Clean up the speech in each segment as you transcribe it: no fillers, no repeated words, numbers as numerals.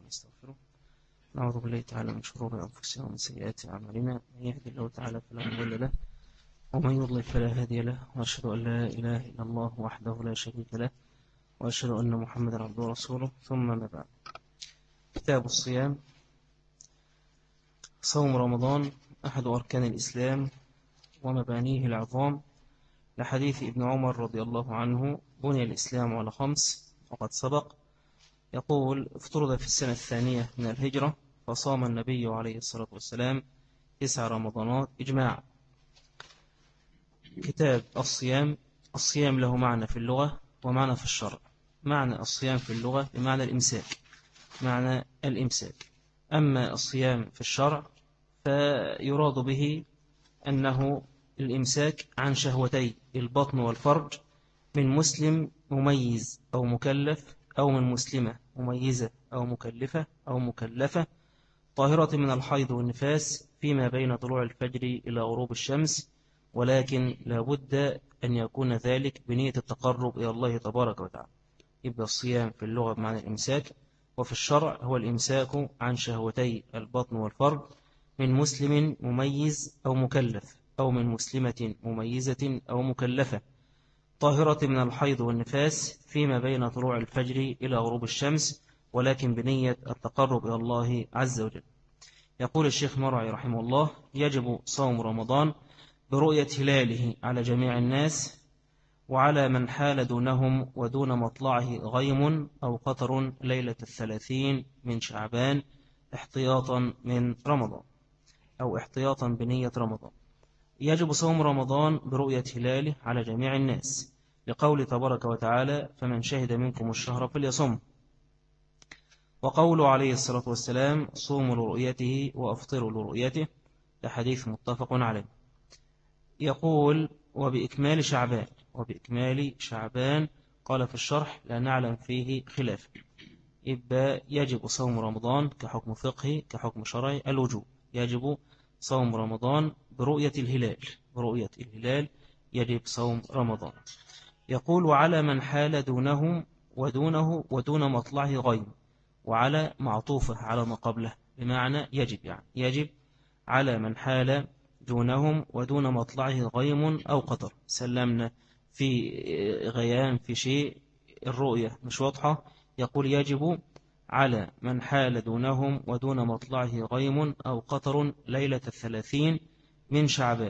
ونستغفره. نعوذ بالله تعالى من شرور أنفسنا ومن سيئات أعمالنا، من يهدي الله تعالى فلا مضل له ومن يضلل فلا هادي له، وأشهد أن لا إله إلا الله وحده لا شريك له، وأشهد أن محمدا عبده ورسوله. ثم ما بعد. كتاب الصيام. صوم رمضان أحد أركان الإسلام ومبانيه العظام، لحديث ابن عمر رضي الله عنه: بني الإسلام على 5 وقد سبق. يقول: افترض في السنة 2 من الهجرة، فصام النبي عليه الصلاة والسلام 9 رمضانات إجماع. كتاب الصيام. الصيام له معنى في اللغة ومعنى في الشرع. معنى الصيام في اللغة بمعنى الإمساك. أما الصيام في الشرع فيراد به أنه الإمساك عن شهوتي البطن والفرج من مسلم مميز أو مكلف، أو من مسلمة مميزة أو مكلفة أو مكلفة طاهرة من الحيض والنفاس فيما بين طلوع الفجر إلى غروب الشمس، ولكن لا بد أن يكون ذلك بنية التقرب إلى الله تبارك وتعالى. يبقى الصيام في اللغة بمعنى الإمساك، وفي الشرع هو الإمساك عن شهوتي البطن والفرج من مسلم مميز أو مكلف، أو من مسلمة مميزة أو مكلفة طاهرة من الحيض والنفاس فيما بين طلوع الفجر إلى غروب الشمس، ولكن بنية التقرب إلى الله عز وجل. يقول الشيخ مرعي رحمه الله: يجب صوم رمضان برؤية هلاله على جميع الناس، وعلى من حال دونهم ودون مطلعه غيم أو قطر ليلة 30 من شعبان، احتياطا من رمضان، أو احتياطا بنية رمضان. يجب صوم رمضان برؤية هلاله على جميع الناس، لقول تبارك وتعالى: فمن شهد منكم الشهر فليصم. وقوله عليه الصلاة والسلام: صوموا لرؤيته وأفطروا لرؤيته، لحديث متفق عليه. يقول: وبإكمال شعبان قال في الشرح: لا نعلم فيه خلاف. يبقى يجب صوم رمضان كحكم فقهي كحكم شرعي الوجوب. يجب صوم رمضان برؤية الهلال يجب صوم رمضان. يقول: وعلى من حال دونهم ودون مطلعه غيم. وعلى معطوفة على ما قبله، بمعنى يجب على من حال دونهم ودون مطلعه غيم أو قطر. سلمنا في غيام في شيء، الرؤية مش واضحة. يقول: يجب على من حال دونهم ودون مطلعه غيم أو قطر ليلة 30 من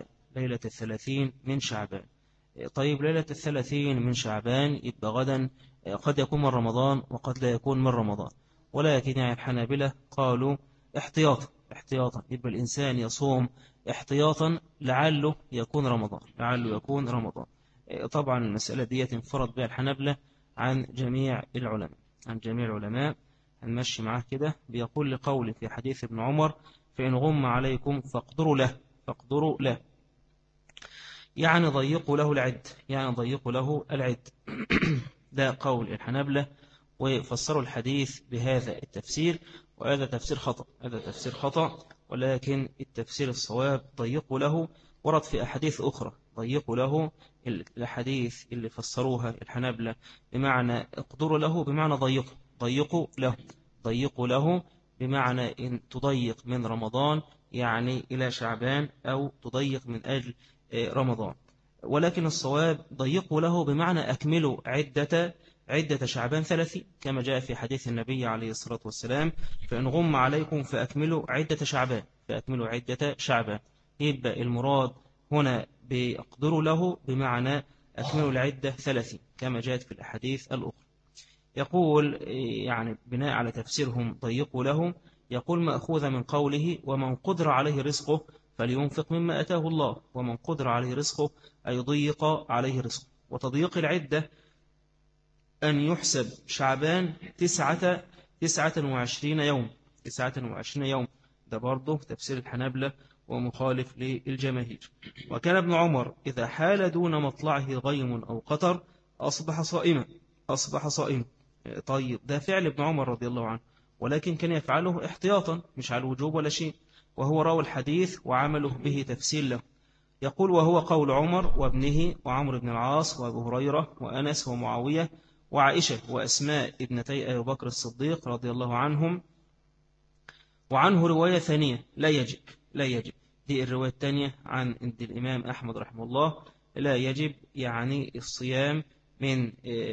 شعبان. طيب، ليلة 30 من شعبان يبقى غدا، قد يكون من رمضان وقد لا يكون من رمضان، ولكن يعني الحنابلة قالوا احتياطا. يبقى الإنسان يصوم احتياطا لعله يكون رمضان. طبعا المسألة دي انفرد بها الحنابلة عن جميع العلماء. هنمشي معاه كده. بيقول لقول في حديث ابن عمر: فإن غم عليكم فاقدروا له، يعني ضيقوا له العد. ده قول الحنابلة، وفسروا الحديث بهذا التفسير، وهذا تفسير خطأ. ولكن التفسير الصواب ضيقوا له ورد في أحاديث أخرى. ضيقوا له، الحديث اللي فسروها الحنابلة بمعنى اقدروا له بمعنى ضيقوا له بمعنى إن تضيق من رمضان يعني إلى شعبان، أو تضيق من أجل رمضان. ولكن الصواب ضيقوا له بمعنى أكملوا عدة شعبان 30، كما جاء في حديث النبي عليه الصلاة والسلام: فإن غم عليكم فأكملوا عدة شعبان. يبقى المراد هنا بأقدروا له بمعنى أكملوا العدة 30، كما جاءت في الأحاديث الأخرى. يقول يعني بناء على تفسيرهم ضيقوا له، يقول: مأخوذ من قوله: ومن قدر عليه رزقه فلينفق مما أتاه الله. ومن قدر عليه رزقه أي ضيق عليه رزقه. وتضييق العدة أن يحسب شعبان 29 يوم. ده برضه تفسير الحنابلة ومخالف للجماهير. وكان ابن عمر إذا حال دون مطلعه غيم أو قطر أصبح صائما. طيب، ده فعل ابن عمر رضي الله عنه، ولكن كان يفعله احتياطا مش على الوجوب ولا شيء، وهو راوي الحديث وعمله به تفسير له. يقول: وهو قول عمر وابنه وعمرو بن العاص وأبو هريرة وأنس ومعاوية وعائشة وأسماء ابنتي أبي بكر الصديق رضي الله عنهم وعنه رواية ثانية لا يجب. دي الرواية الثانية عند الإمام أحمد رحمه الله، لا يجب يعني الصيام من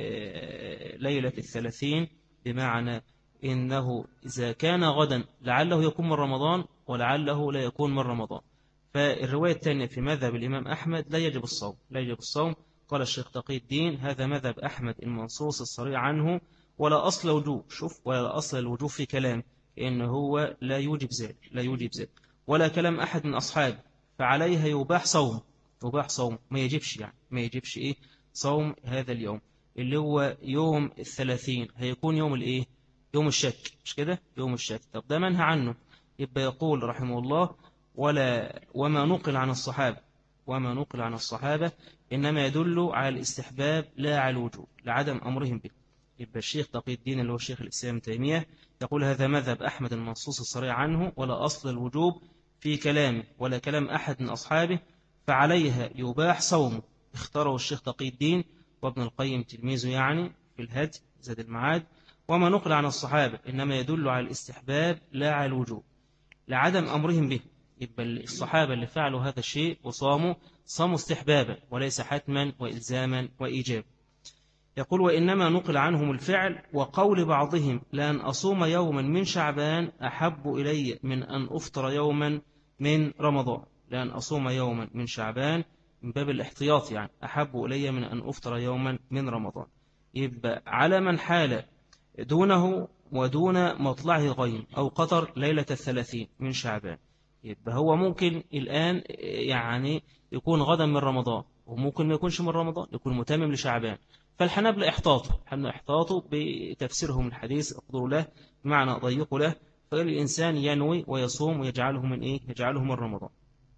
ليلة 30، بمعنى إنه إذا كان غدا لعله يكون من رمضان ولعله لا يكون من رمضان. فالرواية الثانية في مذهب الإمام أحمد لا يجب الصوم، لا يجب الصوم. قال الشيخ تقي الدين هذا مذهب أحمد المنصوص الصريح عنه، ولا أصل وجوب، شوف، ولا أصل الوجوب في كلام، إنه هو لا يوجب ذلك، لا يوجب ذلك، ولا كلام أحد من أصحابه. فعليها يباح صوم، يباح صوم، ما يجبش يعني، ما يجبش إيه صوم هذا اليوم اللي هو يوم 30. هيكون يوم الإيه؟ يوم الشك، مش كده؟ يوم الشك. طب ده منهى عنه. يبقى يقول رحمه الله وما نقل عن الصحابة، وما نقل عن الصحابة إنما يدل على الاستحباب لا على الوجوب لعدم أمرهم به. يبقى الشيخ تقي الدين اللي هو الشيخ الإسلام تيمية يقول هذا مذهب أحمد المنصوص الصريح عنه، ولا أصل الوجوب في كلامه ولا كلام أحد من أصحابه، فعليها يباح صومه. اختاره الشيخ تقي الدين وابن القيم تلميذه يعني في الهدي زاد المعاد. وما نقل عن الصحابة إنما يدل على الاستحباب لا على الوجوب لعدم أمرهم به. يبقى الصحابة اللي فعلوا هذا الشيء وصاموا، صاموا استحبابا وليس حتما وإلزاما وإيجابا. يقول وإنما نقل عنهم الفعل، وقول بعضهم لأن أصوم يوما من شعبان أحب إلي من أن أفطر يوما من رمضان. لأن أصوم يوما من شعبان من باب الاحتياط يعني، أحب إلي من أن أفطر يوما من رمضان. يبقى على من حال دونه ودون مطلعه غيم أو قطر ليلة 30 من شعبان، يبقى هو ممكن الآن يعني يكون غدا من رمضان، وممكن ما يكونش من رمضان، يكون متمم لشعبان. فالحنابلة احتاطوا بتفسيرهم الحديث اقدروا له بمعنى ضيقوا له، فالإنسان ينوي ويصوم ويجعله من إيه؟ يجعله من رمضان.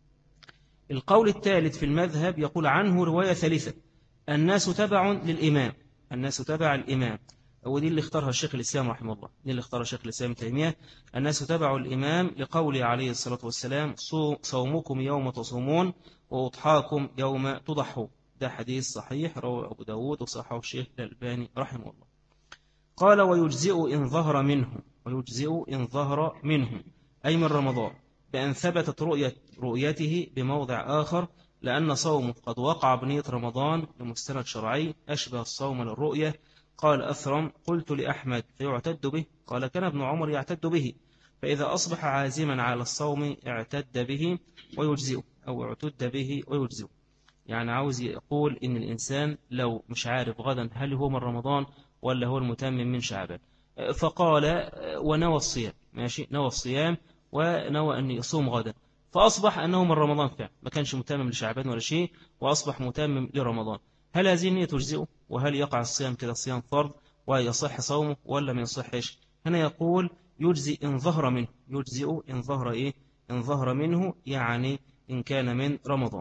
القول الثالث في المذهب يقول عنه رواية ثالثة الناس تبع للإمام، الناس تبع الإمام، ودي اللي اختارها الشيخ الإسلام رحمه الله، دي اللي اختارها الشيخ الإسلام تيمية. الناس تبع الإمام لقوله عليه الصلاة والسلام صومكم يوم تصومون وأضحاكم يوم تضحون. ده حديث صحيح رواه أبو داود وصححه الشيخ الألباني رحمه الله. قال ويجزئ إن ظهر منه، ويجزئ إن ظهر منه أي من رمضان، بأن ثبتت رؤيته بموضع آخر، لأن صومه قد وقع بنية رمضان لمستند شرعي أشبه الصوم للرؤية. قال أثرم قلت لأحمد فيعتد به؟ قال كان ابن عمر يعتد به، فإذا أصبح عازما على الصوم اعتد به ويجزئه، أو اعتد به ويجزئه. يعني عاوز يقول إن الإنسان لو مش عارف غدا هل هو من رمضان ولا هو المتمم من شعبان، فقال ونوى الصيام، ماشي، نوى الصيام ونوى أن يصوم غدا، فأصبح أنه من رمضان فعلا، ما كانش متمم لشعبان ولا شيء، وأصبح متمم لرمضان. هل هذه النية تجزئه؟ وهل يقع الصيام كده صيام فرض ويصح صومه ولا ما يصحش؟ هنا يقول يجزئ إن ظهر منه، يجزئ إن ظهر إيه؟ إن ظهر منه يعني إن كان من رمضان.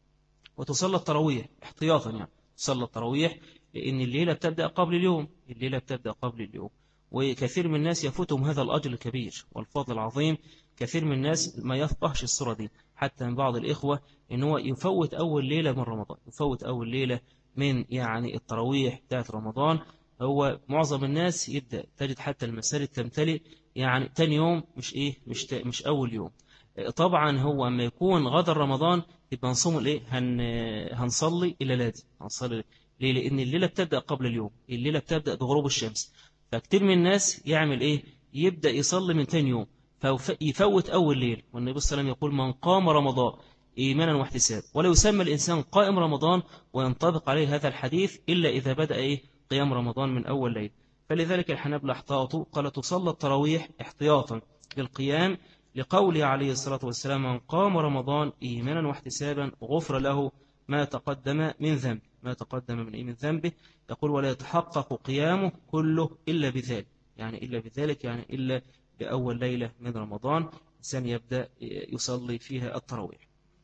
وتصلى التراويح احتياطا يعني، تصلى التراويح لأن الليلة بتبدأ قبل اليوم، الليلة بتبدأ قبل اليوم، وكثير من الناس يفوتهم هذا الأجر الكبير والفضل العظيم. كثير من الناس ما يفقهش الصورة دي، حتى من بعض الإخوة إن هو يفوت أول ليلة من رمضان، يفوت أول ليلة من يعني التراويح بتاعت رمضان. هو معظم الناس يبدأ تجد حتى المساجد تمتلئ يعني تاني يوم، مش إيه، مش أول يوم. طبعا هو أما يكون غدا رمضان يبقى نصوم الايه، هنصلي الليله دي، هنصلي ليه؟ لان الليله بتبدا قبل اليوم، الليله بتبدا بغروب الشمس. فكتير من الناس يعمل ايه؟ يبدا يصلي من تاني يوم فيفوت اول ليل. والنبي صلى الله عليه وسلم يقول من قام رمضان ايمانا واحتسابا ولا يسمى الانسان قائم رمضان وينطبق عليه هذا الحديث الا اذا بدا ايه؟ قيام رمضان من اول ليل. فلذلك الحنابلة احتاطوا قال تصلى التراويح احتياطا للقيام، لقوله عليه الصلاة والسلام من قام رمضان إيمانا واحتسابا غفر له ما تقدم من ذنبه، ما تقدم من ذنبه. يقول ولا يتحقق قيامه كله إلا بذلك، يعني إلا بذلك يعني إلا بأول ليلة من رمضان إنسان يبدأ يصلي فيها التراويح.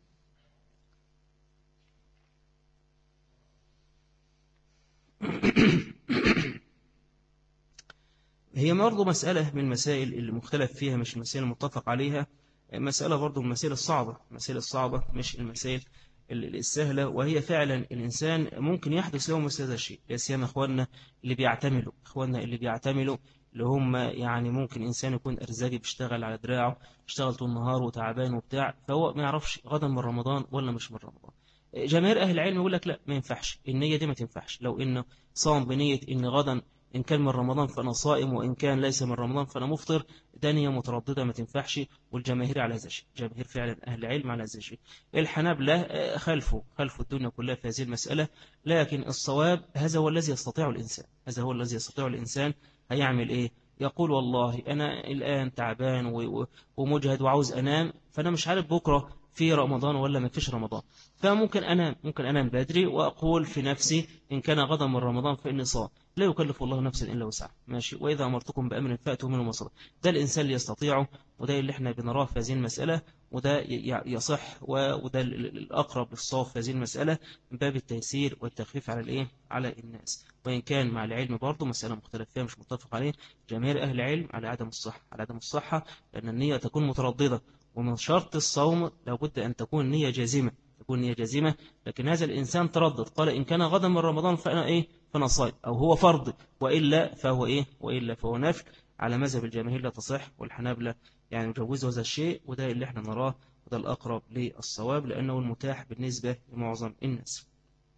هي برضه مسألة من المسائل اللي مختلف فيها، مش المسائل المتفق عليها، مسألة برضه من المسائل الصعبة، المسائل الصعبة مش المسائل السهلة. وهي فعلا الإنسان ممكن يحدث له مثل هذا الشيء، لا سيما إخواننا اللي بيعتملوا، إخواننا اللي بيعتملوا اللي هم يعني ممكن إنسان يكون أرزاقي بيشتغل على دراعه، يشتغل طول النهار وتعبان وبتاع، فهو ما يعرفش غدا من رمضان ولا مش من رمضان. جماهير أهل العلم يقول لك لا، ما ينفعش النية دي، ما تنفعش. لو إنه صام بنية إن غدا إن كان من رمضان فأنا صائم، وإن كان ليس من رمضان فأنا مفطر، ده نية مترددة ما تنفعش. والجماهير على هذا الشيء، جماهير فعلا أهل العلم على هذا الشيء. الحنابلة خلفوا الدنيا كلها في هذه المسألة. لكن الصواب هذا هو الذي يستطيع الإنسان، هذا هو الذي يستطيع الإنسان. هيعمل إيه؟ يقول والله أنا الآن تعبان ومجهد وعاوز أنام، فأنا مش عارف بكرة في رمضان ولا ما فيش رمضان، فممكن أنام بدري وأقول في نفسي إن كان غدا من رمضان فإني صام، لا يكلف الله نفسا إلا وسعها، ماشي. وإذا أمرتكم بأمر فأتوا منه مصر. ده الإنسان اللي يستطيعه، وده اللي احنا بنراه في هذه المسألة، وده يصح، وده الأقرب للصواب في هذه المسألة من باب التيسير والتخفيف على الإيه؟ على الناس. وإن كان مع العلم برضه مسألة مختلف فيها مش متفق عليه جماهير أهل العلم على عدم الصحة، على عدم الصحة، لأن النية تكون مترددة. ومن شرط الصوم لابد أن تكون نية جازمة، تكون نية جازمة. لكن هذا الإنسان تردد، قال إن كان غدا من رمضان فأنا إيه؟ فأنا صائم، أو هو فرض، وإلا فهو إيه؟ وإلا فهو نفل. على مذهب الجماهير لا تصح، والحنابلة يعني يجوزوا هذا الشيء، وده اللي احنا نراه، وده الأقرب للصواب لأنه المتاح بالنسبة لمعظم الناس.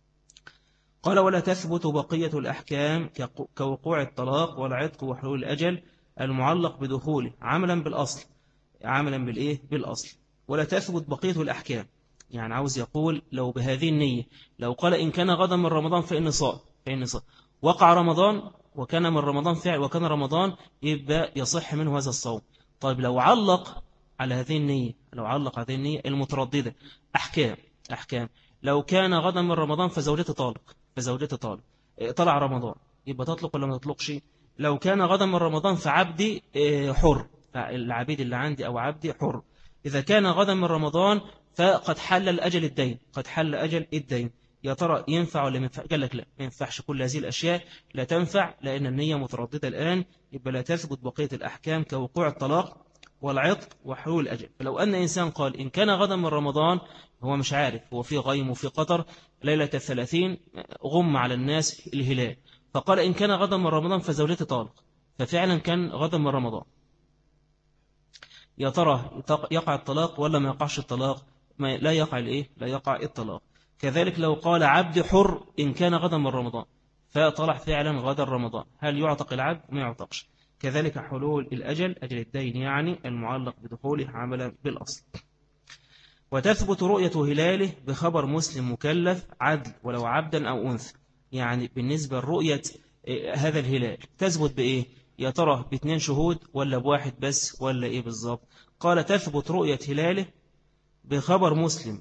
قال ولا تثبت بقية الأحكام كوقوع الطلاق والعتق وحلول الأجل المعلق بدخوله عملا بالأصل، عملا بالإيه؟ بالأصل. ولا تثبت بقية الأحكام، يعني عاوز يقول لو بهذه النية، لو قال إن كان غدا من رمضان فإن صائم، وقع رمضان وكان من رمضان فعل، وكان رمضان، يبقى يصح منه هذا الصوم. طيب لو علق على هذه النية، لو علق هذه النية المترددة أحكام لو كان غدا من رمضان فزوجته طالق، طلع رمضان، يبقى تطلق ولا ما تطلقش؟ لو كان غدا من رمضان فعبدي حر، العبيد اللي عندي أو عبدي حر. إذا كان غدا من رمضان فقد حل الأجل الدين، قد حل أجل الدين. يا ترى ينفع ولا ما ينفع؟ قال لك لا، ما ينفعش. كل هذه الأشياء لا تنفع لأن النية مترددة الآن، يبقى لا تثبت بقية الأحكام كوقوع الطلاق والعتق وحلول الأجل. فلو أن إنسان قال إن كان غدا من رمضان، هو مش عارف، هو في غيم وفي قطر ليلة 30 غم على الناس الهلال، فقال إن كان غدا من رمضان فزوجتي طالق، ففعلا كان غدا من رمضان، يا ترى يقع الطلاق ولا ما يقعش الطلاق؟ ما لا يقع الإيه؟ لا يقع الطلاق. كذلك لو قال عبد حر إن كان غدا من رمضان فطلع فعلا غدا رمضان، هل يعتق العبد؟ ما يعتقش. كذلك حلول الأجل، أجل الدين يعني المعلق بدخوله عملا بالأصل. وتثبت رؤية هلاله بخبر مسلم مكلف عدل ولو عبدا أو أنثى. يعني بالنسبة لرؤية هذا الهلال تثبت بإيه؟ يا ترى باثنين شهود ولا بواحد بس ولا إيه بالضبط؟ قال تثبت رؤية هلاله بخبر مسلم،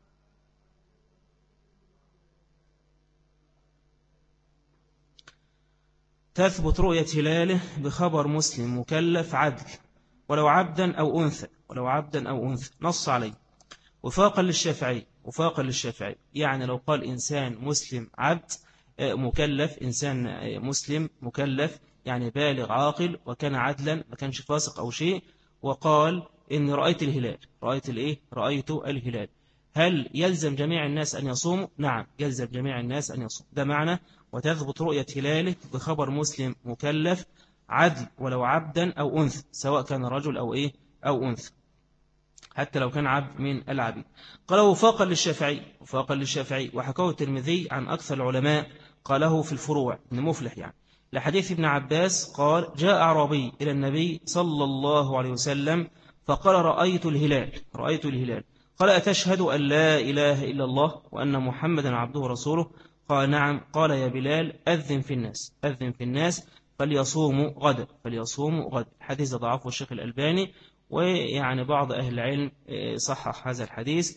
تثبت رؤية هلاله بخبر مسلم مكلف عدل ولو عبدا أو أنثى، نص عليه وفاقا للشافعي. يعني لو قال إنسان مسلم عبد مكلف، إنسان مسلم مكلف يعني بالغ عاقل وكان عدلا، ما كانش فاسق أو شيء، وقال إن رأيت الهلال، رأيت الهلال، هل يلزم جميع الناس أن يصوموا؟ نعم، يلزم جميع الناس أن يصوموا. ده معنى وتثبت رؤية هلاله بخبر مسلم مكلف عدل ولو عبدا أو أنثى، سواء كان رجل أو أنثى، حتى لو كان عبد من العبيد. قال وفاقا للشافعي وحكاه الترمذي عن أكثر العلماء، قاله في الفروع ابن مفلح يعني، لحديث ابن عباس قال جاء أعرابي إلى النبي صلى الله عليه وسلم فقال رأيت الهلال. قال أتشهد أن لا إله إلا الله وأن محمدا عبده ورسوله؟ قال نعم. قال يا بلال أذن في الناس فليصوموا غدا. حديث ضعفه الشيخ الألباني، ويعني بعض أهل العلم صحح هذا الحديث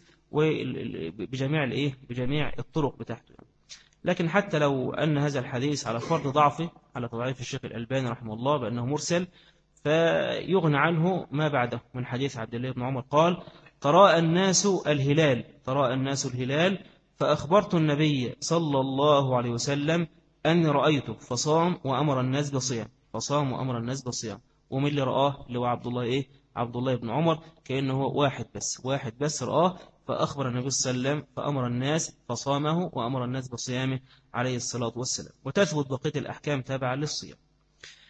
بجميع الطرق بتاعته. لكن حتى لو أن هذا الحديث على فرض ضعفه، على تضعيف الشيخ الألباني رحمه الله بأنه مرسل، فيغنى عنه ما بعده من حديث عبد الله بن عمر قال تراءى الناس الهلال فأخبرت النبي صلى الله عليه وسلم أني رأيته فصام وأمر الناس بصيام. ومن اللي رآه؟ اللي هو عبد الله بن عمر، كأنه واحد بس رآه، فأخبر النبي صلى الله عليه وسلم فأمر الناس فصامه وأمر الناس بصيامه عليه الصلاة والسلام. وتثبت بقية الأحكام تابعة للصيام.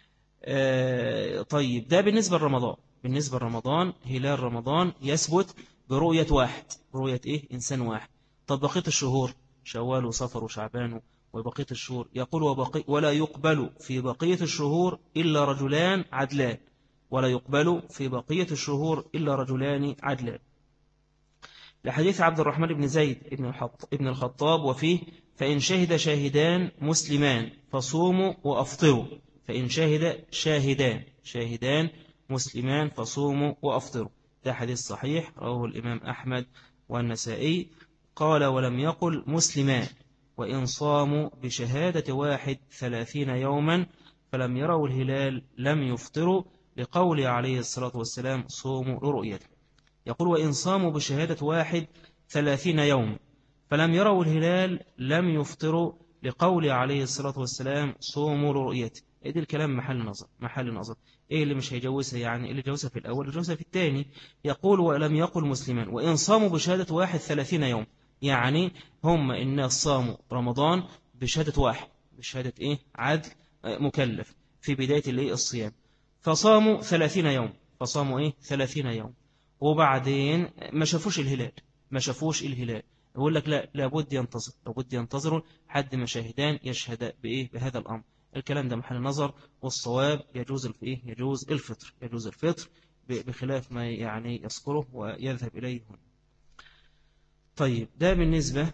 طيب ده بالنسبة لرمضان. بالنسبة لرمضان هلال رمضان يثبت برؤية واحد، رؤية إيه؟ إنسان واحد. طب بقية الشهور شوال وصفر وشعبان وبقية الشهور يقول ولا يقبل في بقية الشهور إلا رجلان عدلان، ولا يقبل في بقية الشهور إلا رجلان عدلان، لحديث عبد الرحمن بن زيد ابن الخطاب وفيه فإن شهد شاهدان مسلمان فصوموا وأفطروا. فإن شهد شاهدان مسلمان فصوموا وأفطروا. ده حديث صحيح رواه الإمام أحمد والنسائي. قال ولم يقل مسلمان وإن صاموا بشهادة واحد 30 يوما فلم يروا الهلال لم يفطروا، لقول عليه الصلاة والسلام صوموا لرؤيته. يقول وإن صاموا بشهادة واحد 30 يوم فلم يروا الهلال لم يفطروا، لقول عليه الصلاة والسلام صوموا لرؤيته. إيه دي الكلام محل نظر. إيه اللي مش هيجوزها؟ يعني اللي جوزها في الأول جوزها في الثاني. يقول ولم يقل مسلمان وإن صاموا بشهادة واحد 30 يوم، يعني هم الناس صاموا رمضان بشهادة واحد، بشهادة إيه؟ عدل مكلف في بداية الإيه؟ الصيام، فصاموا 30 يوم، فصاموا إيه؟ 30 يوم، وبعدين ما شافوش الهلال. يقول لك لا، لابد ينتظروا حد ما شاهدان يشهد بإيه؟ بهذا الأمر. الكلام ده محل نظر، والصواب يجوز يجوز الفطر بخلاف ما يعني يذكره ويذهب إليه هنا. طيب ده بالنسبة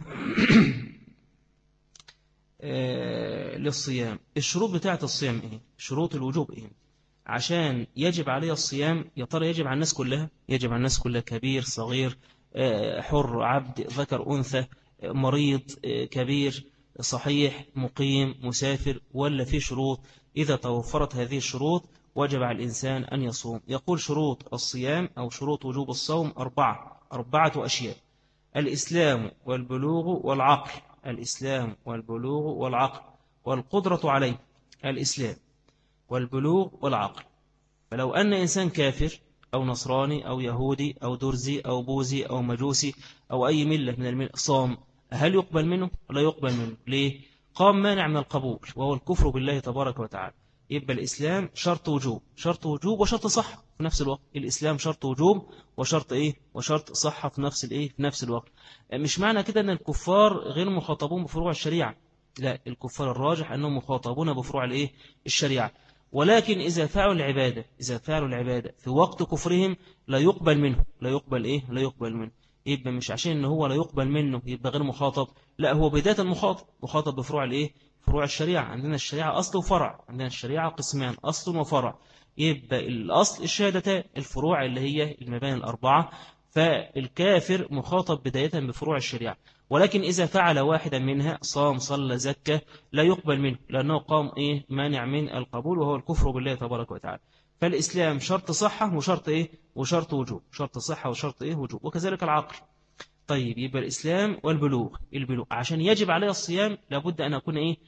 للصيام. الشروط بتاعة الصيام إيه؟ شروط الوجوب إيه؟ عشان يجب عليه الصيام، يا ترى يجب على الناس كلها؟ يجب على الناس كلها، كبير صغير حر عبد ذكر أنثى مريض كبير صحيح مقيم مسافر، ولا في شروط؟ إذا توفرت هذه الشروط وجب على الإنسان أن يصوم. يقول شروط الصيام أو شروط وجوب الصوم أربعة أشياء: الإسلام والبلوغ والعقل. الإسلام والبلوغ والعقل والقدرة عليه. الإسلام والبلوغ والعقل. فلو أن إنسان كافر أو نصراني أو يهودي أو درزي أو بوذي أو مجوسي أو أي ملة من الملة صام، هل يقبل منه؟ لا يقبل منه. ليه؟ قام مانع من القبول وهو الكفر بالله تبارك وتعالى. يبقى الإسلام شرط وجوب وشرط صحة في نفس الوقت. الإسلام شرط وجوب وشرط إيه؟ وشرط صحة في نفس الوقت. مش معنى كده أن الكفار غير مخاطبون بفروع الشريعة، لا، الكفار الراجح أنهم مخاطبون بفروع الإيه؟ الشريعة. ولكن إذا فعلوا العبادة في وقت كفرهم لا يقبل منه. لا يقبل منه. يبقى مش عشان إن هو لا يقبل منه يبقى غير مخاطب، لا، هو بداية مخاطب بفروع الإيه؟ فروع الشريعة. عندنا الشريعة أصل وفرع، عندنا الشريعة قسمان أصل وفرع. يبقى الأصل الشهادتان، الفروع اللي هي المباني الأربعة. فالكافر مخاطب بداية بفروع الشريعة، ولكن إذا فعل واحدا منها صام صلى زكى لا يقبل منه، لأنه قام إيه؟ مانع من القبول وهو الكفر بالله تبارك وتعالى. فالإسلام شرط صحة وشرط إيه؟ وشرط وجوب. شرط صحة وشرط إيه؟ وجوب. وكذلك العقل. طيب يبقى الإسلام والبلوغ. عشان يجب عليه الصيام لابد أن أكون إيه؟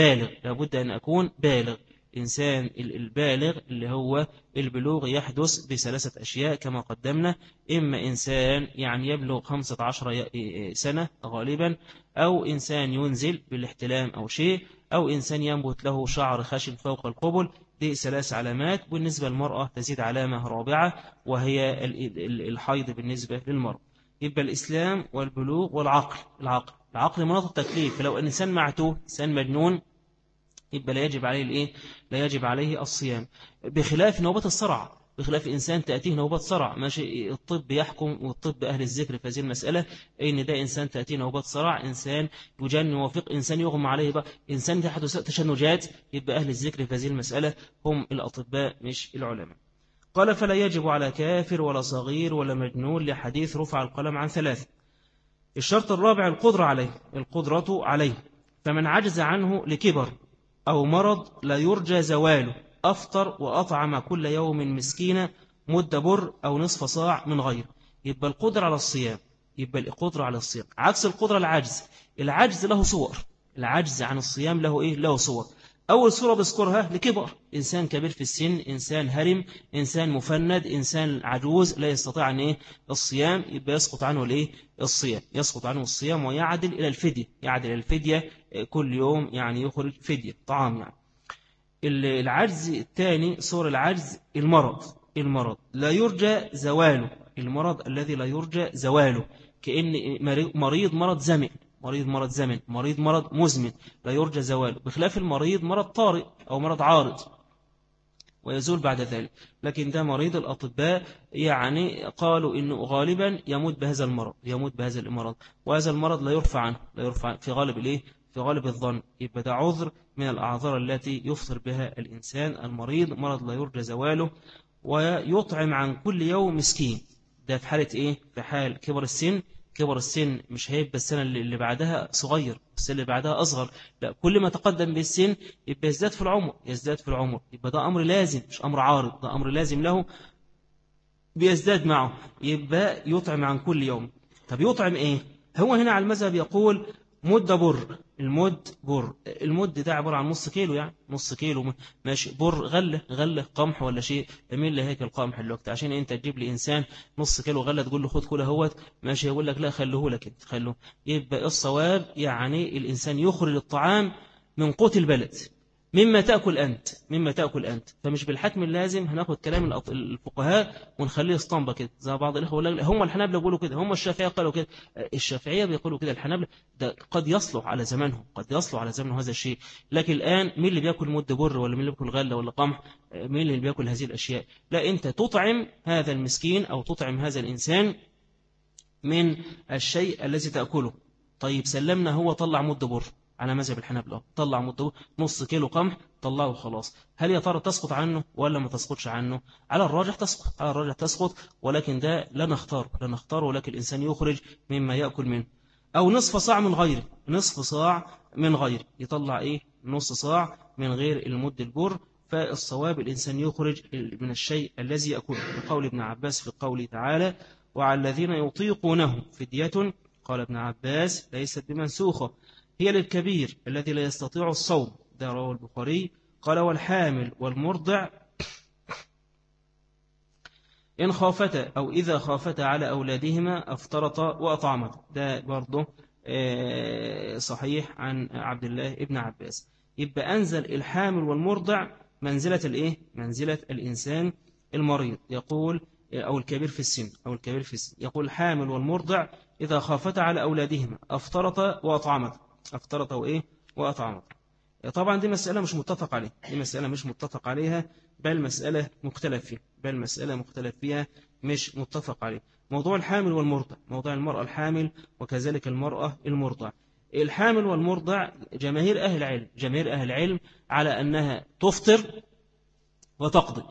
بالغ. إنسان البالغ اللي هو البلوغ يحدث بثلاثة أشياء كما قدمنا: إما إنسان يعني يبلغ 15 سنة غالبا، أو إنسان ينزل بالاحتلام أو شيء، أو إنسان ينبت له شعر خشن فوق القبل. دي 3 علامات. بالنسبة للمرأة تزيد علامة رابعة وهي الحيض بالنسبة للمرأة. يبقى الإسلام والبلوغ والعقل. العقل مناط التكليف. فلو إنسان معتوه إنسان مجنون يبقى لا يجب عليه الصيام، بخلاف نوبة الصرع. بخلاف إنسان تأتيه نوبة صرع، ماشي، الطب يحكم والطب أهل الذكر في هذه المسألة، إن ده إنسان تأتيه نوبة صرع، إنسان يجن وفق، إنسان يغمى عليه بقى، إنسان تحدث تشنجات، يبقى أهل الذكر في هذه المسألة هم الأطباء مش العلماء. قال فلا يجب على كافر ولا صغير ولا مجنون، لحديث رفع القلم عن 3. الشرط الرابع القدرة عليه. فمن عجز عنه لكبر أو مرض لا يرجى زواله أفطر وأطعم كل يوم مسكينا مد بر أو نصف صاع من غير. يبقى القدرة على الصيام عكس القدرة العجز له صور. العجز عن الصيام له صور. أول صورة بذكرها لكبر، إنسان كبير في السن، إنسان هرم، إنسان مفند، إنسان عجوز لا يستطيع أن الصيام، يبقى يسقط عنه الصيام ويعدل إلى الفدية. كل يوم يعني يخرج فدية طعام يعني. العجز الثاني صور العجز المرض لا يرجى زواله، المرض الذي لا يرجى زواله، كأن مريض مرض زمن، مريض مرض مزمن لا يرجى زواله، بخلاف المريض مرض طارئ أو مرض عارض ويزول بعد ذلك. لكن ده مريض الأطباء يعني قالوا إنه غالبا يموت بهذا المرض، وهذا المرض لا يرفع عنه في غالب الإيه؟ في غالب الظن. يبقى ده عذر من الأعذار التي يفطر بها الإنسان المريض مرض لا يرجى زواله. ويطعم عن كل يوم مسكين، ده في حالة إيه؟ في حال كبر السن مش هيبقى السنة اللي بعدها صغير، السنة اللي بعدها أصغر، لا، كل ما تقدم بالسن يبقى يزداد في العمر، يبقى ده أمر لازم مش أمر عارض، ده أمر لازم له بيزداد معه، يبقى يطعم عن كل يوم. طب يطعم إيه؟ هو هنا على المذهب يقول مد بر، المد ده عبارة عن نص كيلو، يعني نص كيلو ماشي، بر غلة قمح ولا شيء، مين اللي هيك القمح الوقت عشان انت تجيب لي انسان نص كيلو غلة تقول له خد كله هوت ماشي، يقول لك لا خلوه لك انت خلوه. يبقى الصواب يعني الانسان يخرج الطعام من قوت البلد مما تأكل أنت، فمش بالحتم اللازم هناخد كلام الفقهاء ونخليه اسطمبة كده زي بعض الإخوة، هم الحنابلة بيقولوا كده، هم الشافعية قالوا كده، الشافعية بيقولوا كده، الحنابلة ده قد يصلح على زمانهم، هذا الشيء. لكن الآن مين اللي بيأكل مد بر ولا مين اللي بيأكل غلة ولا قمح؟ مين اللي بيأكل هذه الأشياء؟ لا، أنت تطعم هذا المسكين أو تطعم هذا الإنسان من الشيء الذي تأكله. طيب سلمنا هو طلع مد بر على مذهب الحنابلة، طلع مده نص كيلو قمح طلعه خلاص، هل يا ترى تسقط عنه ولا ما تسقطش عنه؟ على الراجح تسقط، ولكن ده لا نختار، ولكن الإنسان يخرج مما يأكل منه. أو نصف صاع من غيره، يطلع إيه؟ نص صاع من غير المد البر. فالصواب الإنسان يخرج من الشيء الذي يأكله، بقول ابن عباس في قوله تعالى وعلى الذين يطيقونه فدية، قال ابن عباس ليست بمنسوخة، هي للكبير الذي لا يستطيع الصوم، ده رواه البخاري. قال والحامل والمرضع إن خافتا أو إذا خافتا على أولادهما أفطرتا وأطعمتا، ده برضه صحيح عن عبد الله ابن عباس. يبقى أنزل الحامل والمرضع منزلة الإنسان المريض، يقول أو الكبير في السن، يقول الحامل والمرضع إذا خافتا على أولادهما أفطرتا وأطعمت. طبعا دي مسألة مش متفق عليها، بل مسألة مختلف فيها مش متفق عليها. موضوع الحامل والمرضع، موضوع المرأة الحامل وكذلك المرأة المرضع. الحامل والمرضع جماهير أهل العلم على أنها تفطر وتقضي،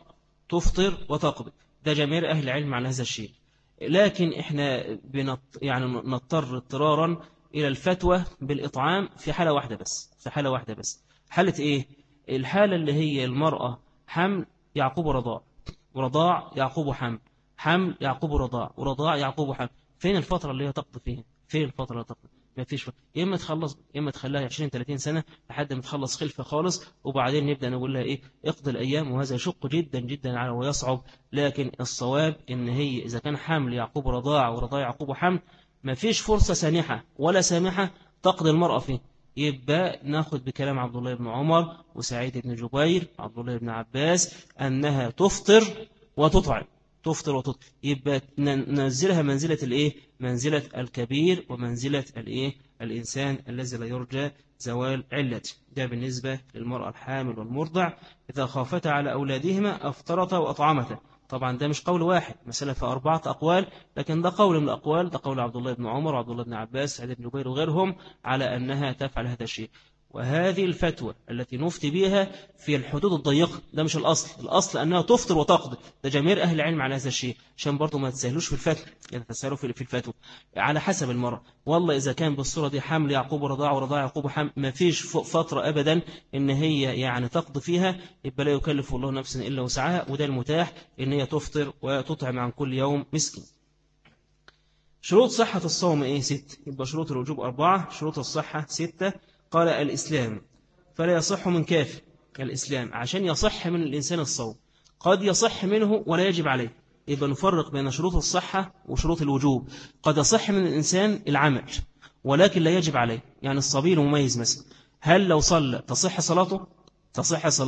ده جماهير أهل العلم على هذا الشيء. لكن إحنا نضطر اضطرارا إلى الفتوى بالإطعام في حالة واحدة بس. حالة إيه؟ الحالة اللي هي المرأة حمل يعقوب رضاع يعقوب حمل يعقوب رضاع ورضاع يعقوب حمل. فين الفترة اللي هي تقضي فيها؟ ما فيش. يا إما تخليها 20-30 سنة لحد ما تخلص خلفة خالص، وبعدين نبدأ نقول لها إيه؟ اقضي الأيام، وهذا يشق جدا على ويصعب. لكن الصواب إن هي إذا كان حمل يعقوب رضاع ورضاع يعقوب حمل، ما فيش فرصة سانحة ولا سامحة تقضي المرأة فيه. يبقى ناخد بكلام عبد الله بن عمر وسعيد بن جبير عبد الله بن عباس أنها تفطر وتطعم. يبقى ننزلها منزلة الإيه؟ منزلة الكبير ومنزلة الإيه؟ الإنسان الذي لا يرجى زوال علته. ده بالنسبة للمرأة الحامل والمرضع إذا خافتا على أولادهما أفطرتا وأطعمتا. طبعا ده مش قول واحد، مسألة في 4 أقوال، لكن ده قول من الأقوال، ده قول عبد الله بن عمر وعبد الله بن عباس سعيد بن جبير وغيرهم على أنها تفعل هذا الشيء. وهذه الفتوى التي نفتي بها في الحدود الضيقة، ده مش الأصل أنها تفطر وتقضي، ده جميع أهل العلم على هذا الشيء، عشان برضو ما تسهلوش في الفتوى، تسهلوا في الفتوى على حسب المرأة. والله إذا كان بالصورة دي حمل يعقوب رضاع ورضاع يعقوب حمل، ما فيش فترة أبدا إن هي تقضي فيها، يبقى لا يكلف الله نفسا إلا وسعها، وده المتاح إن هي تفطر وتطعم عن كل يوم مسكين. شروط صحة الصوم إيه؟ 6. يبقى شروط الوجوب 4، شروط الصحة 6. قال الإسلام، فلا يصح من كافر. الإسلام عشان يصح من الإنسان الصوم، قد يصح منه ولا يجب عليه. يبقى نفرق بين شروط الصحة وشروط الوجوب. قد يصح من الإنسان العمل ولكن لا يجب عليه، يعني الصبي المميز مثلا، هل لو صلى تصح صلاته؟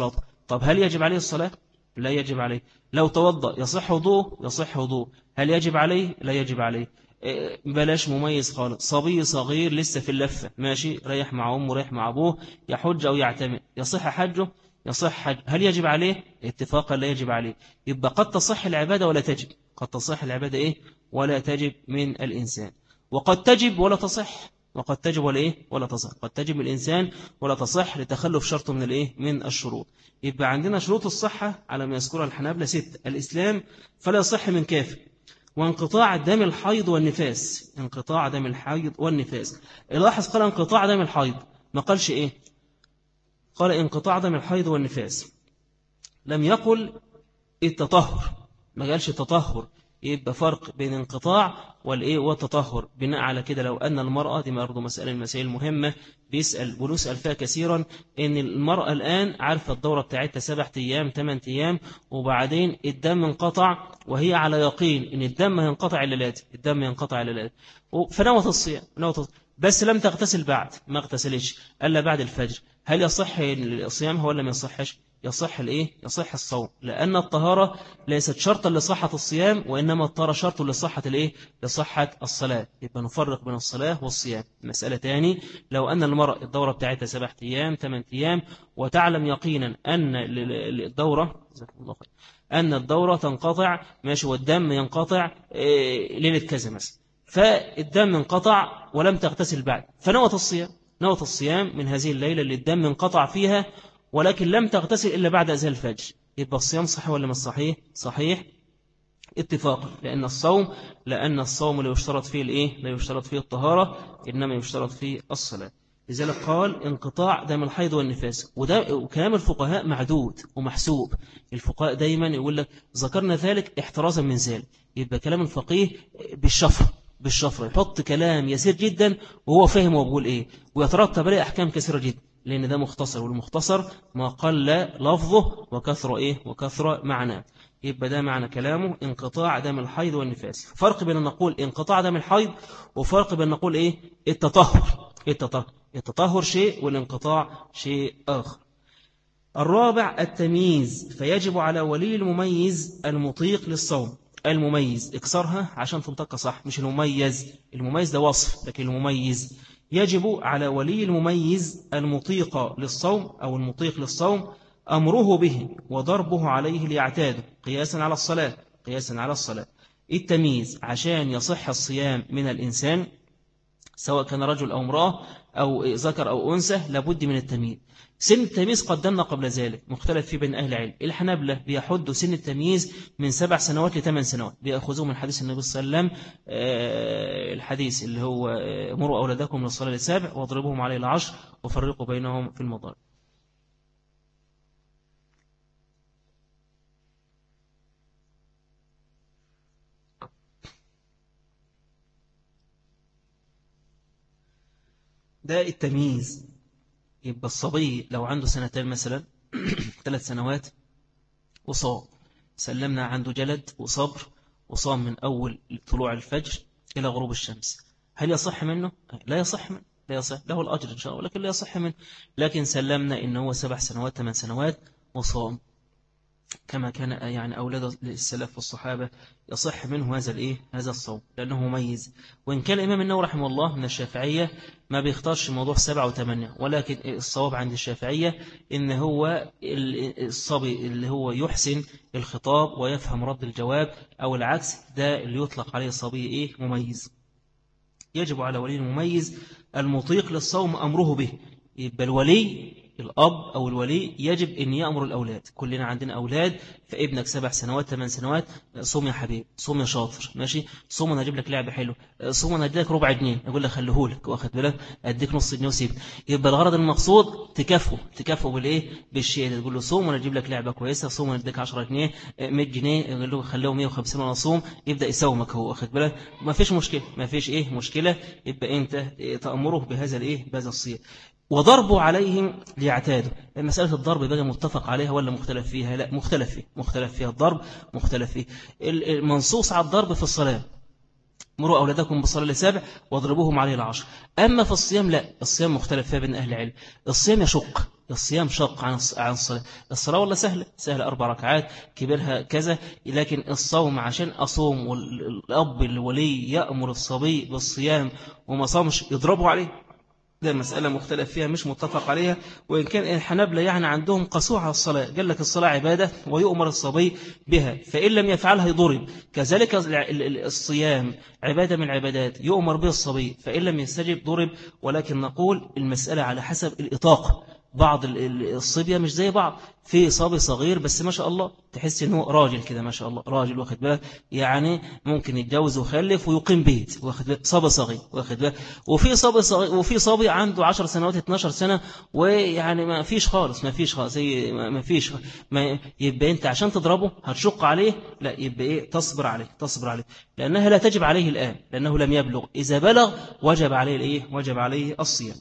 طب هل يجب عليه الصلاة؟ لا يجب عليه. لو توضأ يصح وضوء؟ يصح وضوء. هل يجب عليه؟ لا يجب عليه. بلاش مميز خالص، صبي صغير لسه في اللفة ماشي، ريح مع أمه ريح مع أبوه، يحج أو يعتمر، يصح حجه؟ يصح حج. هل يجب عليه؟ اتفاقا لا يجب عليه. يبقى قد تصح العبادة ولا تجب، قد تصح العبادة إيه ولا تجب من الإنسان، وقد تجب ولا تصح، وقد تجب ولا إيه ولا تصح، قد تجب الإنسان ولا تصح لتخلف شرط من الإيه من الشروط. يبقى عندنا شروط الصحة على ما يذكرها الحنابلة 6: الإسلام فلا يصح من كافر، وانقطاع دم الحيض والنفاس، انقطاع دم الحيض والنفاس. لاحظ قال انقطاع دم الحيض، ما قالش إيه؟ قال انقطاع دم الحيض والنفاس، لم يقل التطهر، ما قالش التطهر. يبقى فرق بين انقطاع والإيه والتطهر. بناء على كده لو أن المرأة، دي برضه مسألة المسائل المهمة بنسأل فيها كثيرا، إن المرأة الآن عارفة الدورة بتاعتها 7 أيام 8 أيام، وبعدين الدم انقطع وهي على يقين إن الدم ينقطع الليلات، الدم ينقطع الليلات، فنوت الصيام بس لم تغتسل بعد، ما اغتسلتش إلا بعد الفجر. هل يصح الصيام ولا ما يصحش؟ يصح الإيه؟ يصح الصوم، لأن الطهارة ليست شرطا لصحة الصيام، وإنما الطهارة شرط لصحة الإيه؟ لصحة الصلاة. يبقى نفرق بين الصلاة والصيام. مسألة تاني، لو أن المرأة الدورة بتاعتها 7 أيام 8 أيام، وتعلم يقينا أن الدورة أن الدورة تنقطع ماشي، والدم ينقطع ليلة كذا مثلا، فالدم انقطع ولم تغتسل بعد، فنوت الصيام، نوت الصيام من هذه الليلة اللي الدم انقطع فيها، ولكن لم تغتسل إلا بعد أذان الفجر. يبقى الصيام صحيح ولا مش صحيح؟ صحيح اتفاقا، لأن الصوم لا يشترط فيه الإيه؟ لا يشترط فيه الطهارة، إنما يشترط فيه الصلاة. لذلك قال انقطاع دم الحيض والنفاس، وكلام الفقهاء معدود ومحسوب. الفقهاء دايما يقول لك ذكرنا ذلك احترازا من ذلك. يبقى كلام الفقيه بالشفرة يحط كلام يسير جدا وهو فاهم وبقول إيه، ويترتب عليه أحكام كثيرة جدا، لأن ده مختصر، والمختصر ما قل لفظه وكثر إيه وكثر معناه. يبقى ده معنى كلامه انقطاع دم الحيض والنفاس. فرق بين أن نقول انقطاع دم الحيض، وفرق بين أن نقول إيه التطهر شيء والانقطاع شيء آخر. الرابع التمييز، فيجب على ولي المميز المطيق للصوم. المميز اكسرها عشان تنطق صح، مش المميز ده وصف، لكن المميز يجب على ولي المميز المطيق للصوم أو المطيق للصوم أمره به وضربه عليه ليعتاده، قياسا على الصلاة. التمييز عشان يصح الصيام من الإنسان، سواء كان رجل أو امرأة أو ذكر أو أنثى، لابد من التمييز. سن التمييز قدمنا قبل ذلك، مختلف فيه بين أهل العلم. الحنابلة بيحدوا سن التمييز من 7 سنوات ل8 سنوات، بيأخذوه من حديث النبي صلى الله عليه وسلم، الحديث اللي هو مروا أولادكم من الصلاة ل7 واضربوهم عليه ل10 وفرقوا بينهم في المضاجع. ده التمييز. يبقى الصبي لو عنده 2 مثلا 3 سنوات وصام، سلمنا عنده جلد وصبر وصام من أول طلوع الفجر إلى غروب الشمس، هل يصح منه؟ لا يصح منه، لا يصح له الأجر إن شاء الله، لكن لا يصح منه. لكن سلمنا إنه هو 7 سنوات 8 سنوات وصام كما كان يعني أولاد السلف والصحابة، يصح منه هذا الصوم لأنه مميز. وإن كان الإمام النووي رحمه الله من الشافعية ما بيختارش موضوع 7 و8، ولكن الصواب عند الشافعية إن هو الصبي اللي هو يحسن الخطاب ويفهم رد الجواب أو العكس، ده اللي يطلق عليه صبي مميز. يجب على ولي المميز المطيق للصوم أمره به. يبقى الولي الأب أو الولي يجب أن يأمر الأولاد. كلنا عندنا أولاد، فابنك 7 سنوات 8 سنوات، صوم يا حبيب، صوم يا شاطر، ماشي، صوم أنا أجيب لك لعبة حلو، صوم أنا أدي لك ربع جنيه، أقول لك خليهولك واخد بالك، أديك نص جنيه وسيب. يبقى الغرض المقصود تكافئه بالشيء ده، تقول له صوم أنا أجيب لك لعبة كويسة، صوم أنا أديك 10 جنيه 100 جنيه، يقول له خليه 150 وأنا صوم، يبدأ يساومك هو واخد بالك، ما فيش مشكلة. يبقى أنت تأمره بهذا الصيام وضربوا عليهم ليعتادوا. مسألة الضرب بقى متفق عليها ولا مختلف فيها؟ لا، مختلف فيها الضرب، مختلف فيه المنصوص على الضرب في الصلاة، مروا أولادكم بالصلاة ل7 واضربوهم عليه ل10. أما في الصيام لا، الصيام مختلف فيها بين أهل العلم. الصيام يشق، الصيام شق عن الصلاة. الصلاة والله سهلة، سهلة 4 ركعات كبرها كذا، لكن الصوم عشان أصوم والأب الولي يأمر الصبي بالصيام وما صامش يضربه عليه، ده مسألة مختلف فيها مش متفق عليها. وإن كان الحنابلة يعني عندهم قسوة على الصلاة، قال لك الصلاة عبادة ويؤمر الصبي بها، فإن لم يفعلها يضرب. كذلك الصيام عبادة من العبادات يؤمر به الصبي، فإن لم يستجب ضرب. ولكن نقول المسألة على حسب الإطاقة، بعض الصبية مش زي بعض، في صبي صغير بس ما شاء الله تحس انه راجل كده ما شاء الله، راجل واخد بالك، يعني ممكن يتجوز ويخلف ويقيم بيت، واخد بالك، صبي صغير واخد بالك. وفي صبي صغير، وفي صبي عنده 10 سنوات 12 سنة ويعني ما فيش خالص، ما فيش خالص، زي ما فيش ما. يبقى انت عشان تضربه هتشق عليه، لا يبقى ايه، تصبر عليه، تصبر عليه، لانها لا تجب عليه الآن لانه لم يبلغ. اذا بلغ وجب عليه الايه، وجب عليه الصيام.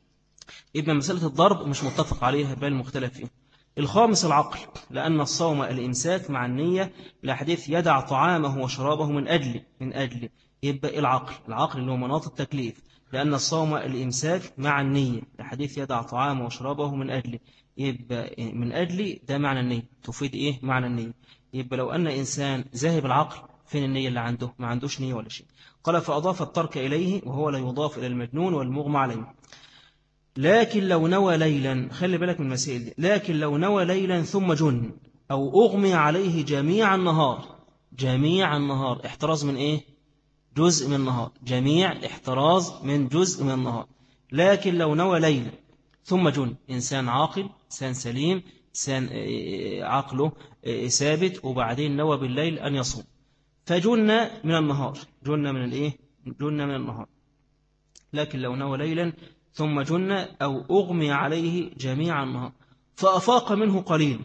يبقى مسألة الضرب مش متفق عليها بل مختلف فيه. الخامس العقل، لأن الصوم الإمساك مع النية، لحديث يدع طعامه وشرابه من أجل يبقى العقل اللي هو مناط التكليف، لأن الصوم الإمساك مع النية، لحديث يدع طعامه وشرابه من أجل، يبقى من أجل ده معنى النية، تفيد إيه معنى النية. يبقى لو أن إنسان ذاهب العقل، فين النية اللي عنده؟ ما عندوش نية ولا شيء. قال فأضاف الترك إليه وهو لا يضاف إلى المجنون والمغمى عليه. لكن لو نوى ليلا، خلي بالك من المسائل دي، لكن لو نوى ليلا ثم جن أو أغمي عليه جميع النهار، جميع النهار احتراز من إيه؟ جزء من النهار، جميع احتراز من جزء من النهار. لكن لو نوى ليلا ثم جن، إنسان عاقل، إنسان سليم، إنسان عقله ثابت، وبعدين نوى بالليل أن يصوم فجن من النهار، جن من الإيه؟ جن من النهار. لكن لو نوى ليلا ثم جن أو أغمي عليه جميع النهار فأفاق منه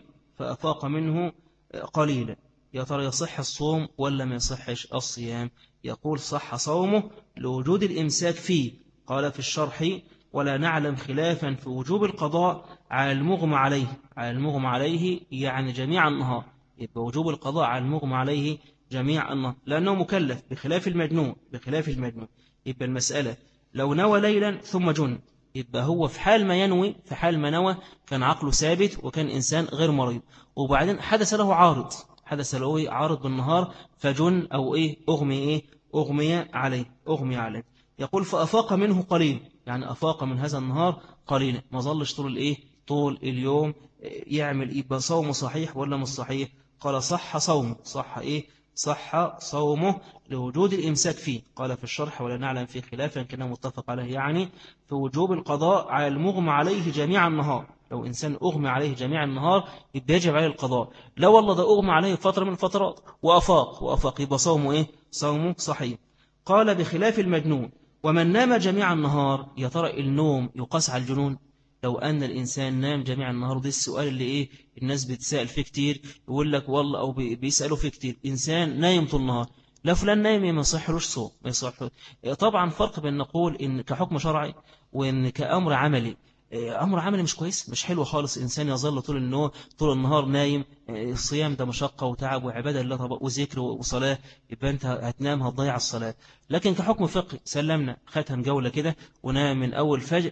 قليلا، يا ترى يصح الصوم ولا ما يصحش الصيام؟ يقول صح صومه لوجود الإمساك فيه. قال في الشرح ولا نعلم خلافا في وجوب القضاء على المغمى عليه يعني جميع النهار. يبقى وجوب القضاء على المغمى عليه جميع النهار لأنه مكلف بخلاف المجنون، يبقى المسألة لو نوى ليلا ثم جن، يبقى هو في حال ما ينوي، في حال ما نوى كان عقله ثابت وكان إنسان غير مريض، وبعدين حدث له عارض بالنهار فجن أو أغمي عليه. يقول فأفاق منه قليل، يعني أفاق من هذا النهار قليلا، ما ظلش طول اليوم يعمل يبقى صومه صحيح ولا مش صحيح؟ قال صح صومه، صح صومه لوجود الإمساك فيه. قال في الشرح ولا نعلم فيه خلافا كان متفق عليه، يعني في وجوب القضاء على المغمى عليه جميع النهار. لو إنسان أغمى عليه جميع النهار يبقى يجب عليه القضاء. لا والله ده أغمى عليه فترة من الفترات وأفاق يبقى صومه صومه صحيح. قال بخلاف المجنون. ومن نام جميع النهار، يا ترى النوم يقاس على الجنون؟ لو أن الإنسان نام جميع النهار، ده السؤال اللي الناس بتسأل فيه كتير، يقول لك والله أو بيسألوا فيه كتير، إنسان نايم طول النهار، لا فلان نايم ما يصحلوش صوم، ما يصح. طبعا فرق بين نقول إن كحكم شرعي وإن كأمر عملي. أمر عملي مش كويس، مش حلو خالص إنسان يظل طول النهار نايم. الصيام ده مشقة وتعب وعبادة لله وذكر وصلاة، يبقى أنت هتنام هتضيع الصلاة. لكن كحكم فقهي سلمنا ختم جولة كده ونام من أول فجر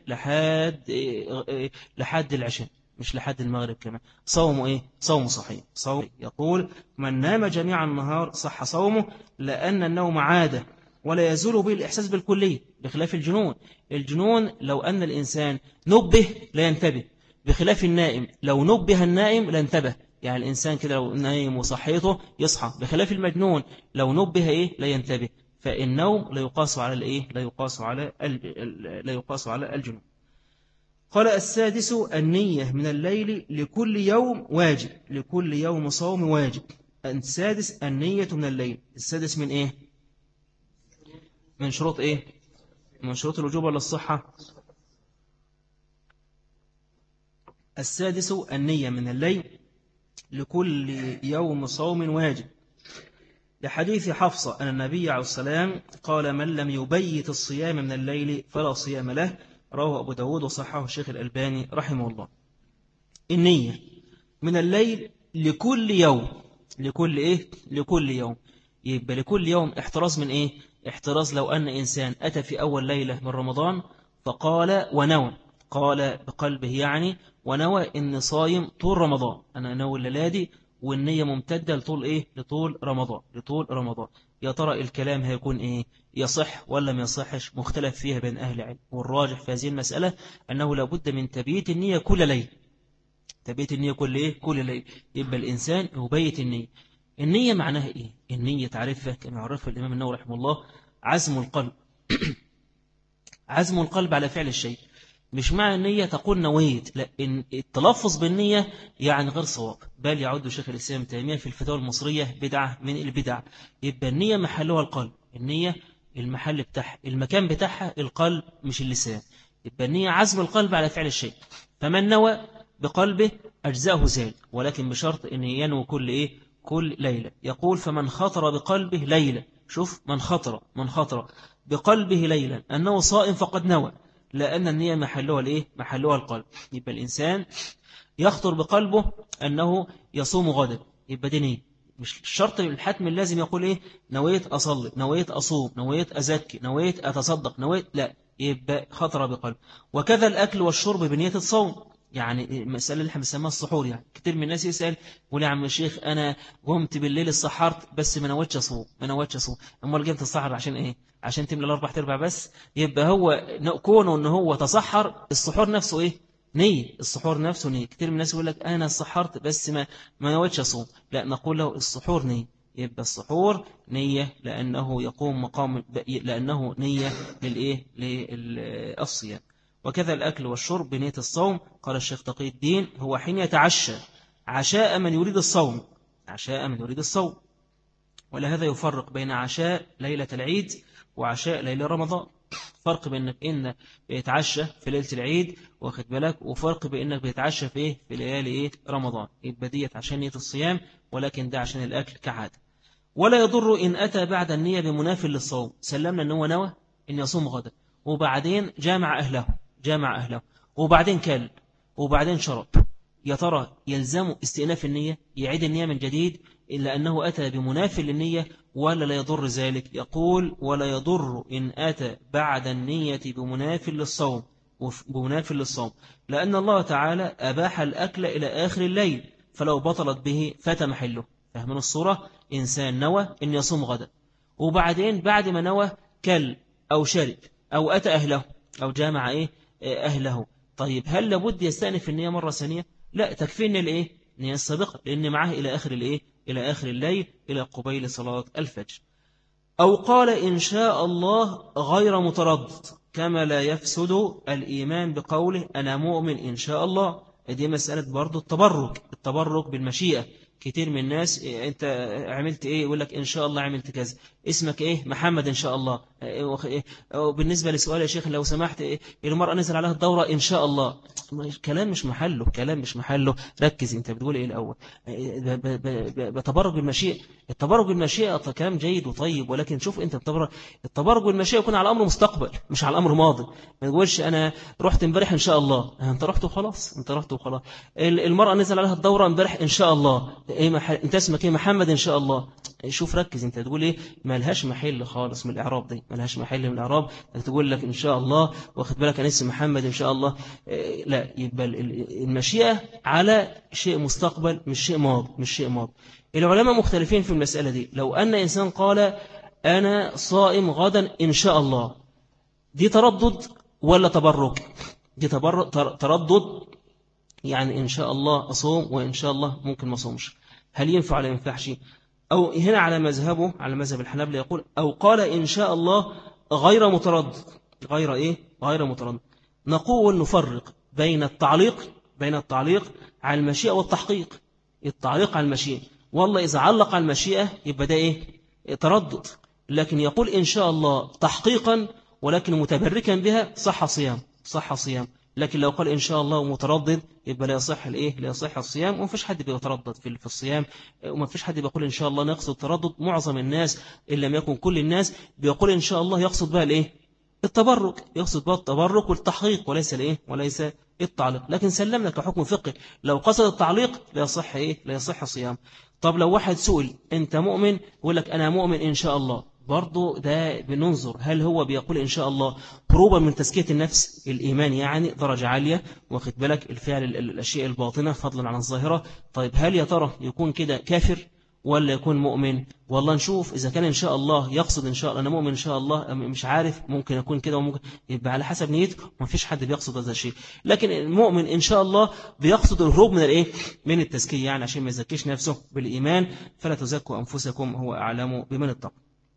لحد العشاء، مش لحد المغرب كمان، صومه صوم صحيح. يقول من نام جميع النهار صح صومه، لأن النوم عادة ولا يزول به الإحساس بالكلية، بخلاف الجنون لو أن الإنسان نبه لا ينتبه، بخلاف النائم لو نبه النائم لا انتبه. يعني الإنسان كده لو نايم وصحيته يصحى، بخلاف المجنون لو نبه لا ينتبه. فالنوم لا يقاس على لا يقاس على الجنون. قال السادس النية من الليل لكل يوم واجب، لكل يوم صوم واجب. السادس النية من الليل. السادس من من شروط من شروط الوجوب ولا الصحة؟ السادس النية من الليل لكل يوم صوم واجب، لحديث حفصة أن النبي عليه السلام قال من لم يبيت الصيام من الليل فلا صيام له، رواه أبو داود وصححه الشيخ الألباني رحمه الله. النية من الليل لكل يوم، لكل يوم. يبقى لكل يوم احتراز من احتراز لو أن إنسان أتى في أول ليلة من رمضان فقال ونوى، قال بقلبه يعني ونوى إن صايم طول رمضان، أنا نوى الليلة دي والنية ممتدة لطول إيه؟ لطول رمضان، لطول رمضان. يا ترى الكلام هيكون إيه؟ يصح ولا ما يصحش؟ مختلف فيها بين أهل العلم، والراجح في هذه المسألة أنه لابد من تبييت النية كل ليل. تبيت النية كل إيه؟ كل ليل. يبقى الإنسان يبيت النية. النية معناها إيه؟ النية تعرفها كما عرفها الإمام النووي رحمه الله عزم القلب. عزم القلب على فعل الشيء. مش معنى النية تقول نويت، لا، إن التلفظ بالنية يعني غير صواب، بل يعد شيخ الإسلام تيمية في الفتاوى المصرية بدعة من البدع. يبقى النية محلها القلب، النية المحل بتاعها المكان بتاعها القلب مش اللسان. يبقى النية عزم القلب على فعل الشيء، فمن نوى بقلبه أجزاءه ذلك، ولكن بشرط أن ينوي كل إيه؟ كل ليلة. يقول فمن خطر بقلبه ليلة، شوف من خطر بقلبه ليلا أنه صائم فقد نوى، لأن النية محلها الإيه؟ محلها القلب. يبقى الإنسان يخطر بقلبه أنه يصوم غدا، يبقى دي نية. مش الشرط الحتم لازم يقول إيه؟ نويت أصلي، نويت أصوم، نويت أزكي، نويت أتصدق، نويت، لا، يبقى خطر بقلب. وكذا الأكل والشرب بنية الصوم، يعني المسألة اللي احنا بنسميها السحور. يعني كتير من الناس يسأل يقول يا عم الشيخ أنا قمت بالليل السحرت بس ما نويتش أصوم، ما نويتش أصوم. أمال جبت السحر عشان إيه؟ عشان تملى الأربع تربع بس؟ يبقى هو كونه إن هو تصحر، السحور نفسه إيه؟ نية. السحور نفسه نية. كتير من الناس يقول لك أنا سحرت بس ما نويتش أصوم، لا، نقول له السحور نية. يبقى السحور نية لأنه يقوم مقام، لأنه نية للإيه؟ للصيام. وكذا الأكل والشرب بنية الصوم. قال الشيخ تقي الدين هو حين يتعشى عشاء من يريد الصوم، عشاء من يريد الصوم. ولهذا يفرق بين عشاء ليلة العيد وعشاء ليلة رمضان. فرق بينك إنك بيتعشى في ليلة العيد، واخد بالك، وفرق بينك بيتعشى في إيه؟ في ليالي إيه؟ رمضان. يبقى ديت عشان نية الصيام، ولكن ده عشان الأكل كعادة. ولا يضر إن أتى بعد النية بمناف للصوم. سلمنا أنه نوى إن يصوم غدا، وبعدين جامع أهله وبعدين كل وبعدين شرب. يا ترى يلزم استئناف النية، يعيد النية من جديد إلا أنه أتى بمناف للنية، ولا لا يضر ذلك؟ يقول ولا يضر إن أتى بعد النية بمناف للصوم، لأن الله تعالى أباح الأكل إلى آخر الليل، فلو بطلت به فات محله. فهمنا الصورة؟ إنسان نوى إن يصوم غدا، وبعدين بعد ما نوى كل أو شرب أو أتى أهله أو جامع إيه؟ أهله. طيب هل لابد يستأنف النية مرة ثانية؟ لا، تكفينا الإيه؟ النية السابقة، لأن معاه إلى آخر الإيه؟ إلى آخر الليل، إلى قبيل صلاة الفجر. أو قال إن شاء الله غير متردد، كما لا يفسد الإيمان بقوله أنا مؤمن إن شاء الله. دي مسألة برضو التبرك بالمشيئة. كتير من الناس انت عملت ايه؟ يقول لك ان شاء الله عملت كذا. اسمك ايه؟ محمد ان شاء الله. بالنسبة لسؤال يا شيخ لو سمحت، المرأة نزل عليها الدورة ان شاء الله. كلام مش محله. ركز انت بتقول ايه الاول. بتبرك بالمشيئة. التبرك بالمشيئة كلام جيد وطيب، ولكن شوف انت التبرك بالمشيئة يكون على امر مستقبل مش على امر ماضي. ما تقولش انا رحت امبارح ان شاء الله. انت رحت وخلاص. المرأة نزل عليها الدورة امبارح ان شاء الله. انت اسمك ايه؟ محمد ان شاء الله. شوف ركز انت تقول ايه. ما لهاش محل خالص من الاعراب دي، ما لهاش محل من الاعراب. تقول لك ان شاء الله، واخد بالك انا اسمي محمد ان شاء الله. لا، يبقى المشيئة على شيء مستقبل مش شيء ماضي. العلماء مختلفين في المسألة دي. لو ان انسان قال انا صائم غدا ان شاء الله، دي تردد ولا تبرك؟ دي تردد، يعني إن شاء الله أصوم وإن شاء الله ممكن ما أصومش. هل ينفع ولا ينفعش؟ أو هنا على مذهبه، على مذهب الحنابلة، يقول أو قال إن شاء الله غير متردد. غير متردد. نقول نفرق بين التعليق على المشيئة والتحقيق. التعليق على المشيئة، والله إذا علق على المشيئة يبقى ده إيه؟ تردد. لكن يقول إن شاء الله تحقيقا ولكن متبركا بها صح صيام. لكن لو قال إن شاء الله متردد يبقى لا يصح الصيام. وما فيش حد بيتردد في الصيام، وما فيش حد بيقول إن شاء الله نقصد التردد. معظم الناس إن لم يكن كل الناس بيقول إن شاء الله يقصد بها التبرك، يقصد بها التبرك والتحقيق، وليس التعليق. لكن سلمنا كحكم فقهي لو قصد التعليق لا يصح الصيام. طب لو واحد سئل أنت مؤمن، يقول لك أنا مؤمن إن شاء الله، برضو ده بننظر هل هو بيقول إن شاء الله هروبا من تزكية النفس الإيمان يعني درجة عالية، واخد بالك الفعل الأشياء الباطنة فضلا عن الظاهرة. طيب هل يا ترى يكون كده كافر ولا يكون مؤمن؟ والله نشوف إذا كان إن شاء الله يقصد إن شاء الله أنا مؤمن إن شاء الله، مش عارف ممكن يكون كده وممكن يبقى على حسب نيته، ما فيش حد بيقصد هذا الشيء. لكن المؤمن إن شاء الله بيقصد الهروب من الإيه؟ من التزكية يعني عشان ما يزكيش نفسه بالإيمان. فلا تزكوا أنفسكم هو أعلم بمن اتقى.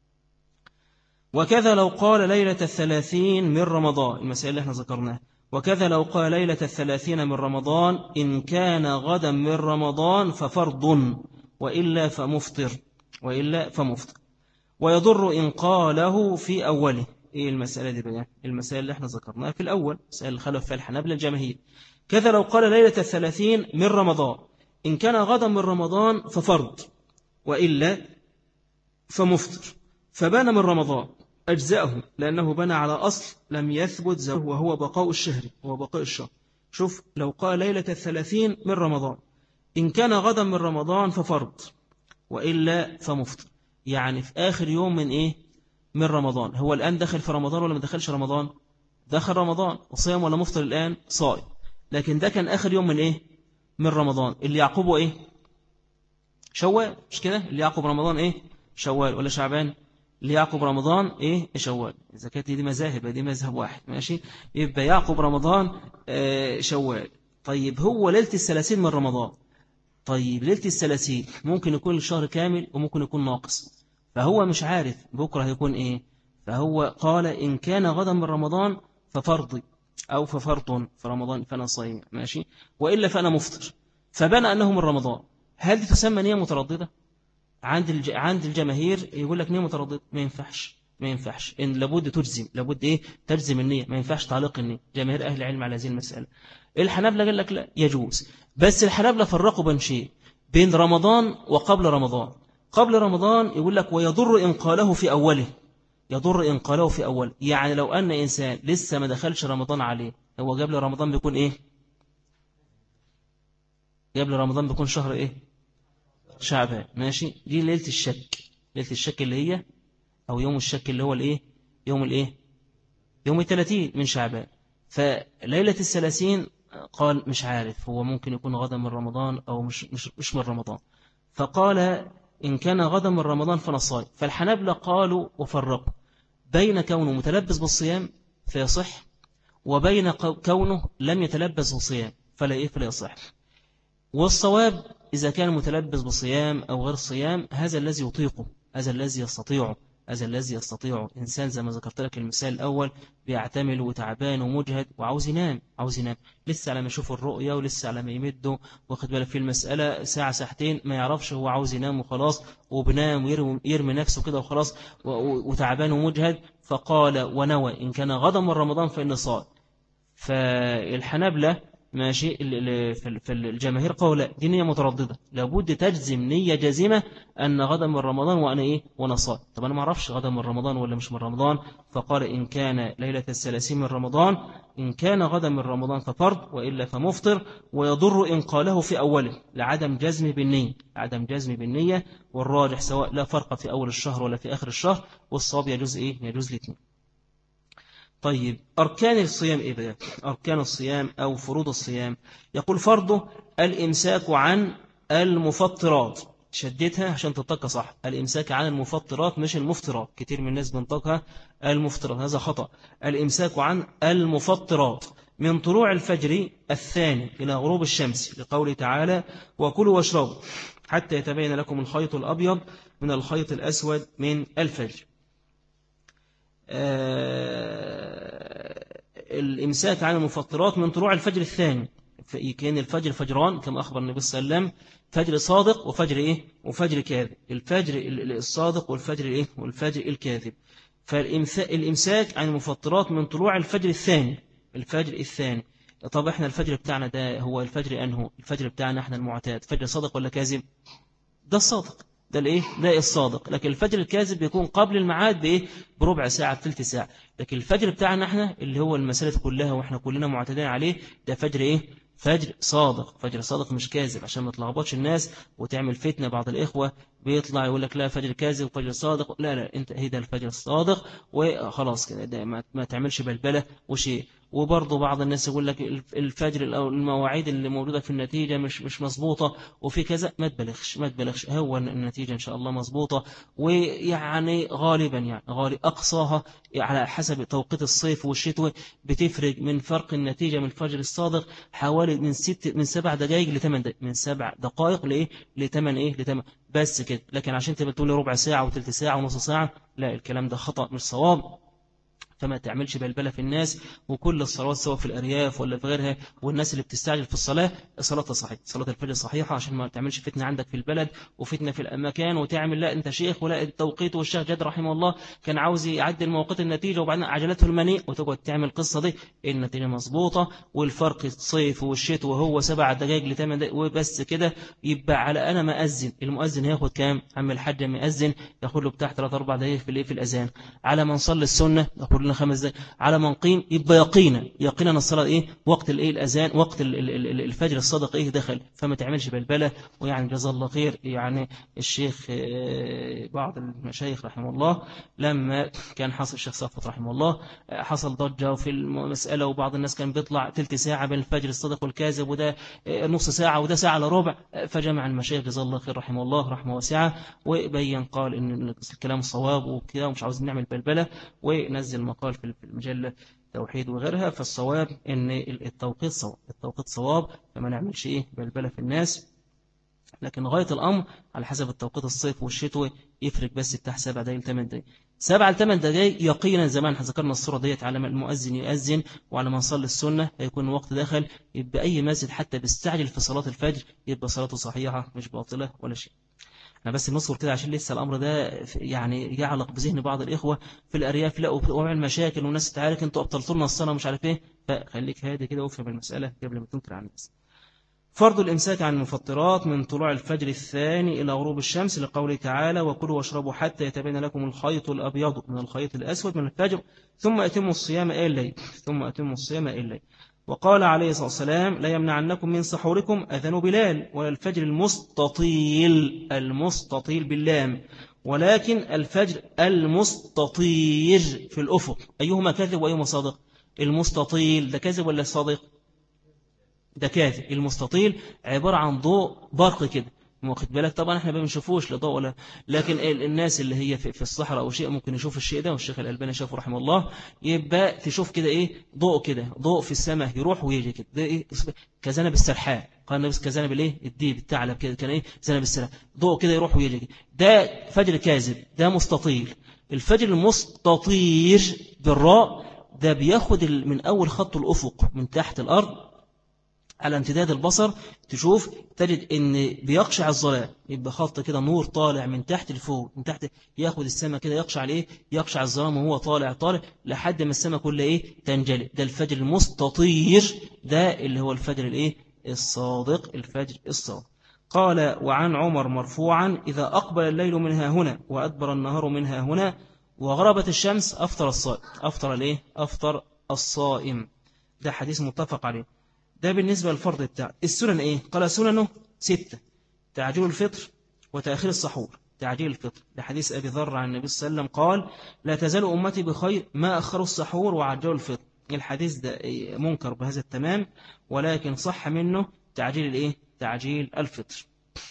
وكذا لو قال ليلة 30 من رمضان، المسائل اللي احنا ذكرناها، وكذا لو قال ليلة 30 من رمضان إن كان غدا من رمضان ففرض وإلا فمفطر، وإلا فمفطر. ويضر إن قاله في أوله. إيه المسألة دي بقى؟ المسائل اللي احنا ذكرناها في الأول، مسائل الخلف في الحنابلة الجماهير. كذا لو قال ليلة 30 من رمضان إن كان غدا من رمضان ففرض وإلا فمفطر. فبان من رمضان أجزاءه لأنه بنى على أصل لم يثبت زوجه وهو بقاء الشهر، هو بقاء الشهر. شوف لو قال ليلة 30 من رمضان إن كان غدا من رمضان ففرض وإلا فمفطر، يعني في آخر يوم من إيه؟ من رمضان. هو الآن دخل في رمضان ولا ما دخلش رمضان؟ دخل رمضان، وصيام ولا مفطر الآن؟ صائم. لكن ده كان آخر يوم من إيه؟ من رمضان. اللي يعقبه إيه؟ شوال، مش كده؟ اللي يعقب رمضان إيه؟ شوال ولا شعبان؟ اللي يعقب رمضان إيه؟ شوال. إذا كانت دي مذاهب، دي مذهب واحد ماشي، يبقى يعقب رمضان شوال. طيب هو ليلة 30 من رمضان، طيب ليلة 30 ممكن يكون الشهر كامل وممكن يكون ناقص، فهو مش عارف بكرة هيكون إيه. فهو قال إن كان غدا من رمضان ففرض أو ففرط في رمضان فأنا صايم ماشي، وإلا فأنا مفطر. فبنى أنه من رمضان. هل دي تسمى نية مترددة؟ عند الجماهير يقول لك نية مترددة ما ينفعش، ما ينفعش، إن لابد تجزم، لابد إيه؟ تجزم النية، ما ينفعش تعليق النية. جماهير أهل العلم على هذه المسألة. الحنابلة قال لك لا يجوز، بس الحنابلة فرقوا بين شيء، بين رمضان وقبل رمضان. قبل رمضان يقول لك ويضر إن قاله في أوله، يضر إن قاله في أول، يعني لو أن إنسان لسه ما دخلش رمضان عليه، هو قبل رمضان بيكون إيه؟ قبل رمضان بيكون شهر إيه؟ شعبان ماشي. دي ليلة الشك، ليلة الشك اللي هي أو يوم الشك اللي هو الإيه؟ يوم الإيه؟ يوم 30 من شعبان. فليلة 30 قال مش عارف، هو ممكن يكون غدا من رمضان أو مش من رمضان. فقال إن كان غدا من رمضان فنصاي. فالحنابلة قالوا وفرقوا بين كونه متلبس بالصيام فيصح، وبين كونه لم يتلبس بالصيام فلا يصح. والصواب إذا كان متلبس بصيام أو غير صيام هذا الذي يطيقه، هذا الذي يستطيعه، هذا الذي يستطيعه. إنسان زي ما ذكرت لك المثال الأول بيعتمل وتعبان ومجهد وعاوز ينام، عاوز ينام لسه على ما يشوف الرؤية ولسه على ما يمده، واخد بالك في المسألة ساعة ساعتين ما يعرفش، هو عاوز ينام وخلاص، وبنام ويرمي نفسه كده وخلاص وتعبان ومجهد. فقال ونوى إن كان غدا من رمضان فإن صائم. فالحنابلة ماشي في الجماهير قول دي نية مترددة، لابد تجزم نية جازمة أن غدا من رمضان وأنا إيه وأنا صائم. طب أنا ما أعرفش غدا من رمضان ولا مش من رمضان. فقال إن كان ليلة 30 من رمضان إن كان غدا من رمضان ففرض وإلا فمفطر. ويضر إن قاله في أوله لعدم جزم بالنية، عدم جزم بالنية. والراجح سواء لا فرق في أول الشهر ولا في آخر الشهر، والصواب يجوز إيه؟ يجوز الاثنين. طيب أركان الصيام إيه بقى؟ أركان الصيام أو فروض الصيام. يقول فرضه الإمساك عن المفطرات، شدتها عشان تنطقها صح، الإمساك عن المفطرات مش المفطرات، كتير من الناس بينطقها المفطرات، هذا خطأ. الإمساك عن المفطرات من طلوع الفجر الثاني إلى غروب الشمس، لقوله تعالى وكلوا واشربوا حتى يتبين لكم الخيط الأبيض من الخيط الأسود من الفجر. الإمساك عن المفطرات من طلوع الفجر الثاني، كان الفجر فجران كما أخبر النبي صلى الله عليه وسلم، فجر صادق وفجر إيه وفجر كاذب، الفجر الصادق والفجر إيه والفجر الكاذب. فالإمساك عن المفطرات من طلوع الفجر الثاني، الفجر الثاني. طب إحنا الفجر بتاعنا ده هو الفجر أنه الفجر بتاعنا إحنا المعتاد فجر صادق ولا كاذب؟ ده الصادق، ده الايه ده الصادق. لكن الفجر الكاذب بيكون قبل الميعاد بايه بربع ساعه بثلث ساعه. لكن الفجر بتاعنا احنا اللي هو المساله كلها واحنا كلنا معتادين عليه ده فجر ايه فجر صادق، فجر صادق مش كاذب، عشان ما تلخبطش الناس وتعمل فتنه بعض الاخوه بيطلع يقول لك لا فجر كاذب وفجر صادق، لا لا، انت ده الفجر الصادق وخلاص كده، ما تعملش بلبلة وشيء. وبرضه بعض الناس يقول لك الفجر أو المواعيد اللي موجودة في النتيجة مش مظبوطة وفي كذا، ما تبالغش، هو النتيجة إن شاء الله مظبوطة. ويعني غالبا يعني غالب أقصاها على حسب توقيت الصيف والشتوى بتفرق من فرق النتيجة من الفجر الصادق حوالي من 7 دقائق ل8 دقائق، من 7 دقائق لإيه ل8 بس كده. لكن عشان تبقى تقول ربع ساعة وثلث ساعة ونص ساعة، لا، الكلام ده خطأ مش صواب. فما تعملش بلبلة في الناس، وكل الصلوات سواء في الأرياف ولا في غيرها، والناس اللي بتستعجل في الصلاة صلاتها صحيحة، صلاة الفجر صحيحة، عشان ما تعملش فتنة عندك في البلد وفتنة في المكان وتعمل لا أنت شيخ ولا التوقيت. والشيخ جاد رحمه الله كان عاوز يعدل موقت النتيجة وبعدين عجلته المنيء، وتقعد تعمل القصة دي. النتيجة مظبوطة والفرق الصيف والشتاء وهو 7 دقائق ل8 دقائق وبس كده. يبقى على أنا مأذن، المؤذن هياخد كام؟ عم الحاج مأذن ياخد له بتاع 3-4 دقائق في الأذان. على من صلي السنة ياخد لنا 5 دقائق. على من قيم يبقى يقينا الصلاة وقت الأذان، وقت الفجر الصادق دخل. فما تعملش بلبلة. ويعني جزا الله خير، يعني الشيخ بعض المشايخ رحمه الله لما كان حصل الشيخ صفوت رحمه الله حصل ضجة في المسألة، وبعض الناس كان بيطلع تلت ساعة بين الفجر الصادق والكاذب، وده نص ساعة وده ساعة إلا ربع. فجمع المشايخ جزا الله خير رحمه الله رحمه واسعة، وبين قال إن الكلام صواب وكذا ومش عاوزين نعمل بلبلة، ونزل مقال في المجلة توحيد وغيرها. فالصواب ان التوقيت صواب، فما نعملش بلبلة في الناس. لكن غاية الأمر على حسب التوقيت الصيف والشتوي يفرق بس بتاع 7 دقائق 8 دقائق 7 ل 8 دقائق يقينا. زمان ذكرنا الصورة ديت على المؤذن يؤذن وعلى من صلي السنة هيكون الوقت دخل. يبقى أي مسجد حتى بيستعجل في صلاة الفجر يبقى صلاته صحيحة مش باطلة ولا شيء. أنا بس نذكر كده عشان لسه الأمر ده يعني يعلق بذهن بعض الإخوة في الأرياف، لا وعمل مشاكل والناس تعارك أنتوا أبطلتوا لنا الصلاة مش عارف إيه. فخليك هادي كده وافهم المسألة قبل ما تنكر على الناس. فرض الإمساك عن المفطرات من طلوع الفجر الثاني إلى غروب الشمس، لقوله تعالى وكلوا واشربوا حتى يتبين لكم الخيط الأبيض من الخيط الأسود من الفجر ثم أتموا الصيام إلى الليل. وقال عليه الصلاة والسلام لا يمنعنكم من سحوركم أذان بلال ولا الفجر المستطيل باللام، ولكن الفجر المستطير في الأفق. أيهما كاذب وأيهما صادق؟ المستطيل ده كاذب ولا صادق؟ ده كاذب. المستطيل عبارة عن ضوء برق كده، واخد بالك؟ طبعا احنا ما بنشوفوش لضوء ولا، لكن الناس اللي هي في الصحراء او شيء ممكن يشوف الشيء ده، والشيخ الألباني شافه رحمه الله. يبقى تشوف كده ضوء كده، ضوء في السماء يروح ويجي كده، ده كذنب السرحان. قال النبي كذنب الديب الثعلب كده، كان ذنب السرحان، ضوء كده يروح ويجي كده. ده فجر كاذب، ده مستطيل. الفجر المستطير بالراء ده بياخد من اول خط الافق من تحت الارض على امتداد البصر، تشوف تجد ان بيقشع الظلام. يبقى خط كده نور طالع من تحت لفوق، من تحت ياخد السماء كده يقشع يقشع الظلام وهو طالع لحد ما السماء كلها تنجلي. ده الفجر المستطير، ده اللي هو الفجر الصادق، الفجر الصادق. قال وعن عمر مرفوعا إذا أقبل الليل منها هنا وأدبر النهار منها هنا وغربت الشمس أفطر الصائم. أفطر الصائم. ده حديث متفق عليه. ده بالنسبة للفرض بتاع السنن. قال سننه 6: تعجيل الفطر وتأخير السحور. تعجيل الفطر لحديث أبي ذر عن النبي صلى الله عليه وسلم قال لا تزال أمتي بخير ما أخروا السحور وعجلوا الفطر. الحديث ده منكر بهذا التمام، ولكن صح منه تعجيل الفطر.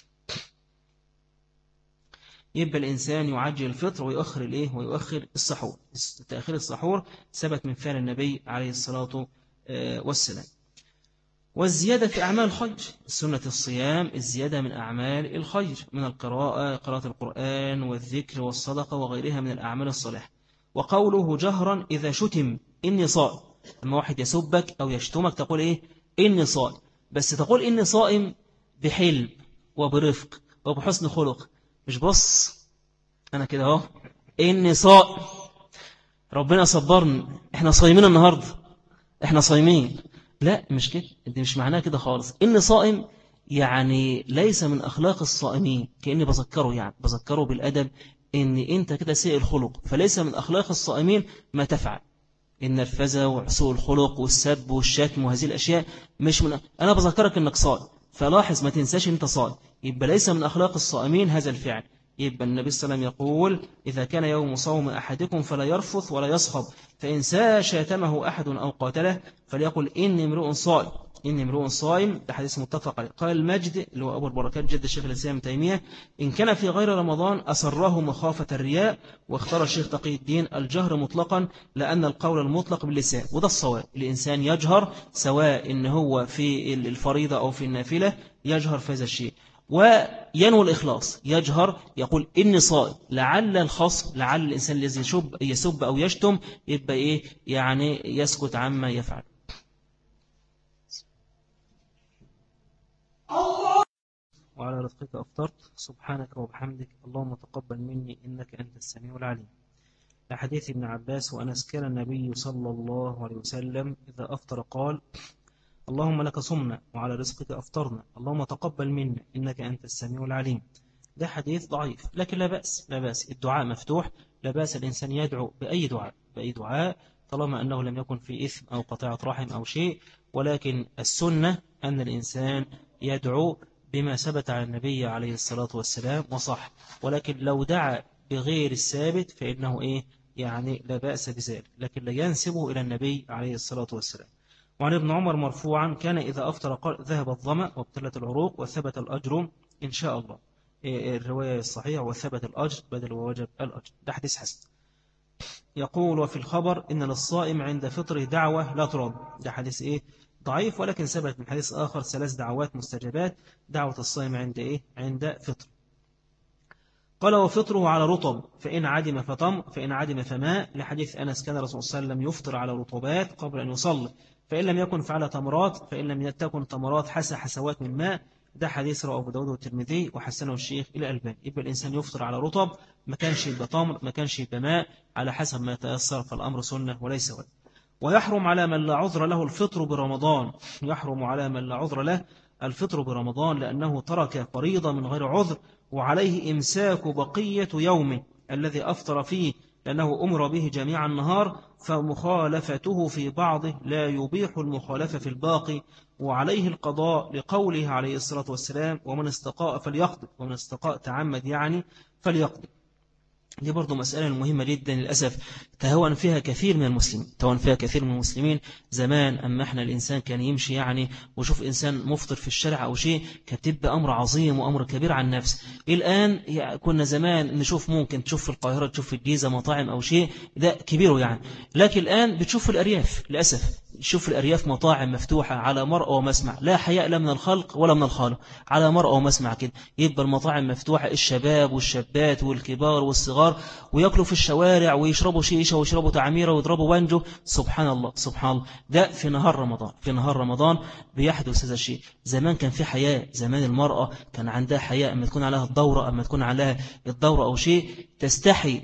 يبقى الإنسان يعجل الفطر ويؤخر السحور. تأخير السحور ثبت من فعل النبي عليه الصلاة والسلام. والزيادة في أعمال الخير، سنة الصيام الزيادة من أعمال الخير، من القراءة، قراءة القرآن والذكر والصدقة وغيرها من الأعمال الصالحة. وقوله جهرا إذا شتم إني صائم. لما واحد يسبك أو يشتمك تقول إني صائم، بس تقول إني صائم بحلم وبرفق وبحسن خلق، مش بص أنا كده إني صائم ربنا صبرني إحنا صايمين النهاردة إحنا صايمين. لا، مش كده، دي مش معناها كده خالص. إن صائم يعني ليس من أخلاق الصائمين، كأني بذكره بالأدب إن أنت كده سيء الخلق، فليس من أخلاق الصائمين ما تفعل. النرفزة وسوء الخلق والسب والشتم وهذه الأشياء مش من أنا بذكرك إنك صائم، فلاحظ ما تنساش أنت صائم. يبقى ليس من أخلاق الصائمين هذا الفعل. يبقى النبي صلى الله عليه وسلم يقول إذا كان يوم صوم أحدكم فلا يرفث ولا يصخب، فإن شاتمه أحد أو قاتله فليقل إني امرؤ صائم، إني امرؤ صائم. ده حديث متفق عليه. قال المجد اللي هو أبو البركات جد الشيخ الإسلام ابن تيمية إن كان في غير رمضان أسره مخافة الرياء. واختار الشيخ تقي الدين الجهر مطلقا لأن القول المطلق باللسان، وده الصواب. الإنسان يجهر سواء إن هو في الفريضة أو في النافلة، يجهر في هذا الشيء وينوي الإخلاص. يجهر يقول إني صائم، لعل الخصم، لعل الإنسان الذي يسب أو يشتم يبقى إيه يعني يسكت عما يفعل. وعلى رزقك أفطرت سبحانك وبحمدك اللهم تقبل مني إنك أنت السميع العليم. لحديث ابن عباس وأنس كان النبي صلى الله عليه وسلم إذا أفطر قال اللهم لك صمنا وعلى رزقك أفطرنا اللهم تقبل منا إنك أنت السميع العليم. ده حديث ضعيف لكن لا بأس، لا بأس، الدعاء مفتوح، لا بأس الإنسان يدعو بأي دعاء، بأي دعاء طالما أنه لم يكن في إثم أو قطيعة رحم أو شيء. ولكن السنة أن الإنسان يدعو بما ثبت عن النبي عليه الصلاة والسلام وصح. ولكن لو دعا بغير الثابت فإنه إيه يعني لا بأس بذلك، لكن لا ينسبه إلى النبي عليه الصلاة والسلام. وعن ابن عمر مرفوعا كان إذا أفطر قال ذهب الظمأ وابتلت العروق وثبت الأجر إن شاء الله. الرواية الصحيحة وثبت الأجر بدل ووجب الأجر. ده حديث حسن. يقول وفي الخبر إن للصائم عند فطره دعوة لا ترد. ده حديث إيه ضعيف، ولكن ثبت من حديث آخر 3 دعوات مستجابات دعوة الصائم عند إيه عند فطر. قال وفطره على رطب فإن عدم فطم فإن عدم فماء. لحديث أنس كان الرسول صلى الله عليه وسلم يفطر على رطوبات قبل أن يصلي، فإن لم يكن فعلى تمرات، فإن لم تكن تمرات حسوات من ماء. ده حديث رواه أبو داود والترمذي وحسنه الشيخ الألباني. يبقى الإنسان يفطر على رطب، ما كانش يبقى تمر، ما كانش يبقى ماء، على حسب ما يتيسر، فالأمر سنة وليس واجب. ويحرم على من لا عذر له الفطر برمضان، يحرم على من لا عذر له الفطر برمضان لأنه ترك فريضة من غير عذر، وعليه إمساك بقية يومه الذي أفطر فيه لأنه أمر به جميع النهار، فمخالفته في بعضه لا يبيح المخالفة في الباقي. وعليه القضاء لقوله عليه الصلاة والسلام ومن استقاء فليقضي، ومن استقاء تعمد يعني فليقضي. دي برضو مسألة مهمة جدا للأسف تهون فيها كثير من المسلمين، تهون فيها كثير من المسلمين. زمان أما احنا الإنسان كان يمشي يعني وشوف إنسان مفطر في الشارع أو شيء كانت تبقى أمر عظيم وأمر كبير عن النفس. الآن كنا زمان نشوف ممكن تشوف في القاهرة تشوف في الجيزة مطاعم أو شيء ده كبير يعني، لكن الآن بتشوف في الأرياف للأسف، شوف الأرياف مطاعم مفتوحة على مرأى ومسمع، لا حياء لا من الخلق ولا من الخالق، على مرأى ومسمع كده. يبقى المطاعم مفتوحة، الشباب والشابات والكبار والصغار ويأكلوا في الشوارع ويشربوا شيشة ويشربوا تعميرة ويضربوا بانجو. سبحان الله سبحان الله. ده في نهار رمضان، في نهار رمضان بيحدث هذا الشيء. زمان كان في حياء، زمان المرأة كان عندها حياء، أما تكون عليها الدورة، أما تكون عليها الدورة أو شيء تستحي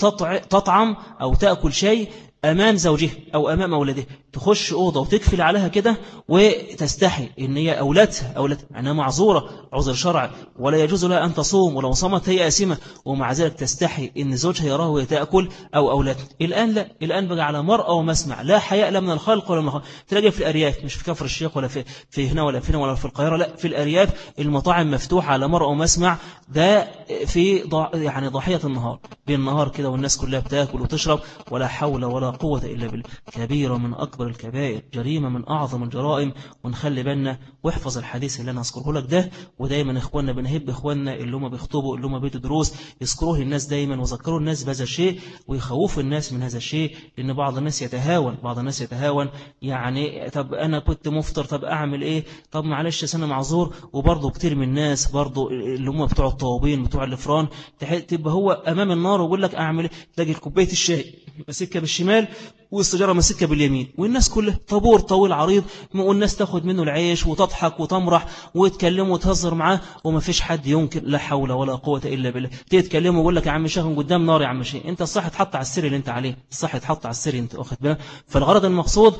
تطعم أو تأكل شيء أمام زوجها أو أمام أولادها، تخش أوضة وتكفل عليها كده وتستحي إن هي أولادها أنها معذورة عذر شرعي ولا يجوز لها أن تصوم، ولو صمت هي آثمة، ومع ذلك تستحي إن زوجها يراه وهي تأكل أو أولادها. الآن لا، الآن بقى على مرأى ومسمع، لا حياء لا من الخلق ولا من الخلق. تلاقي في الأرياف، مش في كفر الشيخ ولا في هنا ولا في هنا ولا في القاهرة، لا في الأرياف المطاعم مفتوحة على مرأى ومسمع. ده في يعني ضحية النهار، بالنهار كده والناس كلها بتأكل وتشرب، ولا حول ولا قوة إلا بالله. كبيرة من أكبر الكبائر، جريمة من أعظم الجرائم. ونخلي بالنا واحفظ الحديث اللي أنا أذكره لك ده. ودايما إخواننا بنهب إخواننا اللي هم بيخطبوا اللي هم بيدوا دروس يذكروه للناس دايما وذكروا الناس بهذا الشيء ويخوفوا الناس من هذا الشيء، لأن بعض الناس يتهاون يعني طب أنا كنت مفطر، طب أعمل إيه، طب معلش أنا معذور. وبرضه كتير من الناس برضه اللي هم بتوع الطوابين بتوع الفران تبقى هو أمام النار ويقول لك أعمل إيه، تلاقي كوباية الشاي مسكها بالشمال والسجارة مسكها باليمين، والناس كلها طابور طويل عريض، والناس تاخد منه العيش وتضحك وتمرح وتكلمه وتهزر معاه، وما فيش حد ينكر. لا حول ولا قوة إلا بالله. تتكلمه ويقول لك يا عم شيخ قدام نار، يا عم شيخ انت الصح تحط على السر اللي انت عليه، الصح تحط على السر انت واخد بالك. فالغرض المقصود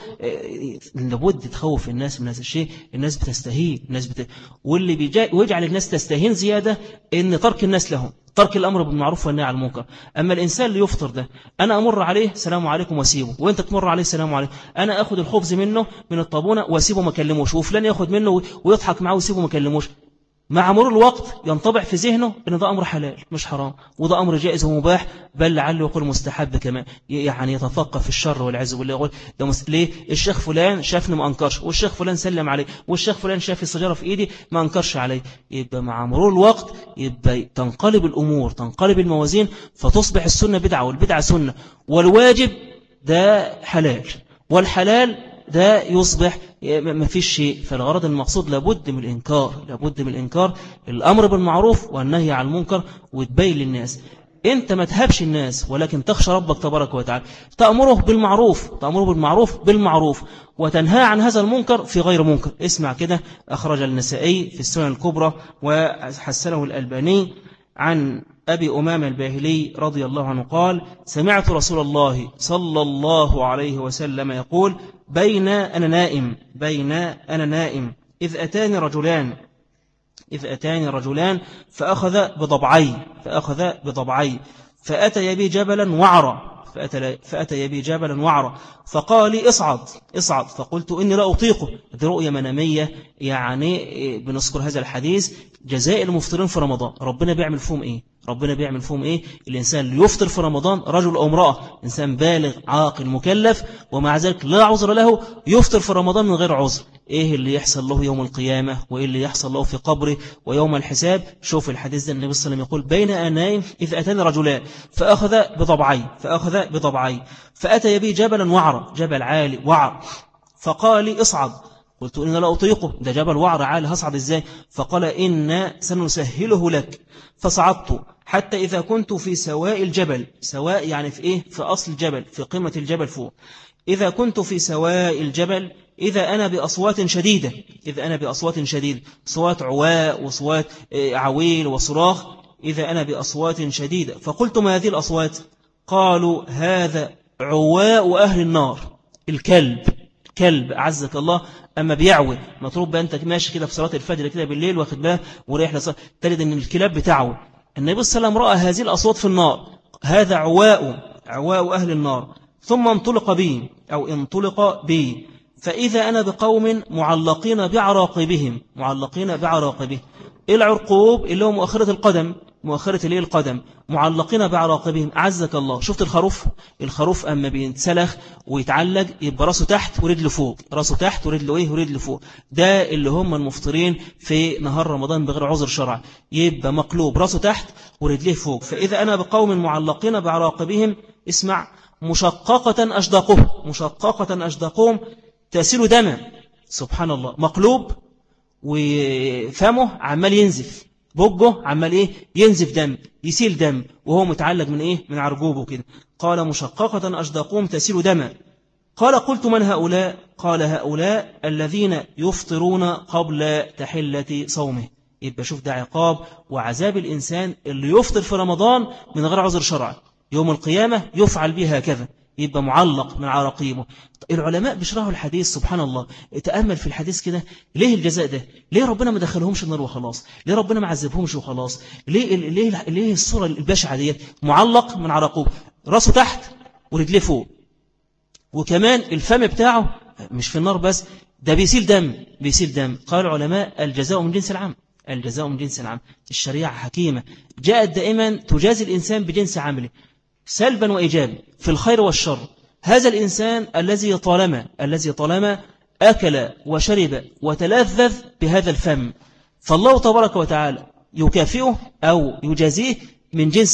لابد تخوف الناس من هذا الشيء. الناس بتستهين، واللي ويجعل الناس تستهين زيادة ان ترك الناس لهم، ترك الأمر بالمعروف والنهي عن المنكر. أما الإنسان اللي يفطر ده أنا أمر عليه سلام عليكم واسيبه، وأنت تمر عليه سلام عليكم، أنا أخذ الخبز منه من الطابونة واسيبه ما كلموش، وفلان يأخذ منه ويضحك معه ويسيبه ما كلموش. مع مرور الوقت ينطبع في ذهنه ان ده امر حلال مش حرام، وده امر جائز ومباح، بل لعله يكون مستحب كمان. يعني يتفقه في الشر والعياذ بالله، يقول ده ليه الشيخ فلان شافني ما انكرش، والشيخ فلان سلم عليه، والشيخ فلان شاف السجاره في ايدي ما انكرش عليه. يبقى مع مرور الوقت يبقى تنقلب الامور، تنقلب الموازين، فتصبح السنه بدعه والبدعه سنه، والواجب ده حلال والحلال ده يصبح ما فيش شيء. فالغرض المقصود لابد من الإنكار، لابد من الإنكار، الأمر بالمعروف والنهي عن المنكر، وتبين للناس. أنت ما تهبش الناس، ولكن تخشى ربك تبارك وتعالى، تأمره بالمعروف بالمعروف، وتنهى عن هذا المنكر في غير منكر. اسمع كده، أخرج النسائي في السنن الكبرى وحسنه الألباني عن أبي أمامة الباهلي رضي الله عنه قال: سمعت رسول الله صلى الله عليه وسلم يقول: بين أنا نائم إذ أتاني رجلان فأخذ بضبعي فأتي بي جبلا وعرا فقال لي: اصعد. فقلت: إني لا أطيقه. دي رؤية منامية، يعني بنذكر هذا الحديث جزاء المفطرين في رمضان. ربنا بيعمل فيهم إيه؟ الإنسان اللي يفطر في رمضان، رجل أو امرأة، إنسان بالغ عاقل مكلف، ومع ذلك لا عذر له، يفطر في رمضان من غير عذر. إيه اللي يحصل له يوم القيامة، وإيه اللي يحصل له في قبره ويوم الحساب؟ شوف الحديث ده، النبي صلى الله عليه وسلم يقول: بين أنا نائم إذ أتاني رجلان فأخذ بضبعي فأتي بي جبلا وعرا، جبل عالي وعر، فقال لي: اصعد. قلت: إن لا أطيقه، ده جبل وعر عالي، هصعد إزاي؟ فقال: إن سنسهله لك. فصعدت حتى إذا كنت في سواء الجبل، سواء يعني في إيه؟ في أصل الجبل، في قمة الجبل فوق. إذا كنت في سواء الجبل إذا أنا بأصوات شديدة، صوات عواء وصوات عويل وصراخ، إذا أنا بأصوات شديدة. فقلت: ما هذه الأصوات؟ قالوا: هذا عواء أهل النار. الكلب أعزك الله أما بيعوي، مطلوب بقى أنت ماشي كده في صلاة الفجر كده بالليل، واخد بالك وريح لصلاة، تجد أن الكلاب بتعوي. النبي صلى الله عليه وسلم رأى هذه الأصوات في النار، هذا عواء أهل النار. ثم انطلق بي فإذا أنا بقوم معلقين بعراقبهم. العرقوب اللي هو مؤخرة القدم، معلقين بعراقبهم. أعزك الله، شفت الخروف أما بينسلخ ويتعلق يبقى راسه تحت ورجله فوق، ورجله فوق. ده اللي هم المفطرين في نهار رمضان بغير عذر شرعي، يبقى مقلوب راسه تحت ورجله فوق. فإذا أنا بقوم معلقين بعراقبهم، اسمع، مشققة أشدقهم تسيل دما. سبحان الله، مقلوب وفمه عمال ينزف، بوجه عمال ينزف دم، يسيل دم، وهو متعلق من عرجوبه كده. قال: مشققة أشدقهم تسيل دما. قال: قلت: من هؤلاء؟ قال: هؤلاء الذين يفطرون قبل تحلة صومه. يبقى شوف، ده عقاب وعذاب الإنسان اللي يفطر في رمضان من غير عذر شرعي، يوم القيامة يفعل به هكذا، يبقى معلق من عراقيبه. العلماء بيشرحوا الحديث، سبحان الله، تأمل في الحديث كده، ليه الجزاء ده؟ ليه ربنا ما دخلهمش النار وخلاص؟ ليه ربنا ما عذبهمش وخلاص؟ ليه الصورة البشعة دي؟ معلق من عراقيبه، راسه تحت ورجليه فوق، وكمان الفم بتاعه مش في النار بس، ده بيسيل دم. قال العلماء: الجزاء من جنس العمل. الشريعة حكيمة، جاءت دائما تجازي الإنسان بجنس عمله، سلبا وإيجابا، في الخير والشر. هذا الإنسان الذي طالما أكل وشرب وتلذذ بهذا الفم، فالله تبارك وتعالى يكافئه أو يجازيه من جنس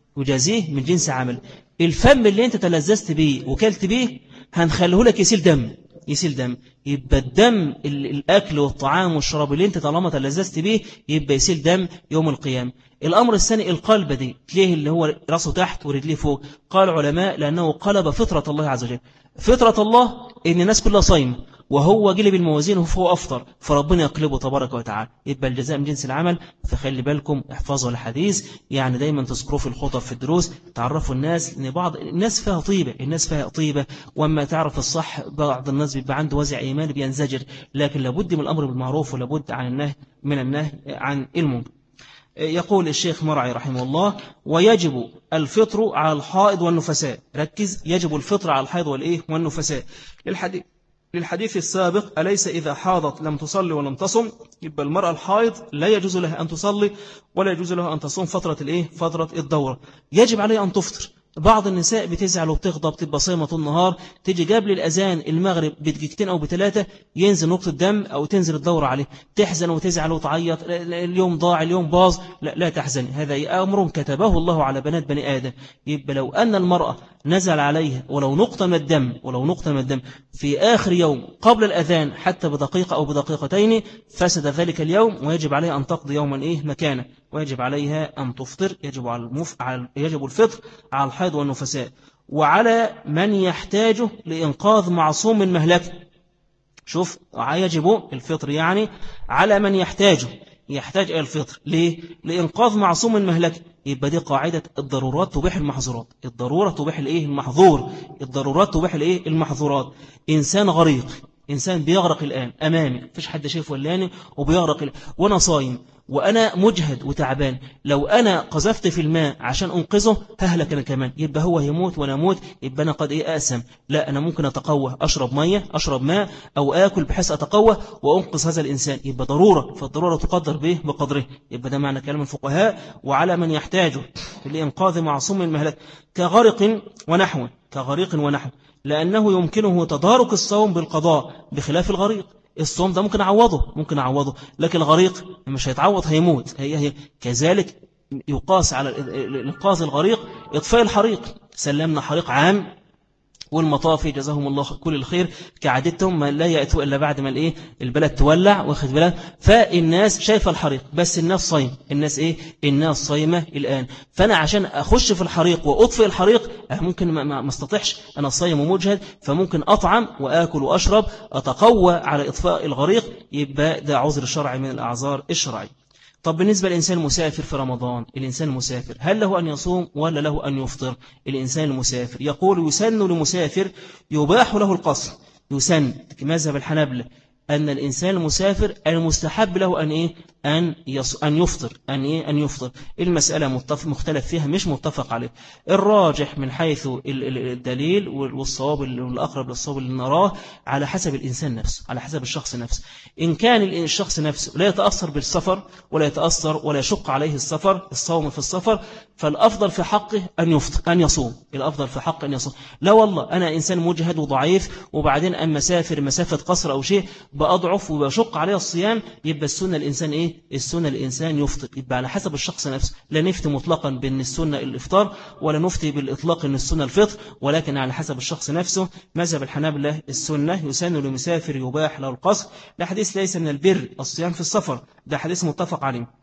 عمل. الفم اللي أنت تلذذت به وكلت به هنخليه لك يسيل دم. يبقى الدم، الأكل والطعام والشراب اللي أنت طالما تلذذت به يبقى يسيل دم يوم القيامة. الأمر الثاني، القلب دي ليه اللي هو راسه تحت ورجليه فوق؟ قال العلماء: لأنه قلب فطرة الله عز وجل. فطرة الله إن الناس كلها صايمة، وهو جلب الموازين وهو أفطر، فربنا يقلبه تبارك وتعالى. يبقى الجزاء من جنس العمل. فخلي بالكم، احفظوا الحديث، يعني دايما تذكروا في الخطب في الدروس، تعرفوا الناس ان بعض الناس فيها طيبة، وما تعرف الصح بعض الناس بيبقى عنده وزع إيمان بينزجر، لكن لابد من الأمر بالمعروف ولابد من النهي عن المنكر. يقول الشيخ مرعي رحمه الله: ويجب الفطر على الحائض والنفساء. ركز، يجب الفطر على الحائض والنفساء، للحديث السابق أليس إذا حاضت لم تصلي ولم تصم، يبقى المرأة الحائض لا يجوز لها أن تصلي ولا يجوز لها أن تصوم فترة الدورة، يجب عليها أن تفطر. بعض النساء بتزعل وبتغضب، تبقى صايمة طول النهار، تيجي جاب الأذان المغرب بدقيقتين أو بثلاثة ينزل نقطة دم أو تنزل الدورة عليه، تحزن وتزعل وتعيط، اليوم ضاع، اليوم باظ. لا تحزن، هذا أمر كتبه الله على بنات بني آدم. يبقى لو أن المرأة نزل عليها ولو نقطة من الدم في آخر يوم قبل الأذان حتى بدقيقة أو بدقيقتين فسد ذلك اليوم، ويجب عليها أن تقضي يوما مكانه، ويجب عليها أن تفطر. يجب الفطر على الحيض والنفساء، وعلى من يحتاجه لإنقاذ معصوم من مهلكه. شوف، يجب الفطر يعني على من يحتاج إلى الفطر. ليه؟ لإنقاذ معصوم من مهلكه. يبقى دي قاعدة الضرورات تبيح المحظورات. الضرورة تبيح المحظور. الضرورات تبيح المحظورات. إنسان غريق، إنسان بيغرق الآن أمامي، مفيش حد شايف ولاني وبيغرق وأنا صايم وأنا مجهد وتعبان، لو أنا قذفت في الماء عشان أنقذه ههلك أنا كمان، يبقى هو يموت وأنا أموت، يبقى أنا قد أقسم. لا، أنا ممكن أتقوى، أشرب ماء أو آكل بحيث أتقوى وأنقذ هذا الإنسان. يبقى ضرورة، فالضرورة تقدر به بقدره. يبقى ده معنى كلام الفقهاء، وعلى من يحتاجه لإنقاذ معصوم من المهلك كغرق ونحو، لأنه يمكنه تدارك الصوم بالقضاء بخلاف الغريق. الصوم ده ممكن أعوضه، لكن الغريق مش هيتعوض، هيموت. هي كذلك يقاس على إنقاذ الغريق إطفاء الحريق. سلمنا حريق عام، والمطافي جزاهم الله كل الخير كعادتهم ما لا يأتوا إلا بعد ما البلد تولع، واخد بالك، فالناس شايفة الحريق، بس الناس صايم، الناس صايمة الآن. فأنا عشان أخش في الحريق وأطفئ الحريق ممكن ما استطيعش، أنا صايم ومجهد، فممكن أطعم وآكل وأشرب أتقوى على إطفاء الغريق. يبقى ده عذر شرعي من الأعذار الشرعية. طب بالنسبة للإنسان المسافر في رمضان، الإنسان المسافر هل له أن يصوم ولا له أن يفطر؟ الإنسان المسافر يقول يسن لمسافر يباح له القصر. يسن مذهب الحنابلة أن الإنسان المسافر المستحب له أن يفطر. المسألة مختلف فيها، مش متفق عليه. الراجح من حيث الدليل والصواب الأقرب للصواب اللي نراه على حسب الإنسان نفسه، على حسب الشخص نفسه. إن كان الشخص نفسه لا يتأثر بالسفر ولا يشق عليه الصوم في السفر، فالأفضل في حقه أن يصوم. الأفضل في حقه أن يصوم. لا والله أنا إنسان مجهد وضعيف، وبعدين أما سافر مسافة قصر أو شيء بأضعف وبشق عليه الصيام، يبقى السنة الإنسان السنة الإنسان يفطر. يبقى على حسب الشخص نفسه. لا نفتي مطلقا بأن السنة الإفطار، ولا نفتي بالإطلاق أن السنة الفطر، ولكن على حسب الشخص نفسه. مذهب الحنابلة السنة يسن لمسافر يباح له القصر. ده حديث ليس من البر الصيام في السفر، ده حديث متفق عليه.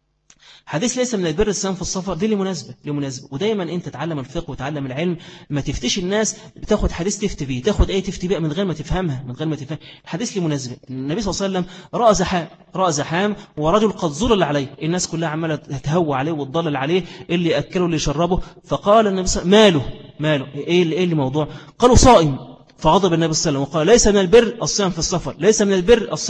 حديث ليس من البر الصيام في السفر دي لمناسبة. ودايما انت تتعلم الفقه وتعلم العلم، ما تفتش الناس بتاخد حديث تفتي بيه، تاخد تفتي بيه من غير ما تفهمها، الحديث لمناسبة. النبي صلى الله عليه وسلم رأى زحام ورجل قد ظلل عليه، الناس كلها عمالة تهوى عليه وتضلل عليه، اللي يأكله اللي يشربه. فقال النبي صلى الله عليه وسلم ماله ايه اللي موضوع؟ قالوا صائم. فغضب النبي صلى الله عليه وسلم وقال ليس من البر الصيام في السفر، ليس من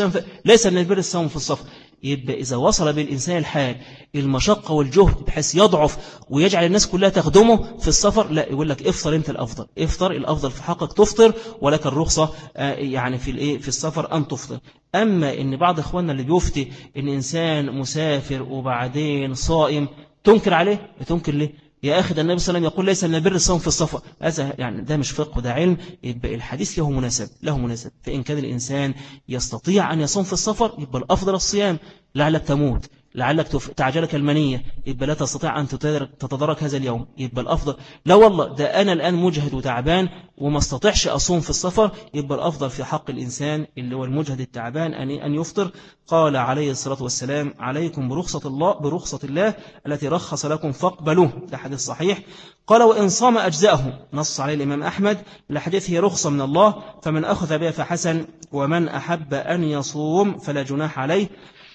البر الصوم في السفر. يبقى إذا وصل بالإنسان الحال المشقة والجهد بحيث يضعف ويجعل الناس كلها تخدمه في السفر، لا، يقول لك افطر انت الأفضل في حقك تفطر، ولك الرخصة يعني في السفر أن تفطر. أما إن بعض إخواننا اللي بيفتي إن إنسان مسافر وبعدين صائم تنكر عليه، بتنكر ليه؟ يا أخي ده النبي صلى الله عليه وسلم يقول ليس من البر الصوم في السفر. هذا يعني ده مش فقه، ده علم. يبقى الحديث له مناسب. فإن كان الإنسان يستطيع أن يصوم في السفر يبقى الأفضل الصيام، لعلك تموت، لعلك تعجلك المنية، يبقى لا تستطيع أن تتدرك هذا اليوم، يبقى الأفضل. لا والله ده أنا الآن مجهد وتعبان وما استطيعش أصوم في السفر، يبقى الأفضل في حق الإنسان اللي هو المجهد التعبان أن يفطر. قال عليه الصلاة والسلام عليكم برخصة الله التي رخص لكم فاقبلوه. ده حديث صحيح. قال وإن صام أجزاءه، نص عليه الإمام أحمد. الحديث هي رخصة من الله، فمن أخذ بها فحسن، ومن أحب أن يصوم فلا جناح عليه.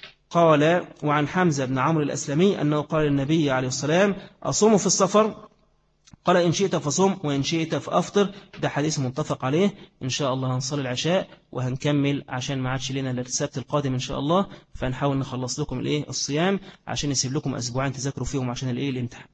قال وعن حمزة بن عمرو الأسلمي أنه قال النبي عليه السلام أصوم في السفر، قال إن شئت فصوم وإن شئت فأفطر. ده حديث متفق عليه. إن شاء الله هنصلي العشاء وهنكمل عشان ما عادش لنا السبت القادم إن شاء الله، فنحاول نخلص لكم الصيام عشان نسيب لكم أسبوعين تذاكروا فيهم عشان الامتحان.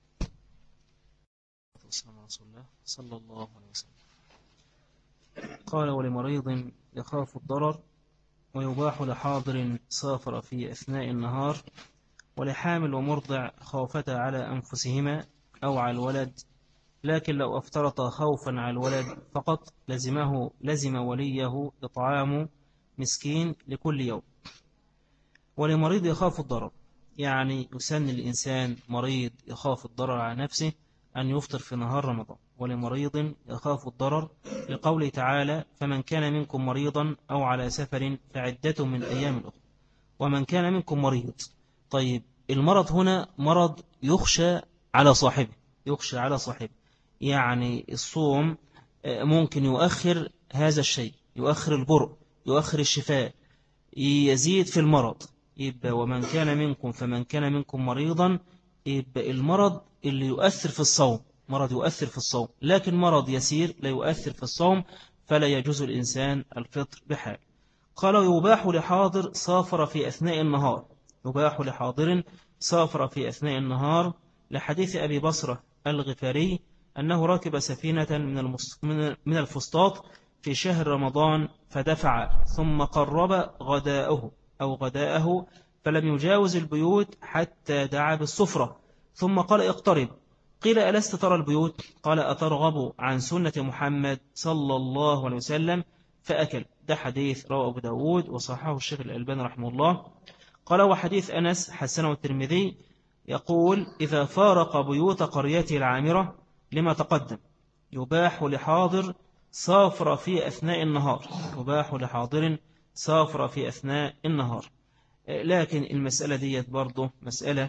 صلى الله عليه وسلم. قال ولمريض يخاف الضرر ويباح لحاضر سافر في أثناء النهار ولحامل ومرضع خافتا على أنفسهما أو على الولد، لكن لو افترط خوفا على الولد فقط لزم وليه إطعام مسكين لكل يوم. ولمريض يخاف الضرر، يعني يسن الإنسان مريض يخاف الضرر على نفسه أن يفطر في نهار رمضان. ولمريض يخاف الضرر لقوله تعالى فمن كان منكم مريضا أو على سفر فعدة من أيام أخرى. ومن كان منكم مريض، طيب المرض هنا مرض يخشى على صاحبه، يخشى على صاحبه، يعني الصوم ممكن يؤخر هذا الشيء، يؤخر البرء، يؤخر الشفاء، يزيد في المرض. يبقى ومن كان منكم فمن كان منكم مريضا، يبقى المرض اللي يؤثر في الصوم مرض يؤثر في الصوم، لكن مرض يسير لا يؤثر في الصوم فلا يجوز الإنسان الفطر بحال. قال يباح لحاضر سافر في أثناء النهار، يباح لحاضر سافر في أثناء النهار لحديث أبي بصرة الغفاري أنه ركب سفينة من الفسطاط في شهر رمضان فدفع ثم قرب غداءه فلم يجاوز البيوت حتى دعا بالصفرة ثم قال اقترب. قيل ألست ترى البيوت؟ قال أترغب عن سنة محمد صلى الله عليه وسلم؟ فأكل. ده حديث رواه أبو داود وصححه الشيخ الألباني رحمه الله. قال وحديث أنس حسنه الترمذي يقول إذا فارق بيوت قريته العامرة لما تقدم يباح لحاضر سافر في أثناء النهار، يباح لحاضر سافر في أثناء النهار. لكن المسألة ديت برضه مسألة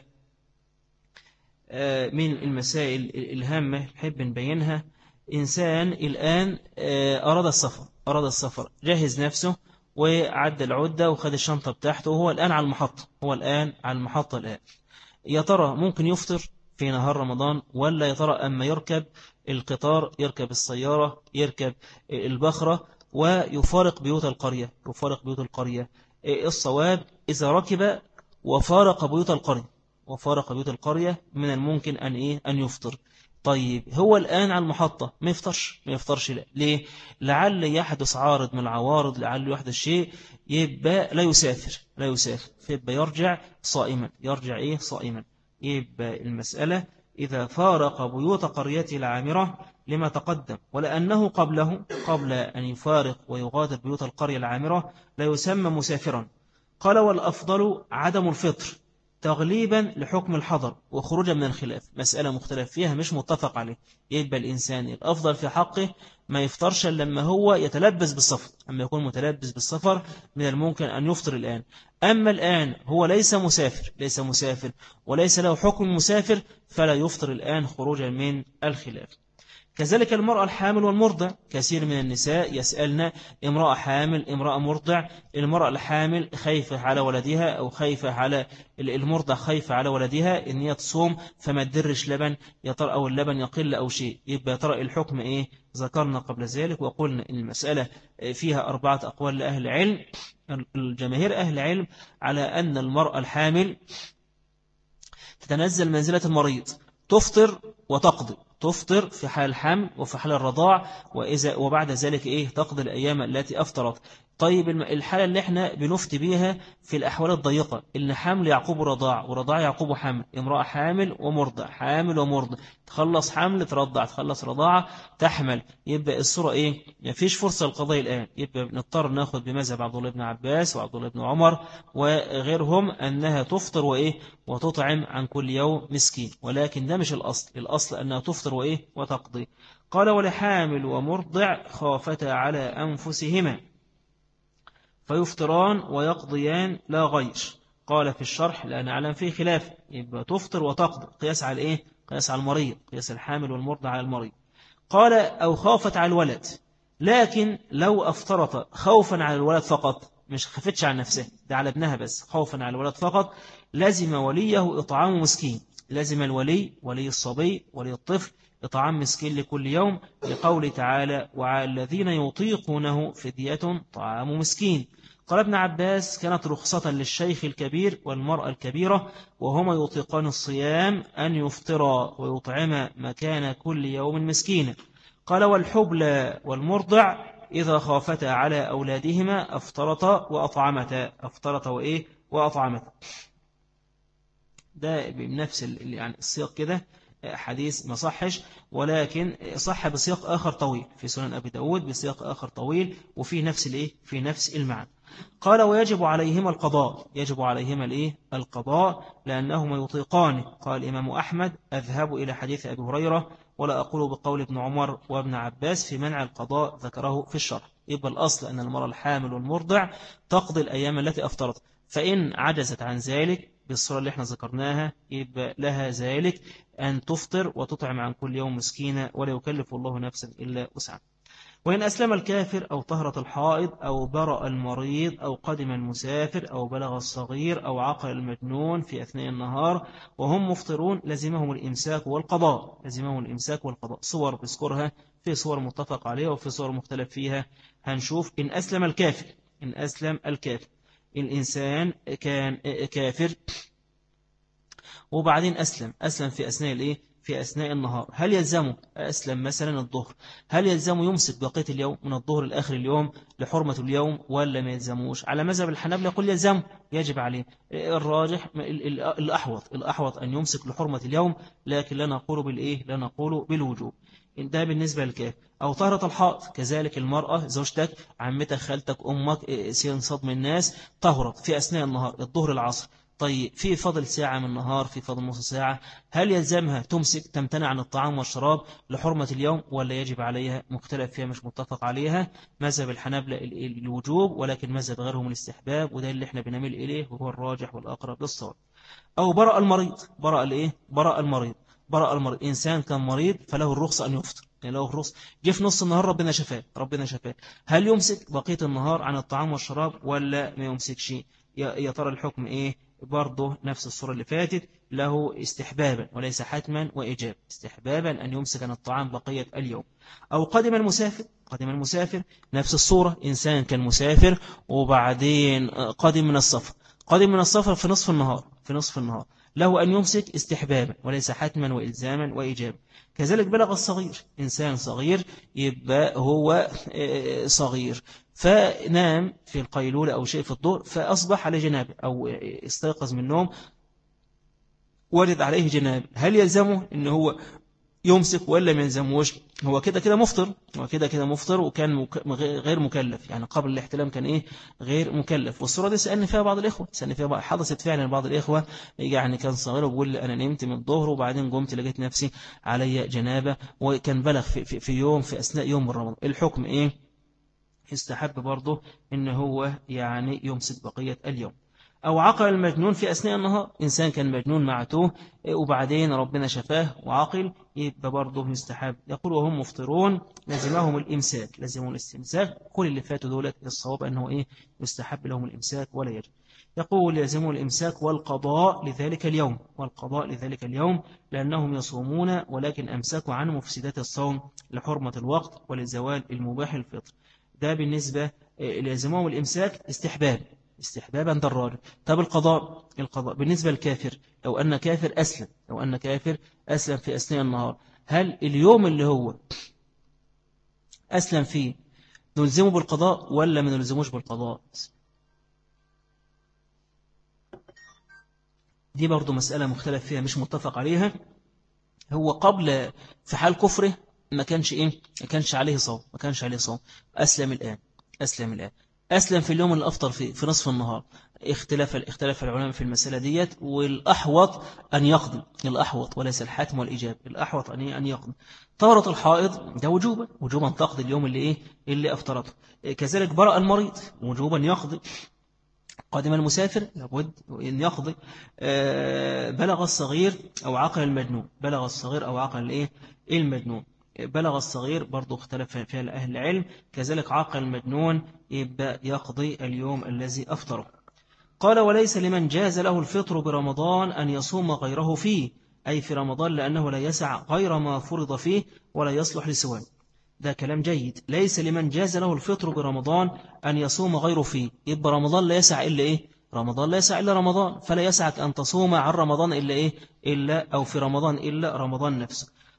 من المسائل الهامة نحب نبينها. إنسان الآن أراد السفر جهز نفسه وعد العدة وخد الشنطة بتاعته وهو الآن على المحطة، الآن يا ترى ممكن يفطر في نهار رمضان ولا يا ترى أما يركب القطار، يركب السيارة، يركب البخرة ويفارق بيوت القرية؟ الصواب إذا ركب وفارق بيوت القرية من الممكن أن يفطر. طيب هو الآن على المحطة ما يفطرش لا. ليه؟ لعل يحدث عارض من العوارض، لعل يحدث شيء يبقى لا يسافر فيبقى يرجع صائما. يبقى المسألة إذا فارق بيوت قريته العامرة لما تقدم ولأنه قبل أن يفارق ويغادر بيوت القرية العامرة لا يسمى مسافرا. قال والأفضل عدم الفطر تغليبا لحكم الحظر وخروجا من الخلاف، مسألة مختلف فيها مش متفق عليه. يبقى الإنسان الأفضل في حقه ما يفطرش لما هو يتلبس بالسفر، أما يكون متلبس بالسفر من الممكن أن يفطر الآن. أما الآن هو ليس مسافر وليس له حكم مسافر فلا يفطر الآن خروجا من الخلاف. كذلك المرأة الحامل والمرضع، كثير من النساء يسألنا امرأة حامل امرأة مرضع، المرأة الحامل خايفة على ولدها أو خايفة على المرضع، خايفة على ولدها إن هي تصوم فما تدرش لبن يا ترى أو اللبن يقل أو شيء، يبقى ترى الحكم إيه؟ ذكرنا قبل ذلك وقلنا إن المسألة فيها 4 أقوال لأهل العلم. الجماهير أهل العلم على أن المرأة الحامل تتنزل منزلة المريض، تفطر وتقضي، تفطر في حال الحمل وفي حال الرضاع، وبعد ذلك تقضي الأيام التي أفطرت. طيب الحالة اللي احنا بنفتي بيها في الأحوال الضيقة إن حمل يعقوب رضاع ورضاع يعقوب حمل، امرأة حامل ومرضع تخلص حمل ترضع، تخلص رضاعة تحمل، يبقى الصورة مفيش فرصة للقضاء الآن. يبقى نضطر ناخد بمذهب عبد الله بن عباس وعبد الله بن عمر وغيرهم أنها تفطر وتطعم عن كل يوم مسكين، ولكن ده مش الأصل أنها تفطر وتقضي. قال ولحامل ومرضع خافتا على أنفسهما فيفطران ويقضيان لا غير. قال في الشرح لا نعلم فيه خلاف، يبقى تفطر وتقضي قياس على قياس على المريض، قياس الحامل والمرضع على المريض. قال أو خافت على الولد، لكن لو أفطرت خوفا على الولد فقط، مش خفتش على نفسه، ده على ابنها بس، خوفا على الولد فقط، لازم وليه إطعام مسكين، لازم ولي الصبي ولي الطفل إطعام مسكين لكل يوم، لقول تعالى وعلى الذين يطيقونه فدية طعام مسكين. قال ابن عباس كانت رخصة للشيخ الكبير والمرأة الكبيرة وهما يطيقان الصيام أن يفطرا ويطعما مكان كل يوم مسكين. قال والحبلى والمرضع إذا خافتا على أولادهما أفطرتا وأطعمتا. أفطرتا وإيه وأطعمتا. ده بنفس يعني السياق كده، حديث ما صحش، ولكن صح بسياق آخر طويل في سنن أبي داود، بسياق آخر طويل وفي نفس الإيه في نفس المعنى. قال ويجب عليهما القضاء. يجب عليهما الإيه القضاء لأنهما يطيقان. قال الإمام أحمد أذهب إلى حديث أبي هريرة ولا أقول بقول ابن عمر وابن عباس في منع القضاء، ذكره في الشرح. يبقى الأصل أن المرأة الحامل والمرضع تقضي الأيام التي أفطرت، فإن عجزت عن ذلك بالصورة اللي احنا ذكرناها يبقى لها ذلك أن تفطر وتطعم عن كل يوم مسكينة، ولا يكلف الله نفسا إلا وسعها. وإن أسلم الكافر أو طهرة الحائض أو برأ المريض أو قدم المسافر أو بلغ الصغير أو عقل المجنون في أثناء النهار وهم مفطرون لزمهم الإمساك والقضاء. لزمهم الإمساك والقضاء. صور بذكرها، في صور متفق عليها وفي صور مختلف فيها. هنشوف إن أسلم الكافر. إن أسلم الكافر، الإنسان كان كافر وبعدين أسلم في أثناء الإيه في أثناء النهار، هل يلزمه أسلم مثلا الظهر، هل يلزمه يمسك بقية اليوم من الظهر لآخر اليوم لحرمة اليوم ولا ما يلزموش؟ على مذهب الحنابلة يقول يلزمه، يجب عليه. الراجح الأحوط أن يمسك لحرمة اليوم، لكن لا نقول بالإيه لا نقول بالوجوب. ده بالنسبة للكافر. أو طهرة الحائض كذلك، المرأة زوجتك عمتك خالتك أمك سين صدم الناس طهرت في أثناء النهار الظهر العصر، طيب في فضل ساعة من النهار، في فضل نص ساعة، هل يلزمها تمسك تمتنع عن الطعام والشراب لحرمة اليوم ولا يجب عليها؟ مختلف فيها مش متفق عليها. مذهب الحنابلة الوجوب، ولكن مذهب غيرهم الاستحباب، وده اللي احنا بنميل إليه وهو الراجح والأقرب للصواب. أو برأ المريض. برأ المريض إنسان كان مريض فله الرخصة أن يفطر، يعني له الرخصة، جه في نص النهار ربنا شفاه، هل يمسك بقية النهار عن الطعام والشراب ولا ما يمسكش؟ يا ترى الحكم إيه؟ برضه نفس الصورة اللي فاتت، له استحبابا وليس حتما وإجاب. استحبابا أن يمسك عن الطعام بقية اليوم. أو قدم المسافر نفس الصورة، إنسان كان مسافر وبعدين قدم من السفر في نصف النهار له أن يمسك استحبابا وليس حتما وإلزاما وإجابا. كذلك بلغ الصغير، إنسان صغير يبقى هو صغير فنام في القيلولة أو شيء في الظهر فأصبح عليه جنابه أو استيقظ من النوم ورد عليه جنابه، هل يلزمه أنه هو يمسك ولا ما يلزموش؟ هو كده مفطر وكان غير مكلف، يعني قبل الاحتلام كان غير مكلف. والصورة دي سألني فيها بعض الإخوة، حدثت فعلا بعض الإخوة، يعني كان صغير وبيقول لي أنا نمت من الظهر وبعدين قمت لقيت نفسي علي جنابة، وكان بلغ في أثناء يوم رمضان. الحكم استحب برضه إن هو يعني يمسك بقية اليوم. أو عقل المجنون في أثناء النهار، إنسان كان مجنون معتوه وبعدين ربنا شفاه وعقل، يبقى برضه يستحب. يقول وهم مفطرون لزمهم الاستمساك. كل اللي فاتوا دولة الصواب أنه يستحب لهم الإمساك ولا يجب. يقول يلزمهم الإمساك والقضاء لذلك اليوم لأنهم يصومون ولكن أمسكوا عن مفسدات الصوم لحرمة الوقت ولزوال المباح الفطر. ده بالنسبة لزمهم الإمساك استحبابا ده الراجل. طب القضاء بالنسبة للكافر، لو أن كافر أسلم في أثناء النهار، هل اليوم اللي هو أسلم فيه نلزمه بالقضاء ولا ما نلزموش بالقضاء؟ دي برضو مسألة مختلف فيها مش متفق عليها. هو قبل في حال كفره ما كانش عليه صوم، أسلم الآن أسلم في اليوم اللي أفطر فيه في نصف النهار. اختلف العلماء في المسألة ديت، والأحوط أن يقضي، الأحوط وليس الحاتم والإجابة، الأحوط أن يقضي. طهرة الحائض ده وجوبا تقضي اليوم اللي أفطرته. كذلك برأ المريض وجوبا يقضي. قادم المسافر لابد أن يقضي. بلغ الصغير أو عقل المجنون، بلغ الصغير برضو اختلف فيها أهل العلم. كذلك عقل المجنون يبقى يقضي اليوم الذي أفطره. قال وليس لمن جاز له الفطر برمضان أن يصوم غيره فيه، أي في رمضان، لأنه لا يسع غير ما فرض فيه ولا يصلح لسواه. ده كلام جيد. ليس لمن جاز له الفطر برمضان أن يصوم غيره فيه، يبقى رمضان لا يسع إلا رمضان لا يسع إلا رمضان، فلا يسعك أن تصوم عن رمضان إلا أو في رمضان إلا رمضان نفسه.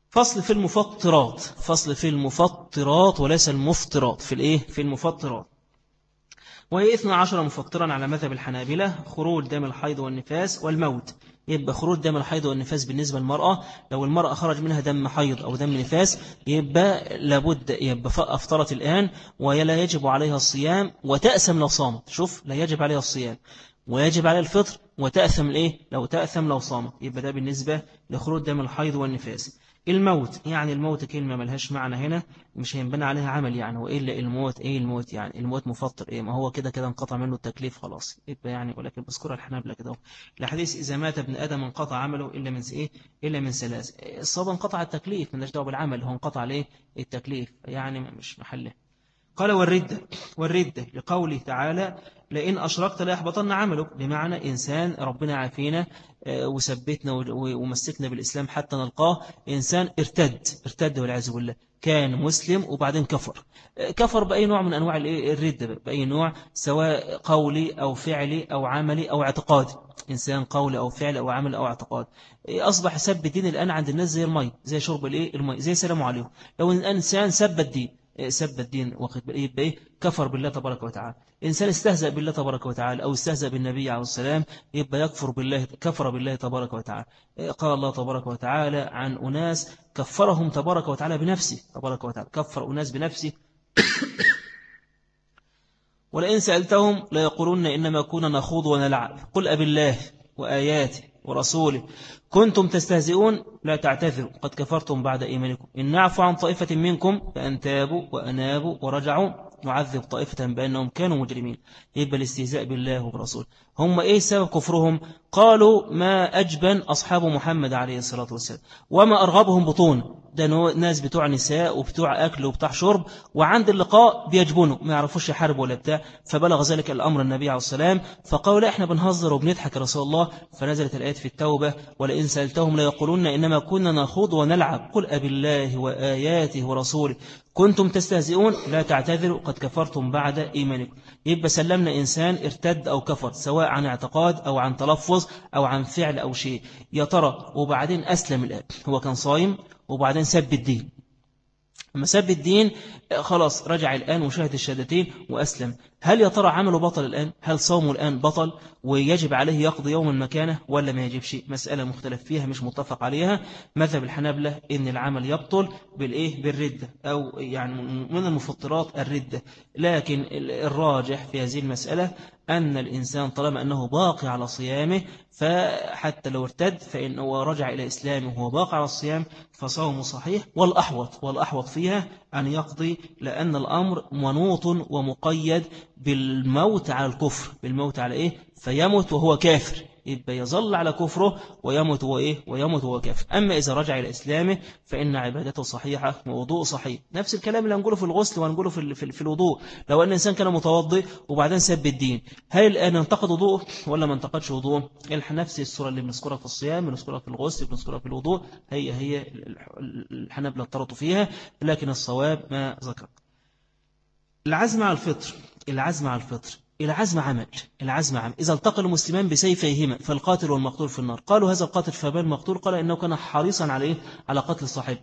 فصل في المفطرات، فصل في المفطرات وليس المفطرات، في الإيه؟ في المفطرات. وهي 12 مفطرا على مذهب الحنابلة: خروج دم الحيض والنفاس والموت. يبقى خروج دم الحيض والنفاس بالنسبة للمرأة، لو المرأة خرج منها دم حيض أو دم نفاس يبقى لابد، يبقى أفطرت الآن ولا يجب عليها الصيام وتأثم لو صامت. شوف، لا يجب عليها الصيام ويجب عليها الفطر وتأثم الإيه؟ لو تأثم لو صامت. يبقى ده بالنسبة لخروج دم الحيض والنفاس. الموت، يعني الموت كلمة ملهاش معنى هنا، مش هينبنى عليها عمل يعني. وإلا الموت إيه؟ الموت يعني الموت مفطر إيه؟ ما هو كده كده انقطع منه التكليف خلاص، يبقى يعني. ولكن بذكرها الحنابلة كده. الحديث: إذا مات ابن آدم انقطع عمله إلا من إيه؟ إلا من ثلاث. الصواب انقطع التكليف، من دعوه بالعمل، هو انقطع عليه التكليف يعني مش محله. قال: والردة، والردة لقوله تعالى: لئن أشركت لا يحبطن عملك. بمعنى إنسان ربنا عافينا وثبتنا ومسكنا بالإسلام حتى نلقاه، إنسان ارتد والعياذ بالله، كان مسلم وبعدين كفر. كفر بأي نوع من أنواع الردة، بأي نوع، سواء قولي أو فعلي أو عملي أو اعتقادي. إنسان قولي أو فعل أو عمل أو اعتقاد أصبح سب الدين الآن عند الناس زي المي، زي شرب المي، زي سلام عليهم. لو الإنسان سب الدين، سب الدين، واخد بالإيه؟ يبقى إيه؟ كفر بالله تبارك وتعالى. إنسان استهزأ بالله تبارك وتعالى أو استهزأ بالنبي عليه السلام يبقى يكفر بالله، كفر بالله تبارك وتعالى. قال الله تبارك وتعالى عن أناس كفرهم تبارك وتعالى بنفسه، تبارك وتعالى كفر أناس بنفسه: ولئن سألتهم ليقولون إنما كنا نخوض ونلعب قل أبي الله وآياته ورسوله كنتم تستهزئون لا تعتذروا قد كفرتم بعد إيمانكم إن نعفو عن طائفة منكم فأن تابوا وأنابوا ورجعوا نعذب طائفة بأنهم كانوا مجرمين. يبقى الاستهزاء بالله وبرسوله. هم إيه سبب كفرهم؟ قالوا: ما أجبن أصحاب محمد عليه الصلاة والسلام وما أرغبهم بطون. ده ناس بتوع نساء وبتوع أكل وبتوع شرب، وعند اللقاء بيجبنوا، ما يعرفوش يحاربوا ولا بتاع. فبلغ ذلك الأمر النبي عليه السلام فقالوا: لا، إحنا بنهزر وبنضحك يا رسول الله. فنزلت الآيات في التوبة: ولئن سألتهم ليقولون إنما كنا نخوض ونلعب قل أبي الله وآياته ورسوله كنتم تستهزئون لا تعتذروا قد كفرتم بعد إيمانكم. يبقى سلمنا إنسان ارتد أو كفر، سواء عن اعتقاد أو عن تلفظ أو عن فعل أو شيء، يا ترى وبعدين أسلم الآن، هو كان صايم وبعدين سب الدين، لما سب الدين خلاص رجع الآن وشاهد الشهادتين وأسلم، هل يا ترى عمله بطل الآن؟ هل صومه الآن بطل ويجب عليه يقضي يوما مكانه ولا ما يجب شيء؟ مسألة مختلف فيها مش متفق عليها. مذهب الحنابلة إن العمل يبطل بالإيه؟ بالردة، أو يعني من المفطرات الردة. لكن الراجح في هذه المسألة أن الإنسان طالما أنه باقي على صيامه، فحتى لو ارتد فإنه رجع إلى إسلامه وهو باقي على الصيام فصومه صحيح. والأحوط فيها أن يقضي، لأن الأمر منوط ومقيد بالموت على الكفر، بالموت على إيه؟ فيموت وهو كافر، يبقى يظل على كفره ويموت هو إيه؟ ويموت وهو كافر. أما إذا رجع إلى إسلامه فإن عبادته صحيحة ووضوء صحيح. نفس الكلام اللي هنقوله في الغسل وهنقوله في الوضوء. لو أن الإنسان كان متوضئ وبعدين سب الدين، هل الآن ينتقد وضوءه ولا ما انتقدش وضوءه؟ نفس الصورة اللي بنذكرها في الصيام بنذكرها في الغسل بنذكرها في الوضوء، هي الحنابلة اضطرطوا فيها، لكن الصواب ما ذكر. العزم على الفطر، العزم على الفطر، العزم عمل، العزم عمل. إذا التقى المسلمان بسيفيهما فالقاتل والمقتول في النار. قالوا: هذا القاتل فما المقتول؟ قال: إنه كان حريصا عليه على قتل صاحبه.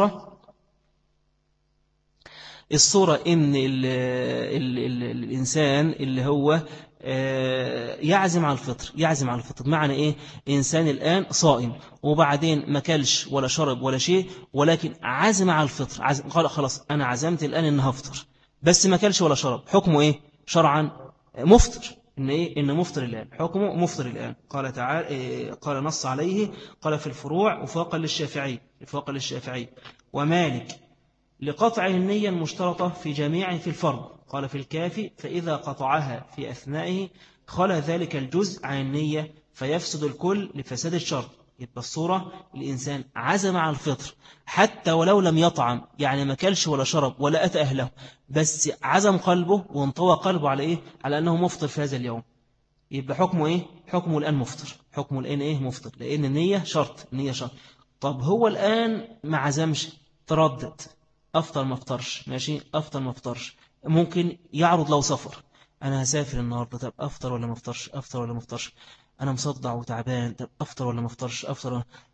الصورة إن الإنسان اللي هو يعزم على الفطر، يعزم على الفطر معنى إيه؟ إنسان الآن صائم وبعدين ما كلش ولا شرب ولا شيء، ولكن عزم على الفطر، قال: خلاص أنا عزمت الآن إن هفطر، بس ما كلش ولا شرب. حكمه إيه شرعا؟ مفطر. إن إيه؟ إن مفطر الآن، حكمه مفطر الآن. قال تعالى، قال نص عليه، قال في الفروع وفاقا للشافعي، وفاقا للشافعي ومالك لقطع النية المشترطة في جميع في الفرض. قال في الكافي: فإذا قطعها في أثنائه خلى ذلك الجزء عن النية فيفسد الكل لفساد الشرط. يبقى الصورة الإنسان عزم على الفطر حتى ولو لم يطعم، يعني ما كلش ولا شرب ولا أتى أهله، بس عزم قلبه وانطوى قلبه على إيه؟ على أنه مفطر في هذا اليوم. يبقى حكمه إيه؟ حكمه الآن مفطر، حكمه الآن إيه؟ مفطر، لأن النية شرط، النية شرط. طب هو الآن ما عزمش، تردد، أفطر ما أفطرش، ماشي، أفطر ما أفطرش. ممكن يعرض لو سفر: أنا هسافر النهاردة، طب أفطر ولا ما أفطرش؟ أفطر ولا ما أفطرش؟ أنا مصدع وتعبان، طب أفطر ولا ما أفطرش؟ أفطر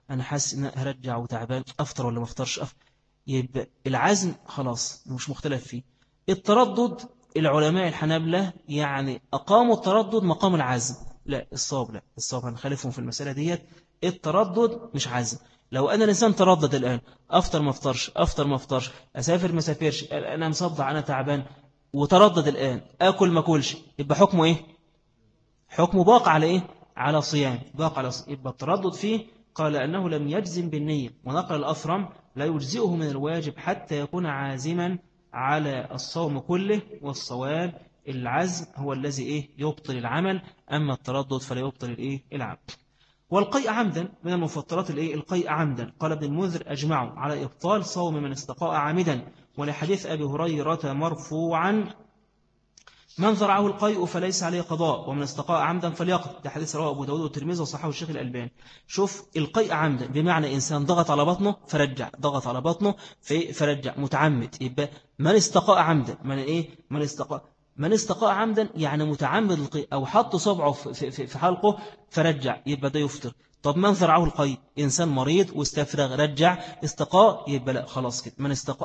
أنا حاسس إن هرجع وتعبان، أفطر ولا ما أفطرش، يبقى العزم خلاص مش مختلف فيه. التردد العلماء الحنابلة يعني أقاموا التردد مقام العزم. لا الصواب، لا الصواب هنخالفهم في المسألة ديت. التردد مش عزم. لو أنا الإنسان تردد الآن، أفطر ما أفطرش، أفطر ما أفطرش، أسافر ما أسافرش، أنا مصدع، أنا تعبان، وتردد الآن أكل ما أكلش، يبقى حكمه إيه؟ حكمه باق على إيه؟ على صيام، باق على صيام. يبقى التردد فيه قال أنه لم يجزم بالنية، ونقل الأثرم لا يجزئه من الواجب حتى يكون عازما على الصوم كله، والصواب العزم هو الذي إيه؟ يبطل العمل، أما التردد فلا يبطل الإيه؟ العمل. والقيء عمدا من المفطرات الإيه؟ القيء عمدا، قال ابن المنذر أجمعوا على إبطال صوم من استقاء عامدا، ولحديث أبي هريرة مرفوعا من ذرعه القيء فليس عليه قضاء، ومن استقاء عمدا فليقضي. ده حديث رواه أبو داود والترمذي وصححه الشيخ الألباني. شوف القيء عمدا بمعنى إنسان ضغط على بطنه فرجع، ضغط على بطنه فرجع متعمد. يبقى من استقاء عمدا، من إيه؟ من استقاء عمدا يعني متعمد القيء، أو حط صبعه في حلقه فرجع، يبقى ده يفطر. طب من ذرعه القيء، إنسان مريض واستفرغ رجع استقاء، يبقى لا خلاص كده.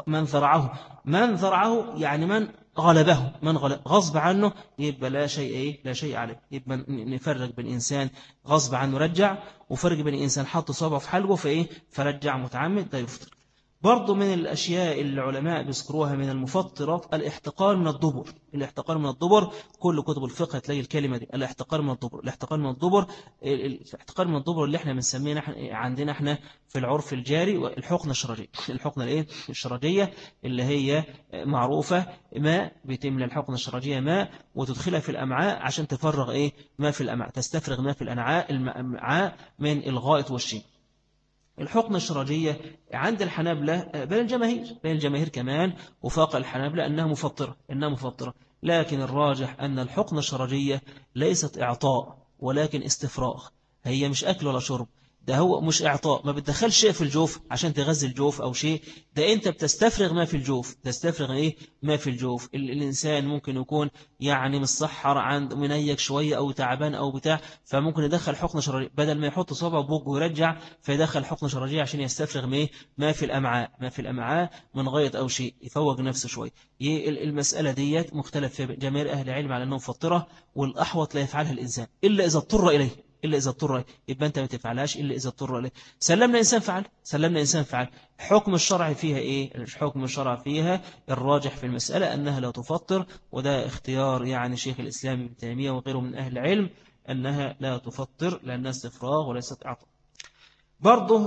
من ذرعه يعني من غلبه، من غصب عنه، يبقى لا شيء إيه؟ لا شيء عليه. يبقى نفرق بين إنسان غصب عنه رجع، وفرق بين إنسان حط صبعه في حلقه فإيه؟ فرجع متعمد، ده يفطر. برضو من الأشياء اللي العلماء بيذكروها من المفطرات الاحتقار من الدبر. الاحتقار من الدبر كل كتب الفقه تلاقي الكلمة دي، الاحتقار من الدبر. الاحتقار من الدبر، الاحتقار من الدبر اللي احنا بنسميه عندنا احنا في العرف الجاري الحقنة الشرجية. الحقنة الايه؟ الشرجية، اللي هي معروفة، ماء بتملى الحقنة الشرجية ماء وتدخلها في الأمعاء عشان تفرغ ايه؟ ما في الأمعاء، تستفرغ ما في الأمعاء من الغائط والشيء. الحقنة الشرجية عند الحنابلة بل الجماهير كمان وفاق الحنابلة أنها مفطرة، لكن الراجح أن الحقنة الشرجية ليست إعطاء ولكن استفراغ. هي مش أكل ولا شرب، ده هو مش إعطاء، ما بتدخل شيء في الجوف عشان تغذي الجوف أو شيء، ده أنت بتستفرغ ما في الجوف. تستفرغ إيه؟ ما في الجوف. الإنسان ممكن يكون يعني مصحر، عند منيك شوية أو تعبان أو بتاع، فممكن يدخل حقنة شرجية بدل ما يحط صبعه بوجه ويرجع، فيدخل حقنة شرجية عشان يستفرغ ما في الأمعاء من غيط أو شيء، يفوق نفسه شوية. المسألة ديت مختلف في جماهير أهل العلم على أنه مفطرة، والأحوط لا يفعلها الإنسان إلا إذا اضطر إليه. يبقى أنت ما تفعلهاش إلا إذا اضطر إليه. سلمنا إنسان فعل. حكم الشرع فيها إيه؟ الحكم الشرع فيها الراجح في المسألة أنها لا تفطر، وده اختيار يعني شيخ الإسلام ابن تيمية وغيره من أهل العلم، أنها لا تفطر لأنها استفراغ وليست إعطاء. برضه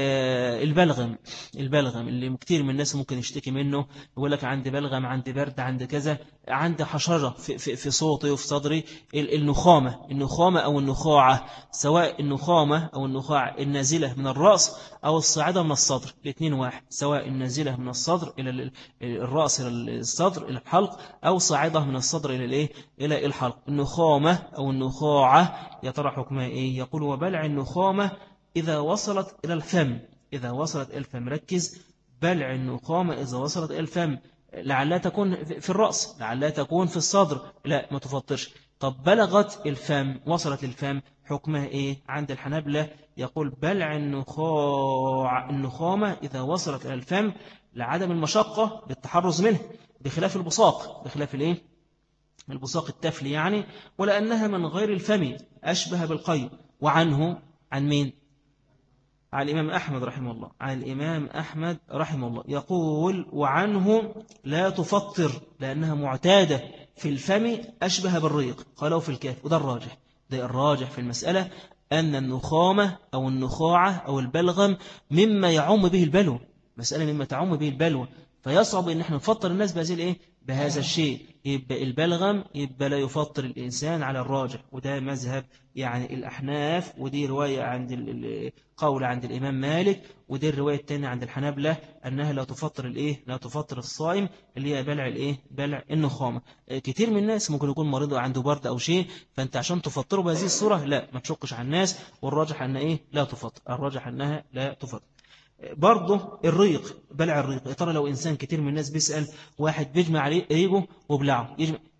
البلغم اللي كتير من الناس ممكن يشتكي منه، يقول لك عندي بلغم، عندي برد، عندي كذا، عندي حشرة في صوتي وفي صدري. النخامة أو النخاعة، سواء النخامة أو النخاعة النازلة من الرأس أو الصاعدة من الصدر، الاثنين واحد، سواء النازلة من الصدر إلى الرأس إلى الصدر إلى الحلق، أو صاعدة من الصدر إلى الحلق. النخامة أو النخاعة يا ترى حكمها إيه؟ يقول وبلع النخامة إذا وصلت إلى الفم. ركز، بلع النخامة إذا وصلت إلى الفم، لعلها تكون في الرأس، لعلها تكون في الصدر، لا ما تفطرش. طب بلغت الفم، وصلت للفم، حكمها إيه؟ عند الحنابلة يقول بلع النخامة إذا وصلت إلى الفم لعدم المشقة بالتحرز منه، بخلاف البصاق، البصاق التفلي يعني، ولأنها من غير الفم أشبه بالقيء. وعنه، عن مين؟ على الإمام أحمد رحمه الله يقول وعنه لا تفطر لأنها معتادة في الفم أشبه بالريق، قالوا في الكاف. وده الراجح في المسألة أن النخامة أو النخاعة أو البلغم مما يعم به البلوى، مسألة مما تعم به البلوى، فيصعب أن احنا نفطر الناس بهذا الشيء. يبقى البلغم يبقى لا يفطر الإنسان على الراجح، وده مذهب يعني الأحناف، ودي رواية قول عند الإمام مالك، ودي الرواية الثانية عند الحنابلة أنها لا تفطر الصائم، اللي هي بلع النخامة. كتير من الناس ممكن يكون مريض عنده برد أو شيء، فأنت عشان تفطره بهذه الصورة لا، ما تشقش على الناس، والراجح أنها لا تفطر، الراجح أنها لا تفطر. برضه بلع الريق، يا ترى لو إنسان، كتير من الناس بيسأل واحد بيجمع ريقه وبلعه،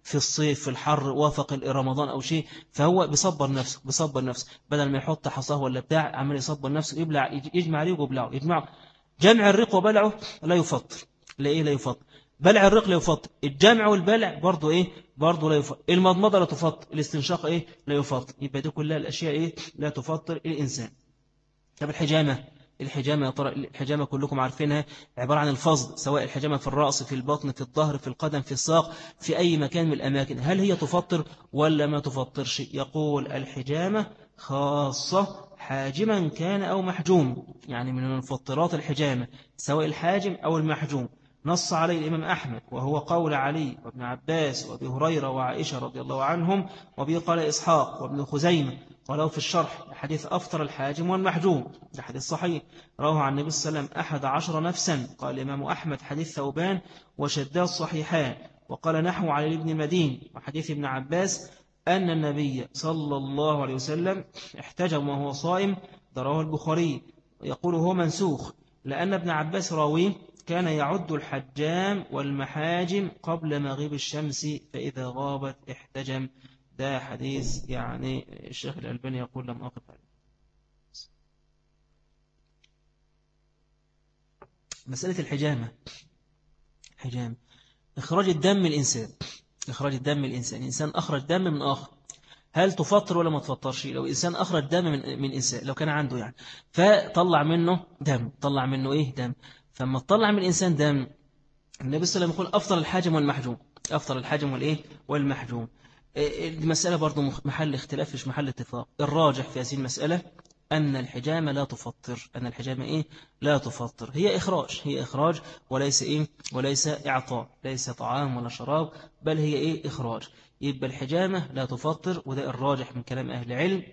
في الصيف في الحر وافق رمضان أو شيء، فهو بيصبر نفسه بدل ما يحط حصاه ولا بتاع عمال يصبر نفسه، يجمع عليه ويبلعه يجمعه. جمع الرق وبلعه لا يفطر. لا يفطر. بلع الرق لا يفطر. الجمع والبلع برضه إيه؟ برضه لا يفطر. المضمضة لا تفطر. الاستنشاق إيه؟ لا يفطر. يبقى دي كلها الأشياء إيه؟ لا تفطر الإنسان. طب الحجامة يا ترى الحجامة كلكم عارفينها، عبارة عن الفصل، سواء الحجامة في الرأس في البطن في الظهر في القدم في الساق في أي مكان من الأماكن، هل هي تفطر ولا ما تفطرش؟ يقول الحجامة خاصة حاجما كان أو محجوم، يعني من المفطرات الحجامة سواء الحاجم أو المحجوم. نص عليه الإمام أحمد وهو قول علي وابن عباس وابي هريرة وعائشة رضي الله عنهم، وبه قال إسحاق وابن خزيمة ولو في الشرح حديث أفطر الحاجم والمحجوم، ده حديث صحيح رواه عن النبي صلى الله عليه وسلم 11 نفسا. قال الإمام أحمد حديث ثوبان وشداد صحيحان. وقال نحو علي بن المدين وحديث ابن عباس أن النبي صلى الله عليه وسلم احتجم وهو صائم، ده رواه البخاري. يقول هو منسوخ لأن ابن عباس راويه كان يعد الحجام والمحاجم قبل مغيب الشمس فإذا غابت احتجم. ده حديث يعني الشيخ الألباني يقول لم أقف عليه. مسألة الحجامة، إخراج الدم من الإنسان، إخراج الدم من الإنسان، إنسان أخرج دم من آخر، هل تفطر ولا ما تفطرش؟ لو إنسان أخرج دم من إنسان، لو كان عنده يعني فطلع منه دم، طلع منه إيه؟ دم. فما تطلع من الإنسان دم، النبي صلى الله عليه وسلم يقول أفطر الحاجم والمحجوم، أفطر الحاجم والإيه؟ والمحجوم. المسألة برضو محل اختلاف مش محل اتفاق. الراجح في هذه المسألة أن الحجامة لا تفطر، أن الحجامة إيه؟ لا تفطر، هي إخراج وليس إيه؟ وليس إعطاء، ليس طعام ولا شراب، بل هي إيه؟ إخراج. يبقى الحجامة لا تفطر، وده الراجح من كلام أهل العلم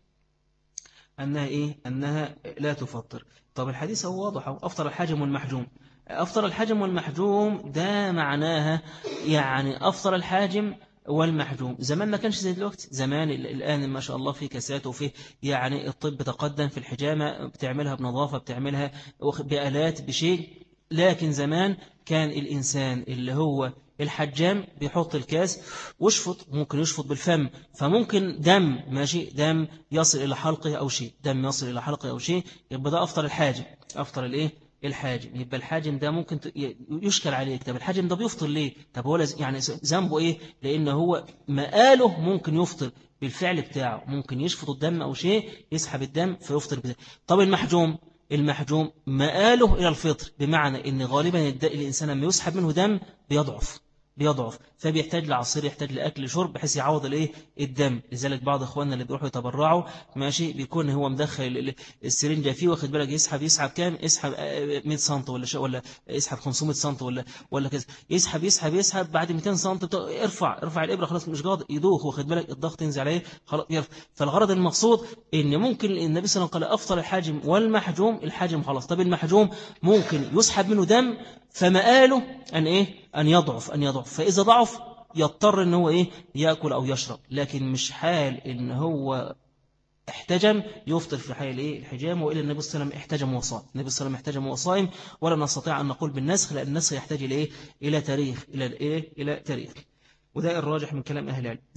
أنها إيه؟ أنها لا تفطر. طب الحديث هو واضح، أفطر الحاجم والمحجوم. أفطر الحاجم والمحجوم ده معناها يعني أفطر الحاجم والمحجوم. زمان ما كانش زي دلوقتي، زمان الآن ما شاء الله في كاسات وفي يعني الطب تقدم في الحجامة، بتعملها بنظافة، بتعملها بآلات بشيء. لكن زمان كان الإنسان اللي هو الحجام بيحط الكاس ويشفط، ممكن يشفط بالفم، فممكن دم ماشي، دم يصل إلى حلقه أو شيء، دم يصل إلى حلقه أو شيء، يبقى ده أفطر الحاجم، أفطر الإيه؟ الحاجم. يبقى الحاجم ده ممكن يشكل عليك، طب الحاجم ده بيفطر ليه؟ طب هو يعني ذنبه إيه؟ لأن هو مقاله ممكن يفطر بالفعل بتاعه، ممكن يشفط الدم أو شيء يسحب الدم فيفطر بده. طب المحجوم مآله إلى الفطر، بمعنى أن غالبا الإنسان لما يسحب منه دم بيضعف فبيحتاج لعصير، يحتاج لأكل شرب بحيث يعوض الايه؟ الدم. لذلك بعض اخواننا اللي بيروحوا يتبرعوا ماشي بيكون هو مدخل السرنجة فيه، واخد بالك، يسحب كام؟ يسحب 100 سم ولا يسحب 500 سم ولا كذا، يسحب بعد 200 سم ارفع الإبرة، خلاص مش قادر يدوخ، واخد بالك، الضغط ينزل عليه خلاص يرفع. فالغرض المقصود ان ممكن النبي صلى الله عليه وسلم قال افطر الحاجم والمحجوم، الحاجم خلاص. طب المحجوم ممكن يسحب منه دم فمآله أن إيه؟ أن يضعف فإذا ضعف يضطر أن هو إيه؟ يأكل أو يشرب، لكن مش حال أن هو احتجم يفطر في حال إيه؟ الحجام. وإلى النبي صلى الله عليه وسلم احتجم وصائم، النبي صلى الله عليه وسلم احتجم وصائم، ولا نستطيع أن نقول بالنسخ، لأن النسخ يحتاج إلى إيه؟ إلى تاريخ، إلى تاريخ. وده الراجح من كلام أهل العلم.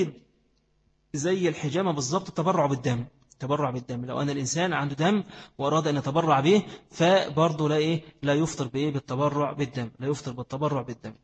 زي الحجامة بالضبط التبرع بالدم، لو أن الإنسان عنده دم وأراد أن يتبرع به فبرضه لا يفطر بالتبرع بالدم، لا يفطر بالتبرع بالدم.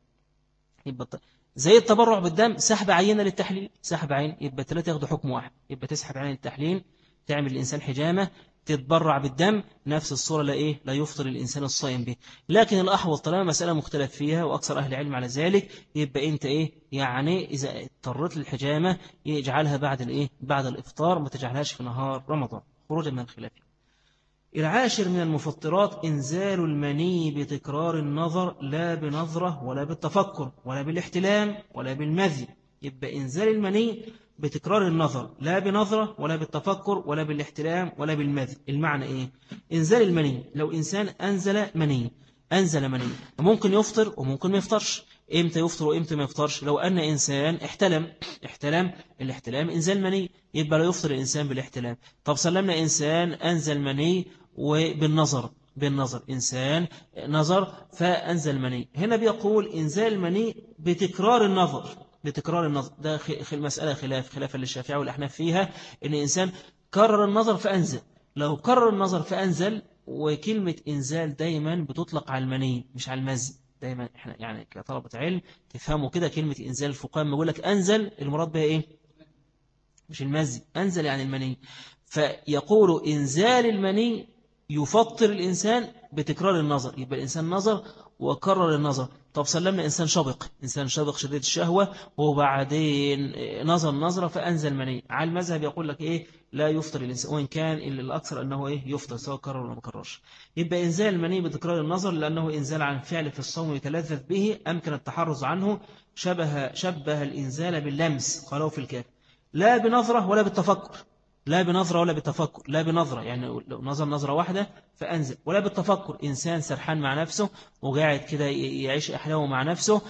زي التبرع بالدم سحب عينة للتحليل، سحب عين، يبقى ثلاثة ياخدوا حكم واحد، يبقى تسحب عين التحليل، تعمل الإنسان حجامة، تتبرع بالدم، نفس الصورة لا يفطر الإنسان الصائم به. لكن الأحوط طالما مسألة مختلف فيها وأكثر أهل العلم على ذلك، يبقى أنت يعني إذا اضطرت للحجامة يجعلها بعد الإفطار، ما تجعلهاش في نهار رمضان، خروجا من الخلاف. العاشر من المفطرات إنزال المني بتكرار النظر، لا بنظرة ولا بالتفكر ولا بالاحتلام ولا بالمذي. يبقى إنزال المني بتكرار النظر، لا بنظرة ولا بالتفكر ولا بالاحتلام ولا بالمذي. المعنى إيه؟ إنزال المني، لو إنسان أنزل مني ممكن يفطر وممكن ما يفطرش. إمتى يفطر وإمتى ما يفطرش؟ لو أن إنسان احتلم الاحتلام إنزال مني، يبقى لا يفطر الإنسان بالاحتلام. طب سلمنا إنسان أنزل مني وبالنظر، إنسان نظر فأنزل مني، هنا بيقول إنزال المني بتكرار النظر، بتكرار النظر. ده المسألة خلافا للشافعي والأحناف فيها، إن الإنسان كرر النظر فأنزل. لو كرر النظر فأنزل، وكلمة إنزال دايما بتطلق على المني مش على المزي. دايما احنا يعني كطلبة علم تفهموا كده، كلمة إنزال الفقهاء لما يقول لك أنزل المراد بها إيه؟ مش المزي، أنزل يعني المني. فيقول إنزال المني يفطر الإنسان بتكرار النظر. يبقى الإنسان نظر وكرر النظر. طب سلمنا إنسان شبق، إنسان شبق شديد الشهوة، وبعدين نظر نظرة فأنزل مني. على المذهب يقول لك إيه؟ لا يفطر الإنسان، وإن كان الأكثر أنه إيه؟ يفطر سواء كرر ولا ما كررش. يبقى إنزال المني بتكرار النظر لأنه إنزال عن فعل في الصوم يتلذذ به أمكن التحرز عنه. شبه الإنزال باللمس، قالوا في الكافي لا بنظرة ولا بالتفكر. لا بنظرة ولا بالتفكر. لا بنظرة يعني لو نظر نظرة واحدة فأنزل، ولا بالتفكر إنسان سرحان مع نفسه وقاعد كده يعيش أحلامه مع نفسه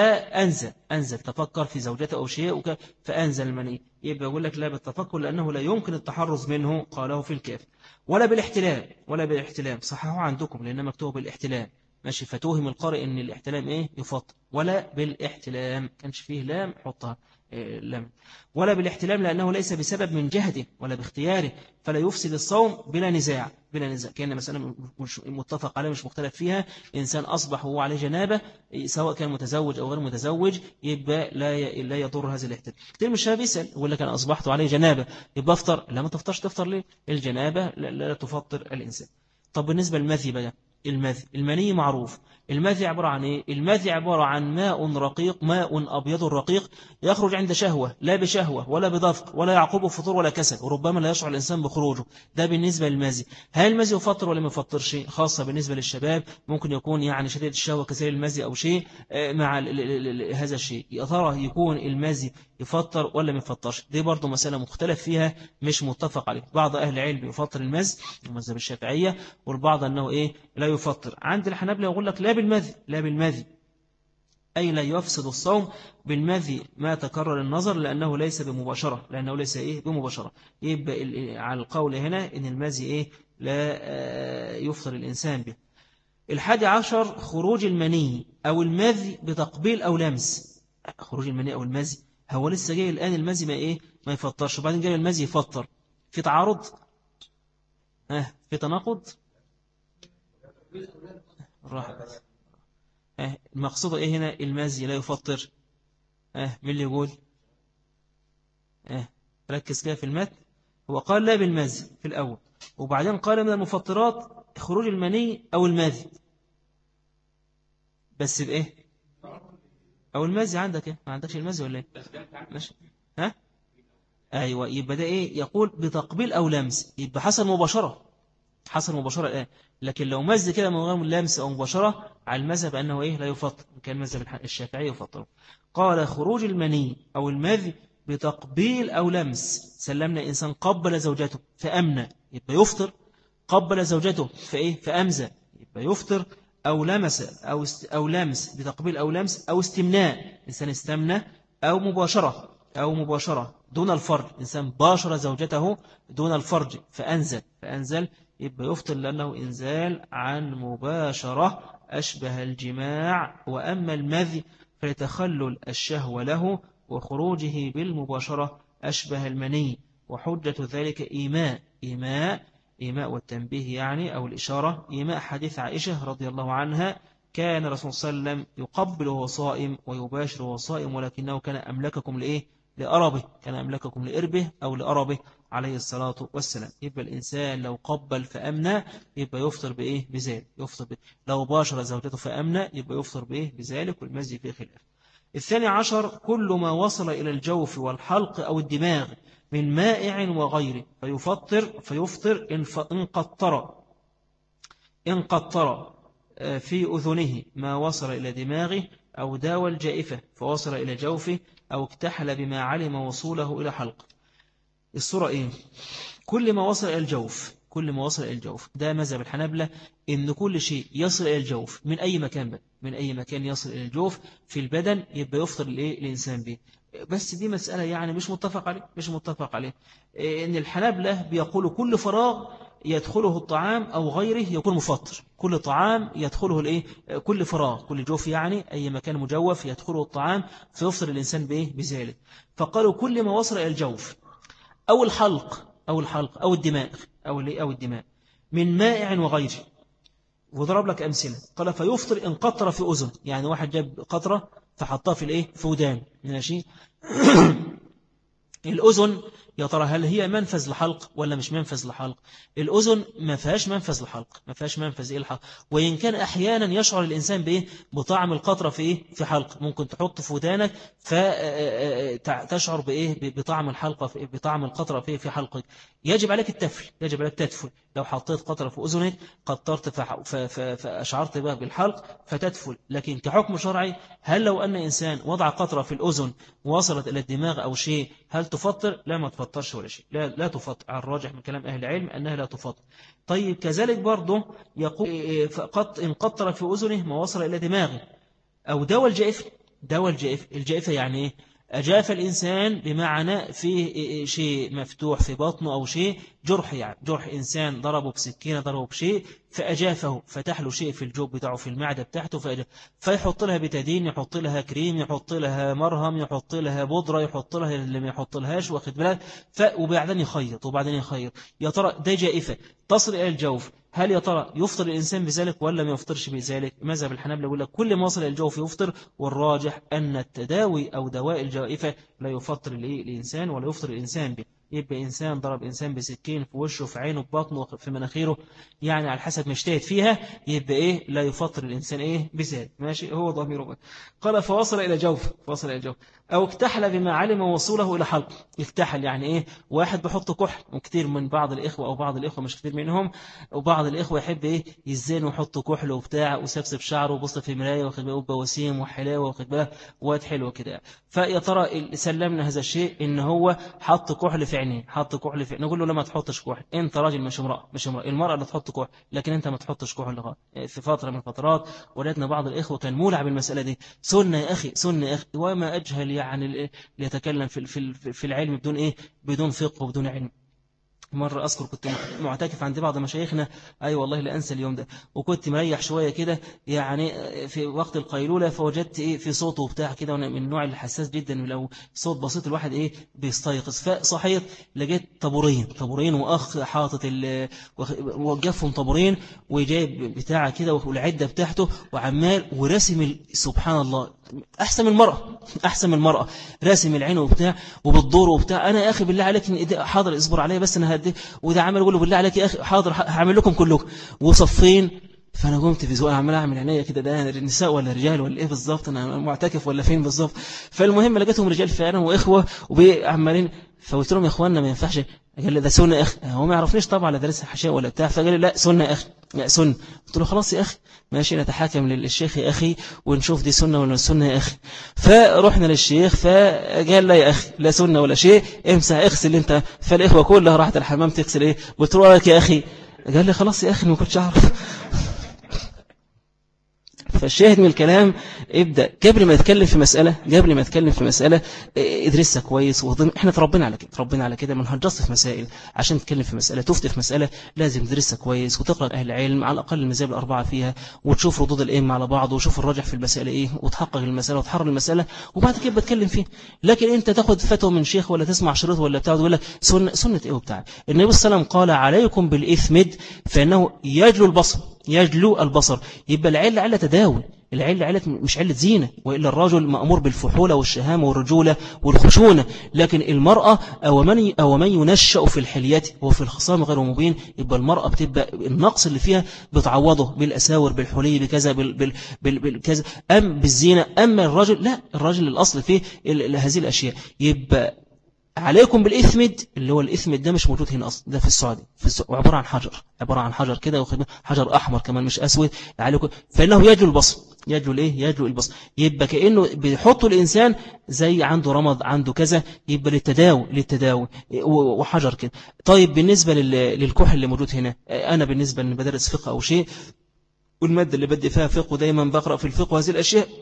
فأنزل تفكر في زوجته أو شيء فأنزل المني. يبقى يقول لك لا بالتفكر لأنه لا يمكن التحرز منه، قاله في الكافي. ولا بالاحتلام. ولا بالاحتلام صححوا عندكم لأنه مكتوب بالاحتلام ماشي، فتوهم القارئ إن الاحتلام إيه؟ يفطر. ولا بالاحتلام كانش فيه لام حطها لم. ولا بالاحتلام لأنه ليس بسبب من جهده ولا باختياره، فلا يفسد الصوم بلا نزاع. بلا نزاع كأن مسألة مش متفق عليها مش مختلف فيها. إنسان أصبح وهو عليه جنابة سواء كان متزوج أو غير متزوج، يبقى لا يضر هذا الاحتلام. كتير من الشباب يسأل يقول لك أنا أصبحت عليه جنابة يبقى أفطر. لا ما تفطرش. تفطر ليه؟ الجنابة لا تفطر الإنسان. طب بالنسبة للمذي بقى، المني معروف. المذي عبارة عن إيه؟ المذي عبارة عن ماء رقيق، ماء أبيض رقيق يخرج عند شهوة، لا بشهوة ولا بدفق ولا يعقبه فطور ولا كسل، وربما لا يشعر الإنسان بخروجه. ده بالنسبة للمذي. هل المذي يفطر ولا ما يفطرش؟ خاصة بالنسبة للشباب ممكن يكون يعني شديد الشهوة كثير المذي أو شيء مع هذا الشيء، يا ترى يكون المذي يفطر ولا ما يفطرش؟ دي برضو مسألة مختلف فيها مش متفق عليه. بعض أهل العلم يفطر المذي المذهب الشافعية، والبعض أنه إيه؟ لا يفطر. عند الحنابلة يقول لك لا بالمذي. لا بالمذي أي لا يفسد الصوم بالمذي ما تكرر النظر لأنه ليس بمباشرة. لأنه ليس إيه؟ بمباشرة. يبقى على القول هنا إن المذي إيه؟ لا يفطر الإنسان به. 11 خروج المني أو المذي بتقبيل أو لمس. خروج المني أو المذي، هو لسه جاي الآن المذي ما إيه؟ ما يفطرش، وبعدين جاي المذي يفطر. في تعارض؟ في تناقض؟ راحت. المقصود إيه هنا؟ المذي لا يفطر. مين اللي يقول؟ ركز كده في المتن. هو قال لا بالمذي في الأول، وبعدين قال من المفطرات خروج المني أو المذي. بس بإيه؟ أو المذي عندك إيه؟ ما عندكش المذي ولا إيه؟ ماشي. أيوة. يبقى ده إيه؟ يقول بتقبيل أو لمس. يبقى حصل مباشرة. حصل مباشرة الآن. لكن لو مز كده من غير لمس أو مباشرة على المذهب أنه إيه؟ لا يفطر. كان المذهب الشافعي يفطر. قال خروج المني أو المذي بتقبيل أو لمس. سلمنا إنسان قبل زوجته فأمنى يبقى يفطر. قبل زوجته فإيه؟ فأمزى يبقى يفطر. أو لمس أو لمس بتقبيل أو لمس أو استمناء. إنسان استمنى أو مباشرة دون الفرج. إنسان باشر زوجته دون الفرج فأنزل يبقى يفطر لأنه إنزال عن مباشرة أشبه الجماع. وأما المذي فيتخلل الشهوة له وخروجه بالمباشرة أشبه المني. وحجة ذلك إيماء والتنبيه يعني أو الإشارة. إيماء حديث عائشة رضي الله عنها كان رسول صلى الله عليه وسلم يقبل وهو صائم ويباشر وهو صائم، ولكنه كان أملككم لإيه؟ لأربه. كان أملككم لإربه أو لأربه عليه الصلاة والسلام. يبقى الإنسان لو قبل فأمنى يبقى يفطر بإيه؟ بذلك. لو باشر زوجته فأمنى يبقى يفطر بإيه؟ بذلك. والمزي فيه خلاف. 12 كل ما وصل إلى الجوف والحلق أو الدماغ من مائع وغيره فيفطر إن قطر في أذنه ما وصل إلى دماغه أو داوى الجائفة فوصل إلى جوفه أو اكتحل بما علم وصوله إلى حلق. الصورة إيه؟ كل ما وصل إلى الجوف ده مذهب الحنابلة إن كل شيء يصل إلى الجوف من أي مكان يصل إلى الجوف في البدن يبقى يفطر الإنسان به. بس دي مسألة يعني مش متفق عليه إن الحنابلة بيقولوا كل فراغ يدخله الطعام أو غيره يكون مفطر. كل طعام يدخله الإيه؟ كل فراغ، كل جوف يعني أي مكان مجوف يدخله الطعام فيفطر الإنسان بإيه؟ بذلك. فقالوا كل ما وصل إلى الجوف أو الحلق أو الدماغ أو الدماء من مائع وغيره. وضرب لك أمثلة، قال فيفطر إن قطر في أذن، يعني واحد جاب قطرة فحطها في الإيه؟ في ودان، ماشي. الأذن يا ترى هل هي منفذ لحلق ولا مش منفذ لحلق؟ الأذن ما فيهاش منفذ لحلق، ما فيهاش منفذ إيه الحلق. وإن كان أحيانا يشعر الإنسان بإيه؟ بطعم القطرة في إيه؟ في حلق، ممكن تحط في ودانك فتشعر بإيه؟ بطعم الحلقة بطعم القطرة في حلقك. يجب عليك التفل، يجب عليك تدفل. لو حطيت قطرة في أذنك قطرت فأشعرت بها بالحلق فتدفل. لكن كحكم شرعي، هل لو أن إنسان وضع قطرة في الأذن وصلت إلى الدماغ أو شيء هل تفطر؟ لا، ما تفطرش ولا شيء، لا تفطر. على الراجح من كلام أهل العلم أنها لا تفطر. طيب كذلك برضه يقول إن قطر في أذنه ما وصل إلى دماغه. أو دواء الجائفة يعني إيه؟ أجاف الإنسان بمعنى فيه شيء مفتوح في بطنه أو شيء جرح، يعني جرح إنسان ضربه بسكينة، ضربه بشيء فأجافه، فتح له شيء في الجوب بتاعه في المعدة بتاعته فيحط لها بتادين، يحط لها كريم، يحط لها مرهم، يحط لها بودرة، يحط لها اللي ما يحط لهاش، واخد بالك. وبعدين يخيط. يا ترى ده جائفة تصل إلى الجوف، هل يا ترى يفطر الإنسان بذلك ولا ما يفطرش بذلك؟ مذهب الحنابلة يقول لك كل ما وصل إلى الجوف يفطر، والراجح أن التداوي أو دواء الجائفة لا يفطر الإنسان ولا يفطر الإنسان به. يبقى إنسان ضرب إنسان بسكين في وشه، في عينه، في بطنه، في مناخيره، يعني على حسب ما اجتهد فيها، يبقى إيه؟ لا يفطر الإنسان إيه؟ بذلك، ماشي. هو ضميره. قال فوصل إلى جوف، أو اكتحل بما علم وصوله إلى حلق. اكتحل يعني إيه؟ واحد بحط كحل، وكتير من بعض الإخوة أو بعض الإخوة مش كتير منهم، وبعض الإخوة يحب إيه؟ يزين ويحط كحل وبتاع وسبسب شعره وبص في مراية واخد بالك بوسيم وحلاوة واخد بالك واد حلو كده. فيا ترى سلمنا هذا الشيء إن هو حط كحل في عينيه، نقول له لما تحطش كحل، أنت راجل مش امرأة. المرأة اللي تحط كحل، لكن أنت ما تحطش كحل. في فترة من الفترات ولدنا بعض الإخوة كان مولع بالمسألة دي. سنة يا أخي، وما أجهل يعني اللي يتكلم في العلم بدون إيه؟ بدون فقه وبدون علم. مرة أذكر كنت معتكف عند بعض مشايخنا، أي والله لا أنسى اليوم ده، وكنت مريح شوية كده يعني في وقت القيلولة، فوجدت إيه في صوته وبتاع كده، وأنا من النوع الحساس جدا، لو صوت بسيط الواحد إيه بيستيقظ. فصحيت لقيت طابورين وأخ حاطط وقفهم طابورين وجايب بتاعه كده والعدة بتاعته وعمال ورسم سبحان الله أحسن من المرأة راسم العين وبتاع وبالدور وبتاع. أنا يا أخي بالله عليك حاضر اصبر عليا بس أنا هدي، وده عمل يقول له بالله عليك يا أخي حاضر هعمل لكم كلكم وصفين. فأنا قمت في ذوق عمال أعمل عينيا كده، ده النساء ولا رجال ولا إيه بالظبط، أنا معتكف ولا فين بالظبط. فالمهم لقيتهم رجال فعلا وإخوة وعمالين، فقلت لهم يا إخواننا ما ينفعش. قال لي ده سنة يا أخي، هو ما يعرفنيش طبعا لا درس حشاء ولا بتاع، فقال لي لا سنة يا أخي، لا سنة. قلت له خلاص يا أخي ماشي، نتحاكم للشيخ يا أخي ونشوف دي سنة ولا سنة يا أخي. فرحنا للشيخ فقال لا يا أخي لا سنة ولا شيء، امسح اغسل انت. فالإخوة كلها راحت الحمام تغسل ايه. قلت له لك يا أخي، قال لي خلاص يا أخي ما كنتش أعرف. فالشاهد من الكلام ابدأ قبل ما يتكلم في مسألة ادرسها كويس. احنا تربينا على كده ما نهجص في مسائل عشان تتكلم في مسألة، تفتي في مسألة لازم تدرسها كويس وتقرأ أهل العلم على الأقل المذاهب الأربعة فيها، وتشوف ردود الأئمة على بعض وشوف الراجح في المسألة إيه، وتحقق المسألة وتحرر المسألة وبعد كده بتكلم فيه. لكن أنت تاخد فتوى من شيخ ولا تسمع شريط ولا بتاع وتقول لك سنة إيه وبتاع. النبي صلى الله عليه وسلم قال عليكم بالإثمد فإنه يجلو البصر. يبقى العلة علة تداول، العلة مش علة زينة، وإلا الرجل مأمور بالفحولة والشهامة والرجولة والخشونة. لكن المرأة أو من ينشأ في الحلية وفي الخصام غير مبين، يبقى المرأة بتبقى النقص اللي فيها بتعوضه بالأساور بالحلي بكذا بالكذا أم بالزينة. أما الرجل لا، الرجل الأصل فيه هذه الأشياء. يبقى عليكم بالإثمد، اللي هو الإثمد ده مش موجود هنا أصلا، ده في السعودية عبارة عن حجر كده، حجر أحمر كمان مش أسود. عليكم فإنه يجلو البصر. يبقى كأنه بيحطوا الإنسان زي عنده رمض عنده كذا، يبقى للتداوي وحجر كده. طيب بالنسبة للكحل اللي موجود هنا، أنا بالنسبة لأن بدرس فقه أو شيء والمادة اللي بدي فيها فقه دايما بقرأ في الفقه وهذه الأشياء،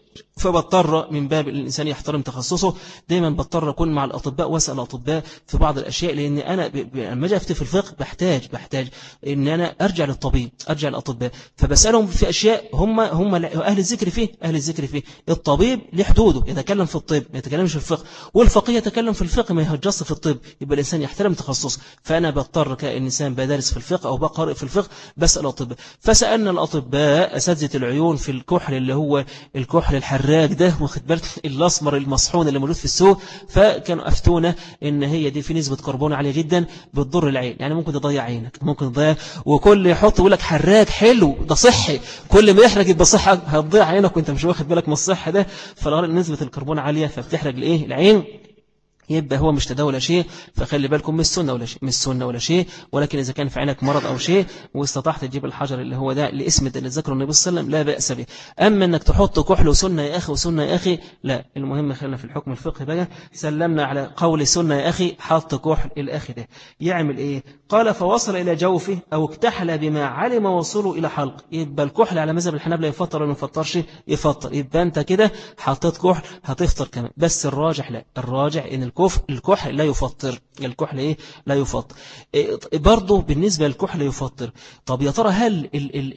فبضطر من باب الإنسان يحترم تخصصه دايما بضطر أكون مع الأطباء وأسأل الأطباء في بعض الأشياء، لأن أنا لما أجي أفتي في الفقه بحتاج إن أنا أرجع للطبيب، أرجع للأطباء، فبسألهم في أشياء هم أهل الذكر فيه. الطبيب له حدوده، يتكلم في الطب ما يتكلمش في الفقه، والفقيه يتكلم في الفقه ما يهجص في الطب. يبقى الإنسان يحترم تخصصه. فأنا بضطر كإنسان بدرس في الفقه أو بقرأ في الفقه بسأل الأطباء. فسألنا الأطباء أساتذة العيون في الكحل اللي هو الكحل الحراق ده، واخد بالك الأسمر المصحون اللي موجود في السوق، فكانوا أفتونا إن هي دي في نسبة كربون عالية جدا بتضر العين، يعني ممكن تضيع عينك، ممكن تضيع. وكل يحط يقول لك حراق حلو ده صحي، كل ما يحرق يبقى صحي، هتضيع عينك وانت مش واخد بالك من الصحة ده. فالغالب نسبة الكربون عالية فبتحرق الايه العين، يبقى هو مش تداول شيء. فخلي بالكم مش سنة ولا شيء، ولكن إذا كان في عينك مرض أو شيء واستطعت تجيب الحجر اللي هو ده الاسم اللي ذكره النبي صلى الله عليه وسلم لا بأس به. أما أنك تحط كحل وسنة يا أخي وسنة يا أخي لا، المهم خلينا في الحكم الفقهي بقى. سلمنا على قول سنة يا أخي، حط كحل الأخي ده يعمل إيه؟ قال فوصل إلى جوفه أو اكتحل بما علم وصوله إلى حلق. يبقى الكحل على مذهب الحنابلة يفطر ولا ما يفطرش؟ يفطر. يبقى أنت كده حطيت كحل هتفطر كمان، بس الراجح لا، الراجح إن الكحل لا يفطر. الكحل إيه؟ لا يفطر. برضه بالنسبة للكحل يفطر. طب يا ترى هل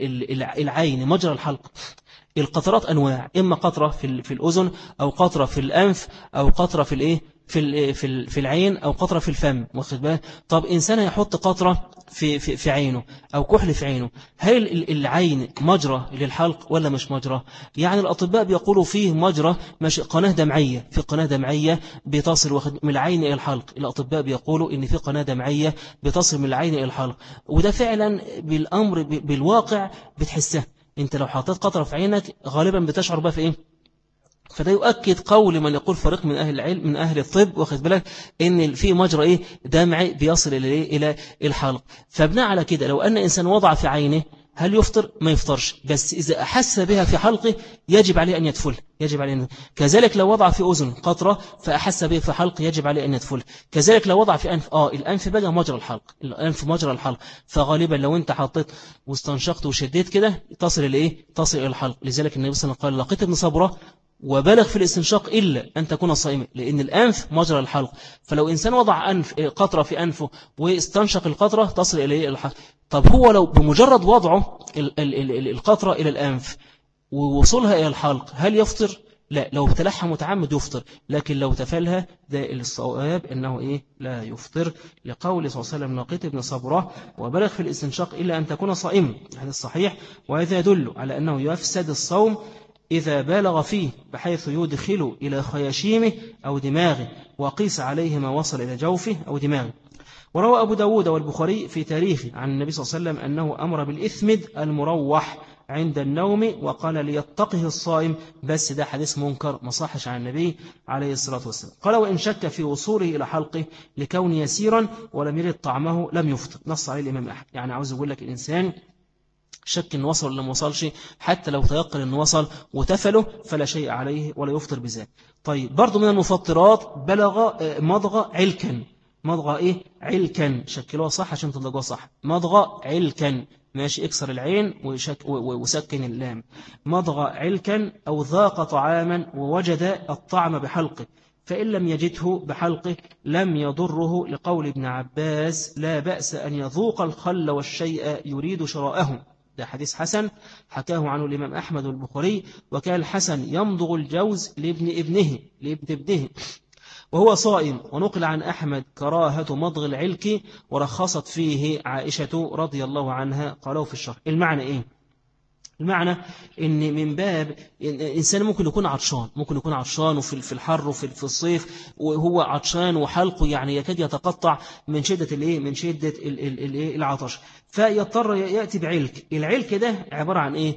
العين مجرى الحلق؟ القطرات أنواع، إما قطرة في الأذن أو قطرة في الأنف أو قطرة في الإيه في العين أو قطرة في الفم، واخد بالك؟ طب إنسان يحط قطرة في عينه أو كحل في عينه، هل العين مجرى للحلق ولا مش مجرى؟ يعني الأطباء بيقولوا فيه مجرى، مش قناة دمعية، في قناة دمعية بتصل من العين إلى الحلق. الأطباء بيقولوا إن في قناة دمعية بتصل من العين إلى الحلق، وده فعلا بالأمر بالواقع بتحسه. انت لو حطيت قطرة في عينك غالبا بتشعر بها في ايه. فده يؤكد قول من يقول فريق من أهل العلم من أهل الطب، واخد بالك إن في مجرى إيه دمعي بيصل إلى الحلق. فبناء على كده لو أن إنسان وضع في عينه هل يفطر؟ ما يفطرش، بس إذا أحس بها في حلقه يجب عليه أن يدفل، يجب عليه أن. كذلك لو وضع في أذن قطرة فأحس به في حلق يجب عليه أن يدفل. كذلك لو وضع في أنف، الأنف بقى مجرى الحلق، الأنف مجرى الحلق. فغالبا لو أنت حطيت واستنشقت وشديت كده تصل إلى إيه؟ تصل إلى الحلق. لذلك النبي صلى الله عليه وسلم قال لقيت ابن صبرة وبلغ في الاستنشاق إلا أن تكون صائما، لأن الأنف مجرى الحلق. فلو إنسان وضع قطرة في أنفه واستنشق القطرة تصل إلى الحلق. طب هو لو بمجرد وضعه القطرة إلى الأنف ووصولها إلى الحلق هل يفطر؟ لا، لو ابتلعها متعمد يفطر، لكن لو تفلها ده الصواب أنه إيه؟ لا يفطر، لقول صلى الله عليه وسلم لقيت ابن صبرة وبلغ في الاستنشاق إلا أن تكون صائما. هذا الصحيح، وهذا يدل على أنه يفسد الصوم إذا بالغ فيه بحيث يدخل إلى خياشيمه أو دماغه، وقيس عليه ما وصل إلى جوفه أو دماغه. وروى أبو داود والبخاري في تاريخه عن النبي صلى الله عليه وسلم أنه أمر بالإثمد المروح عند النوم وقال ليتقه الصائم، بس ده حديث منكر ما صحش عن النبي عليه الصلاة والسلام. قال وإن شك في وصوله إلى حلقه لكون يسيرا ولم يرد طعمه لم يفطر، نص عليه الإمام أحمد. يعني عاوز أقول لك الإنسان شك إن وصل ولا ما وصلش، حتى لو تيقن إنه وصل وتفله فلا شيء عليه ولا يفطر بذلك. طيب برضو من المفطرات بلغ مضغ علكا. مضغ إيه؟ علكا، شكلوها صح عشان تضغوها صح. مضغ علكا، ماشي، اكسر العين وسكن اللام. مضغ علكا أو ذاق طعاما ووجد الطعم بحلقه فإن لم يجده بحلقه لم يضره، لقول ابن عباس لا بأس أن يذوق الخل والشيء يريد شراءه. ده حديث حسن حكاه عنه الإمام أحمد والبخاري. وكان الحسن يمضغ الجوز لابن ابنه وهو صائم. ونقل عن أحمد كراهة مضغ العلك ورخصت فيه عائشة رضي الله عنها، قالوا في الشرح. المعنى إيه؟ المعنى إن من باب إنسان ممكن يكون عطشان وفي الحر وفي الصيف وهو عطشان وحلقه يعني يكاد يتقطع من شدة العطش، فيضطر يأتي بعلك. العلك ده عبارة عن إيه؟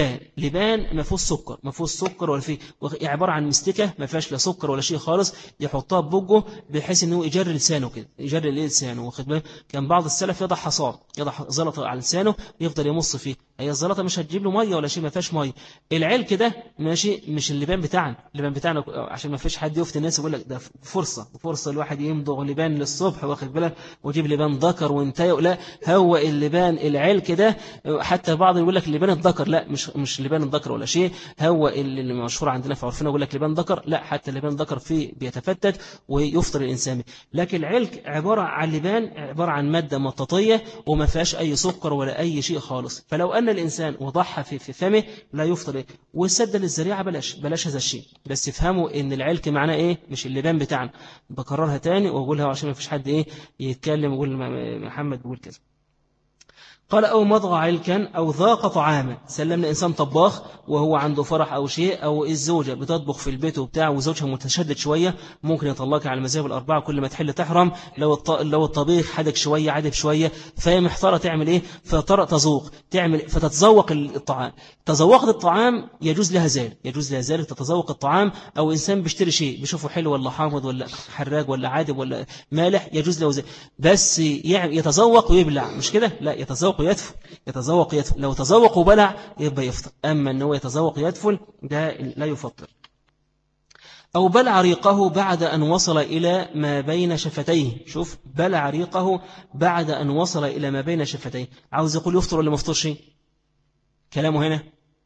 لبان ما فيهوش سكر ولا فيه، عبارة عن مستكة ما فيهاش لا سكر ولا شيء خالص، يحطها ببقه بحيث إنه يجري لسانه كده، يجري لسانه، واخد بالك؟ كان بعض السلف يضع زلط على لسانه يفضل يمص فيه. هي الزلطة مش هتجيب له مية ولا شيء، ما فيهاش مية. العلك ده ماشي مش اللبان بتاعنا، اللبان بتاعنا عشان ما فيش حد يفتي الناس يقول لك ده فرصة الواحد يمضغ لبان للصبح واخد بالك ويجيب لبان ذكر وانتهى. لا، هو اللبان العلك ده حتى بعض يقول لك لبان الذكر، لا مش لبان الذكر ولا شيء، هو اللي مشهور عندنا في عرفنا يقول لك لبان ذكر، لا حتى لبان ذكر فيه بيتفتت ويفطر الإنسان. لكن العلك عبارة عن لبان، عبارة عن مادة مطاطية وما فيهاش أي سكر ولا أي شيء خالص. فلو أن الإنسان وضعها في فمه لا يفطر. والسد للذريعة بلاش هذا الشيء. بس افهموا إن العلك معناه إيه، مش اللبان بتاعنا. بكررها تاني وأقولها عشان ما فيش حد إيه يتكلم ويقول محمد بيقول كذا. قال أو مضغ علكا أو ذاق طعاما. سلمنا إنسان طباخ وهو عنده فرح أو شيء، أو الزوجة بتطبخ في البيت وبتاع وزوجها متشدد شوية، ممكن يطلقها على المذاهب الأربعة كل ما تحل تحرم. لو الطبيخ حدك شوية عدب شوية، فهي محتارة تعمل إيه، فترى تذوق فتتذوق الطعام. تذوقت الطعام يجوز لها ذلك تتذوق الطعام. أو إنسان بيشتري شيء بيشوفه حلو ولا حامض ولا حراج ولا عادب ولا مالح، يجوز له ذلك. بس يعني يتذوق ويبلع، مش كده، لا يتذوق يتذوق. لو تذوق وبلع يبقى يفطر. أما أنه يتذوق يدفل ده لا يفطر. أو بلع ريقه بعد أن وصل إلى ما بين شفتيه. شوف، بلع ريقه بعد أن وصل إلى ما بين شفتيه. عاوز يقول يفطر ولا مفطرش؟ كلامه هنا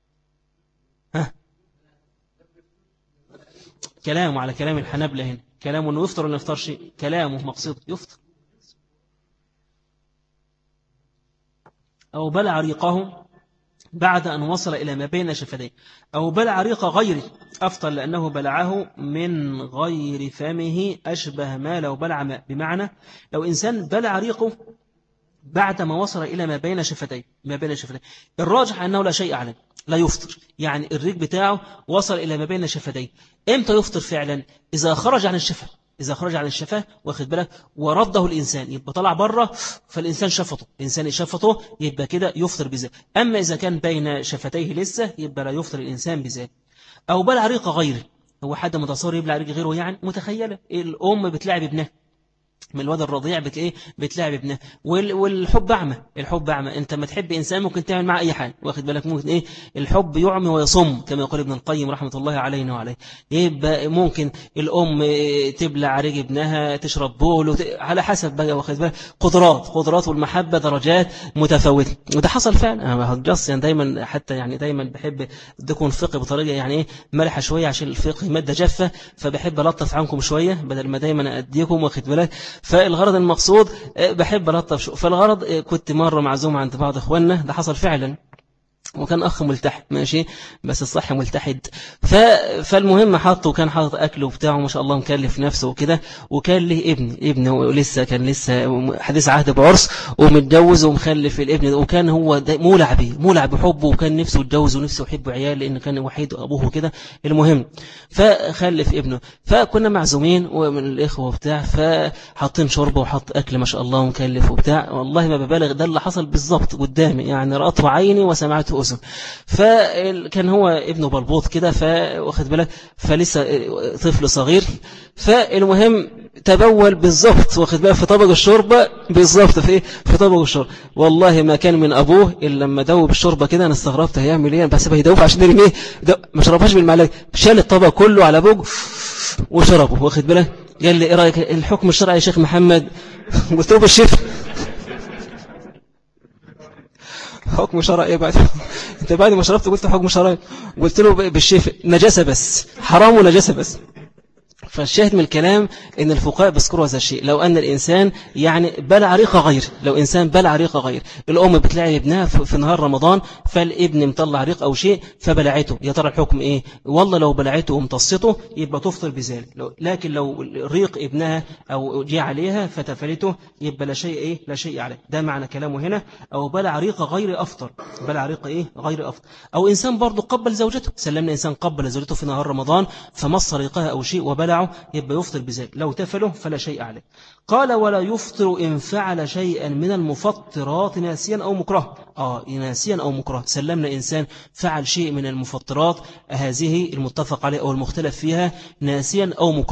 كلامه على كلام الحنابلة هنا، كلامه أنه يفطر ولا يفطرش، كلامه مقصود يفطر. أو بلع ريقه بعد أن وصل إلى ما بين شفتيه. أو بلع ريق غيره أفطر لأنه بلعه من غير فمه أشبه ما لو بلع ماء. بمعنى لو إنسان بلع ريقه بعد ما وصل إلى ما بين شفتيه الراجح أنه لا شيء عليه، لا يفطر. يعني الريق بتاعه وصل إلى ما بين شفتيه. إمتى يفطر فعلا؟ إذا خرج عن الشفاه واخد بالك ورده الإنسان، يبقى طلع بره فالإنسان شفطه يبقى كده يفطر بذلك. أما إذا كان بين شفتيه لسه يبقى لا يفطر الإنسان بذلك. أو بلع ريق غيره. هو حد متصور يبلع ريق غيره؟ يعني متخيلة الأم بتلعب ابنها من الواد الرضيع بتلعب ابنه. والحب أعمى. انت ما تحب انسان ممكن تعمل معه اي حاجه، واخد بالك، ممكن الحب يعمي ويصم كما يقول ابن القيم رحمه الله علينا وعليه. يبقى ممكن الام تبلع ريق ابنها، تشرب بول على حسب بقى، واخد بالك، قدرات والمحبه درجات متفاوته. وده حصل فعلا. انا يعني دايما حتى يعني دايما بحب اديكم الفقه بطريقه يعني ملحه شويه عشان الفقه ماده جافه، فبحب الطف عنكم شويه بدل ما دايما اديكم، واخد بالك. فالغرض المقصود بحب ألطف فالغرض كنت مرة معزوم عند بعض إخواننا، ده حصل فعلا، وكان أخ ملتحد ماشي بس الصح ملتحد. فالمهم كان حاطط أكله بتاعه ما شاء الله، مكلف نفسه وكده. وكان له ابن كان لسه حديث عهد بعرس ومتجوز ومخلف الابن، وكان هو مولع بحبه، وكان نفسه يتجوز ونفسه يحب عيال لأنه كان وحيد أبوه كده. المهم فخلف ابنه، فكنا معزومين ومن الإخوة وبتاع، فحاطين شربه وحط أكل ما شاء الله ومكلف وبتاع. والله ما ببالغ، ده اللي حصل بالضبط قدامي، يعني رأته عيني وسمعته أذن. فكان هو ابنه بلبوط كده، فواخد بالك، فلسه طفل صغير. فالمهم تبول بالضبط، واخد بالك، في طبق الشوربه بالضبط، في طبق الشوربه. والله ما كان من ابوه الا لما دوب الشوربه كده، انا استغربت هيعمل ايه، بس هيدوب عشان يرميه، ما شربهاش بالمعلقه، شال الطبق كله على بوج وشربه، واخد بالك. قال لي ايه رايك الحكم الشرعي يا شيخ محمد؟ قلت له بالشفا. حكم شرعي بعد انت بعد ما شربت قلت حكم شرعي؟ قلت له بالشفاء، نجاسة بس، حرام ونجاسة بس. فالشاهد من الكلام ان الفقهاء بيذكروا هذا الشيء. لو ان الانسان يعني بلع ريق غير، الام بتلعب ابنها في نهار رمضان، فالابن مطلع ريق او شيء فبلعته، يا ترى الحكم ايه؟ والله لو بلعته وامتصته يبقى تفطر بذلك. لكن لو ريق ابنها او جاء عليها فتفلته يبقى لا شيء عليه. ده معنى كلامه هنا. او بلع ريق غير افطر، غير افطر. او انسان برضه قبل زوجته، سلمنا انسان قبل زوجته في نهار رمضان فمص ريقها او شيء وبلعه، يبقى يفطر بذلك. لو تفله فلا شيء عليه. قال ولا يفطر إن فعل شيئا من المفطرات ناسيا أو مكره. ناسيا أو مكره. سلمنا إنسان فعل شيء من المفطرات هذه المتفق عليه أو المختلف فيها ناسيا أو مكره.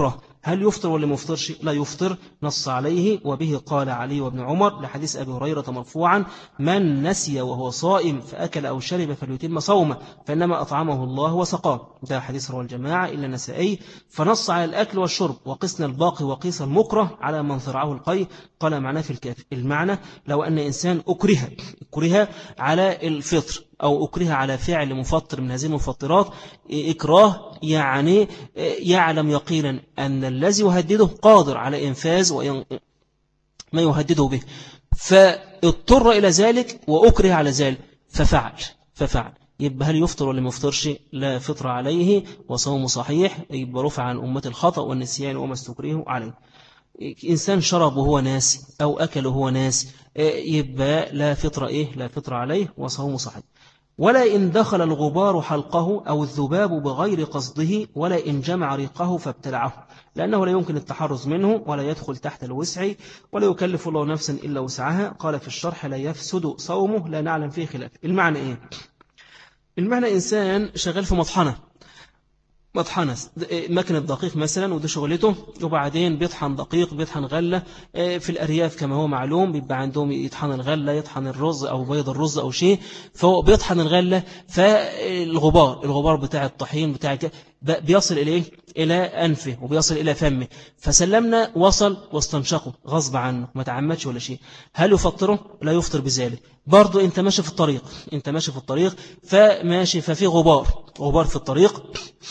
هل يفطر ولا ما يفطرش؟ لا يفطر، نص عليه. وبه قال علي وابن عمر لحديث أبي هريرة مرفوعا: من نسي وهو صائم فأكل أو شرب فليتم صومه فإنما أطعمه الله وسقاه. ده حديث رواه الجماعة إلا النسائي. فنص على الأكل والشرب، وقسنا الباقي وقيس المكره على من ثرعه القي. قال معناه في الكافي. المعنى لو أن إنسان أكره على الفطر أو أكره على فعل مفطر من هذه المفطرات، إكراه يعني يعلم يقينا أن الذي يهدده قادر على إنفاذ ما يهدده به، فاضطر إلى ذلك وأكره على ذلك ففعل. يبقى هل يفطر ولا ما يفطرش؟ لا فطر عليه وصوم صحيح، يبقى رفع عن أمة الخطأ والنسيان وما استكرهوا عليه. إنسان شرب وهو ناس أو أكل وهو ناس، يبقى لا فطر عليه وصوم صحيح. ولا إن دخل الغبار حلقه أو الذباب بغير قصده، ولا إن جمع ريقه فابتلعه، لأنه لا يمكن التحرز منه ولا يدخل تحت الوسع، ولا يكلف الله نفسا إلا وسعها. قال في الشرح: لا يفسد صومه، لا نعلم فيه خلاف. المعنى إيه؟ المعنى إنسان شغال في مطحنة مكنة دقيق مثلا، وده شغلته، وبعدين بيطحن دقيق، بيطحن غلة. في الأرياف كما هو معلوم بيبقى عندهم يطحن الغلة، يطحن الرز أو بيض الرز أو شيء، فهو بيطحن الغلة، فالغبار بتاع الطحين بيصل إلى أنفه وبيصل إلى فمه، فسلمنا وصل واستنشقه غصب عنه، ما تعمدش ولا شيء. هل يفطره؟ لا يفطر بذلك. برضو انت ماشي في الطريق ففي غبار في الطريق،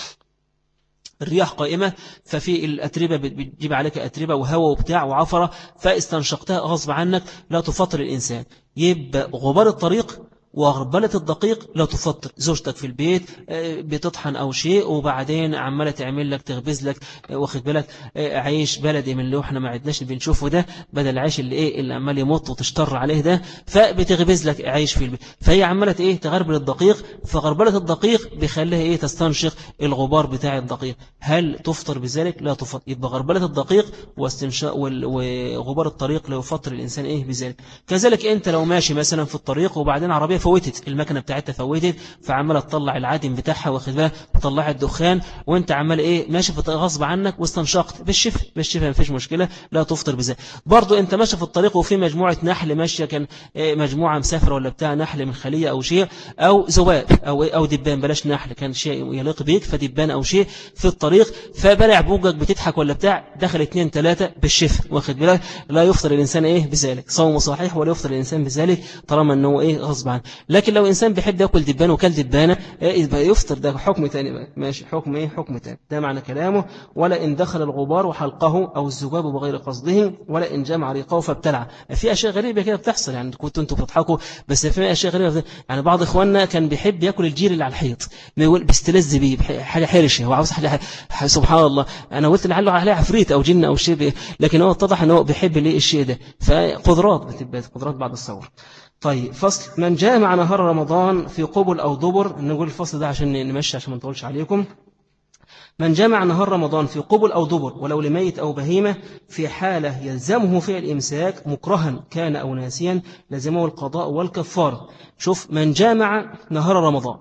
الرياح قائمة، ففي الأتربة بتجيب عليك أتربة وهواء وبتاع وعفرة، فاستنشقتها غصب عنك، لا تفطر الإنسان. يبقى غبار الطريق وغربلة الدقيق لا تفطر. زوجتك في البيت بتطحن أو شيء، وبعدين عمالة تعمل لك تخبز لك، واخد بالك، عيش بلدي من اللي احنا ما عدناش بنشوفه ده، بدل العيش اللي عمال يمط وتشتر عليه ده، فبتخبز لك عيش في البيت، فهي عمالة تغربل الدقيق، فغربلة الدقيق بيخليها تستنشق الغبار بتاع الدقيق. هل تفطر بذلك؟ لا تفطر. يبقى غربلة الدقيق واستنشاق وغبار الطريق لا يفطر الإنسان بذلك. كذلك أنت لو ماشي مثلا في الطريق وبعدين عربية فوتت، المكنة بتاعتها فوتت، فعمالة تطلع العادم بتاعها، واخد بالك، تطلع الدخان، وانت عمال ماشي في غصب عنك واستنشقت بالشفه ما فيش مشكلة، لا تفطر بذلك. برضو انت ماشي في الطريق وفي مجموعة نحل ماشية، كان مجموعة مسافرة ولا بتاع نحل من خلية او شيء، او ذباب او دبان، بلاش نحل، كان شيء يليق بيك، فدبان او شيء في الطريق، فبلع بوجك بتضحك ولا بتاع، دخل 2-3 بالشفه، واخد بالك، لا يفطر الانسان بذلك، صومه صحيح، ولا يفطر الانسان بذلك طالما انه غصب عنه. لكن لو إنسان بيحب يأكل دبان وكل دبانة، يبقى يفطر، ده حكم تاني بقى. ماشي، حكم تاني، ده معنى كلامه. ولا إن دخل الغبار وحلقه أو الذباب بغير قصده، ولا إن جمع ريقه فابتلع. في أشياء غريبة كده بتحصل، يعني كنتوا أنتوا بتضحكوا، بس في أشياء غريبة. يعني بعض إخواننا كان بيحب يأكل الجير اللي على الحيط، بيستلذ بيه، حاجة حرشة، هو عاوز حاجة سبحان الله. أنا قلت لعله عليه عفريت أو جن أو شيء، لكن هو اتضح أنه بيحب الشيء ده، فقدرات بتبقى قدرات بعد الصور. طيب، فصل: من جامع نهار رمضان في قبل أو دبر. نقول الفصل ده عشان نمشي، عشان ما نطولش عليكم. من جمع نهار رمضان في قبل أو دبر ولو لميت أو بهيمة، في حالة يلزمه فعل الإمساك مكرها كان أو ناسيا، لزمه القضاء والكفارة. شوف، من جامع نهار رمضان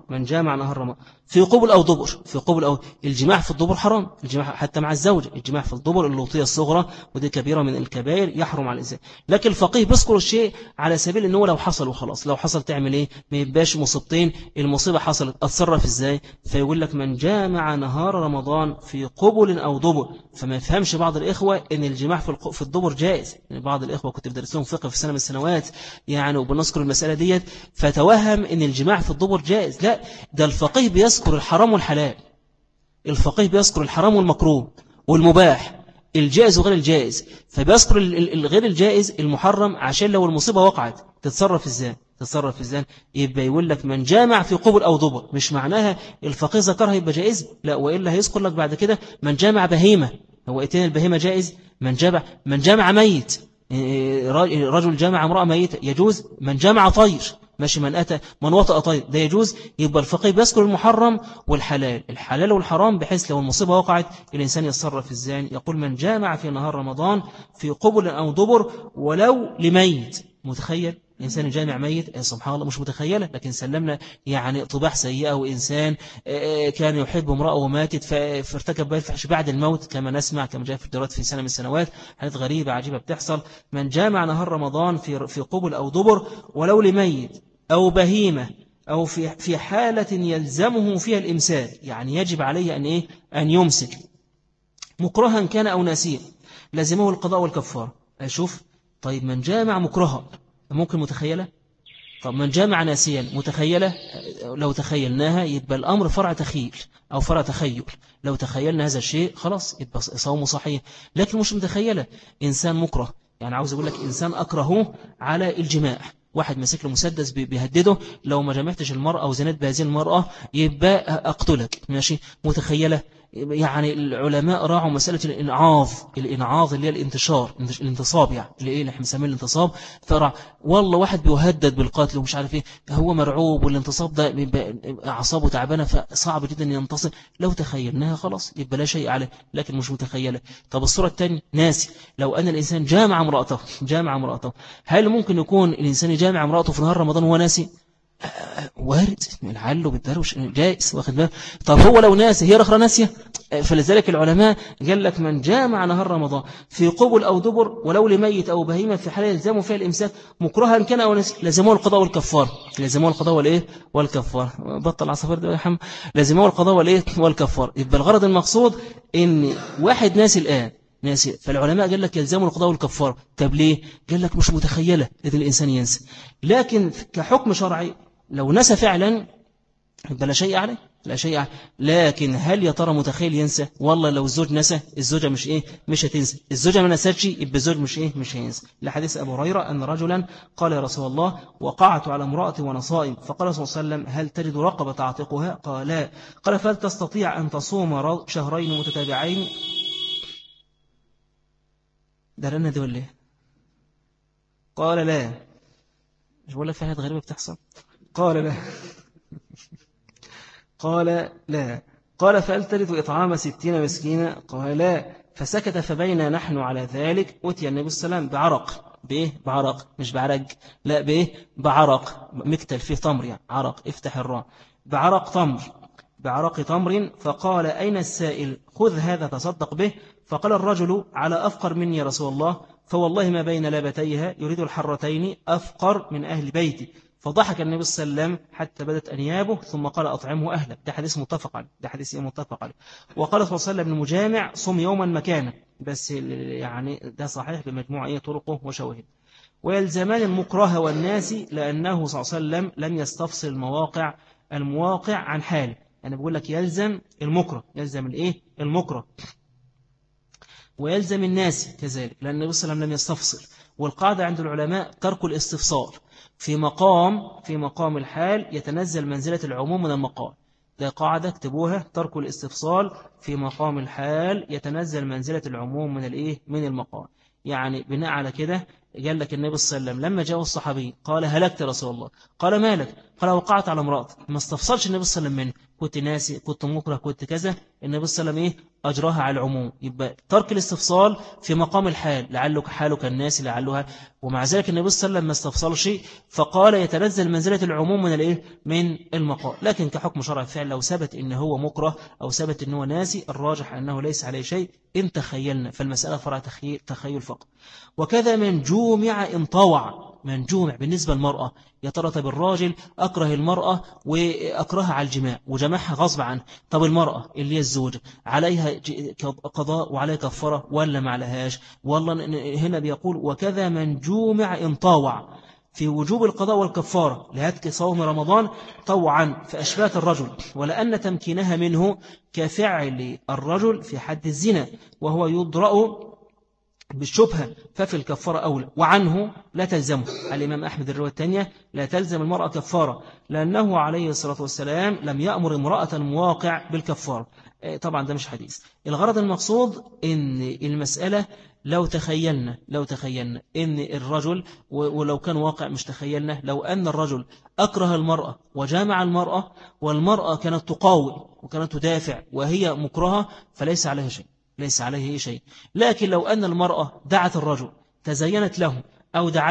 في قبل أو دبر. في قبل أو الجماع في الدبر حرام، الجماع حتى مع الزوجة، الجماع في الدبر اللوطية الصغرى، ودي كبيرة من الكبائر يحرم على الإنسان. لكن الفقيه بيذكر الشيء على سبيل أنه لو حصل وخلاص، لو حصل تعمل ما يبقاش مصيبتين، المصيبة حصلت أتصرف إزاي؟ فيقول لك: من جامع نهار رمضان في قبل أو دبر. فما يفهمش بعض الإخوة أن الجماع في الدبر جائز. يعني بعض الإخوة كنت بدرسهم فقه في سنة من السنوات، يعني وبنذكر المسألة ديت، فتوهم أن الجماع في الدبر جائز. لا، ده الفقيه بيذكر الحرام والحلال، الفقيه بيذكر الحرام والمكروه والمباح، الجائز وغير الجائز، فبيذكر الغير الجائز المحرم، عشان لو المصيبة وقعت تتصرف ازاي. يبقى يقول لك: من جامع في قبل أو دبر، مش معناها الفقيه ذكرها يبقى جائز، لا، وإلا هيذكر لك بعد كده: من جامع بهيمة، هو اتين البهيمة جائز، من جامع ميت، رجل جامع امرأة ميتة يجوز، من جامع طير ماشي، من وطأ طير ده يجوز. يبقى الفقيه بيذكر المحرم الحلال والحرام، بحيث لو المصيبة وقعت الإنسان يتصرف ازاي. يقول: من جامع في نهار رمضان في قبل أو دبر ولو لميت. متخيل إنسان جامع ميت سبحان الله مش متخيلة، لكن سلمنا يعني طباع سيئة، وإنسان كان يحب امرأة وماتت فارتكب بها الفحش بعد الموت، كما نسمع كما جاء في الدراسات في سنة من السنوات، حاجات غريبة عجيبة بتحصل. من جامع نهار رمضان في قبل أو دبر ولو لميت أو بهيمة أو في حالة يلزمه فيها الإمساك، يعني يجب عليه أن يمسك مكرها كان أو ناسيا، لازمه القضاء والكفارة. أشوف طيب من جامع مكرها ممكن متخيلة، طب من جامع ناسيا متخيلة، لو تخيلناها يبقى الأمر فرع تخيل أو فرع تخيل، لو تخيلنا هذا الشيء خلاص يبقى صومه صحيح. لكن مش متخيلة إنسان مكره، يعني عاوز أقول لك إنسان أكرهه على الجماع، واحد مسك له مسدس بيهدده لو ما جمعتش المرأة وزنت بهذه المرأة يبقى أقتلك، ماشي متخيلة. يعني العلماء راعوا مسألة الإنعاظ اللي هي الانتشار، الانتصاب، يعني اللي احنا بنسميه الانتصاب. فرع والله واحد بيهدد بالقتل ومش عارف ايه، هو مرعوب، والانتصاب ده أعصابه تعبانة فصعب جدا ينتصر. لو تخيلناها خلاص يبقى لا شيء عليه، لكن مش متخيلة. طب الصورة الثانية ناسي، لو أن الإنسان جامع امرأته، هل ممكن يكون الإنسان يجامع امرأته في نهار رمضان وهو ناسي؟ وارد، العل بالدروش جائز، واخد بالك. طب هو لو ناسي هي رخرة ناسية، فلذلك العلماء قال لك من جامع نهار رمضان في قبل أو دبر ولو لميت أو بهيمة في حالة يلزمه فيها الإمساك مكرها كان أو ناسي، لازمه القضاء والكفار. بطل عصفور ده يا حم، لازمه القضاء والكفار. يبقى الغرض المقصود إن واحد ناسي الآن ناسي، فالعلماء قال لك يلزمه القضاء والكفار. طب ليه؟ قال لك مش متخيلة إذن الإنسان ينسى، لكن كحكم شرعي لو نسى فعلا يبقى لا شيء عليه. لكن هل يا ترى متخيل ينسى؟ والله لو الزوج نسى الزوجة مش هتنسى، الزوجة ما نسيتش يبقى الزوج مش هينسى. لحديث أبو هريرة أن رجلا قال يا رسول الله وقعت على امرأتي وانا صائم، فقال صلى الله عليه وسلم هل تجد رقبة تعتقها؟ قال لا. قال فهل تستطيع أن تصوم شهرين متتابعين؟ ده لنا دي ولا ايه؟ قال لا. مش بقول لك في حاجات غريبة بتحصل؟ قال لا. قال فهل ترث إطعام 60 مسكينة؟ قال لا. فسكت، فبين نحن على ذلك أتي النبي صلى الله عليه وسلم بعرق، بعرق مش بعرق، لا بعرق، مكتل فيه تمر، يعني عرق، افتح الراء، بعرق تمر. فقال أين السائل؟ خذ هذا تصدق به. فقال الرجل على أفقر مني يا رسول الله، فوالله ما بين لابتيها يريد الحرتين أفقر من أهل بيتي. فضحك النبي صلى الله عليه وسلم حتى بدت أنيابه، ثم قال أطعمه أهلك. ده حديث متفق عليه. وقال صلى الله عليه وسلم المجامع صم يوما مكانه، بس يعني ده صحيح بمجموع طرقه وشواهد. ويلزمان المكره والناس، لأنه صلى الله عليه وسلم لم يستفصل المواقع عن حاله. أنا بقول لك يلزم المكره، المكره، ويلزم الناس كذلك، لأن النبي صلى الله عليه وسلم لم يستفصل. والقاعدة عند العلماء ترك الاستفصال في مقام الحال يتنزل منزلة العموم من المقام. ده قاعدة اكتبوها، ترك الاستفصال في مقام الحال يتنزل منزلة العموم من المقام. يعني بناء على كده قال لك النبي صلى الله عليه وسلم لما جاء الصحابي قال هلكت يا رسول الله، قال مالك؟ قال وقعت على امرأتي. ما استفصلش النبي صلى الله عليه وسلم منه، كنت ناسي، كنت مكره، كنت كذا. النبي صلى الله عليه وسلم أجراها على العموم. يبقى ترك الاستفصال في مقام الحال، لعلك حالك الناس لعلها، ومع ذلك النبي صلى الله عليه وسلم ما استفصلش، فقال يتنزل منزلة العموم من المقام. لكن كحكم شرع فعل لو ثبت إن هو مكره أو ثبت إن هو ناسي، الراجح أنه ليس عليه شيء إن تخيلنا، فالمسألة فرع تخيل فقط. وكذا من جومع إن طوع، من جومع بالنسبة للمرأة، يترتب الراجل أكره المرأة وأكرهها على الجماع وجمعها غصب عنه. طب المرأة اللي هي الزوجة عليها قضاء وعليها كفارة ولا ما عليهاش؟ والله هنا بيقول وكذا من جومع إن طوع في وجوب القضاء والكفارة لهتك صوم رمضان طوعا فأشبات الرجل، ولأن تمكينها منه كفعل الرجل في حد الزنا، وهو يضرأ بالشبهة، ففي الكفارة أولى، وعنه لا تلزمه. الإمام أحمد الرواية الثانية لا تلزم المرأة كفارة، لأنه عليه الصلاة والسلام لم يأمر امرأة مواقع بالكفارة. طبعا ده مش حديث. الغرض المقصود إن المسألة لو تخيلنا إن الرجل، ولو كان واقع مش تخيلنا، لو أن الرجل أكره المرأة وجامع المرأة والمرأة كانت تقاوم وكانت تدافع وهي مكرهة، فليس عليه شيء. لكن لو أن المرأة دعت الرجل، تزينت له أو دعته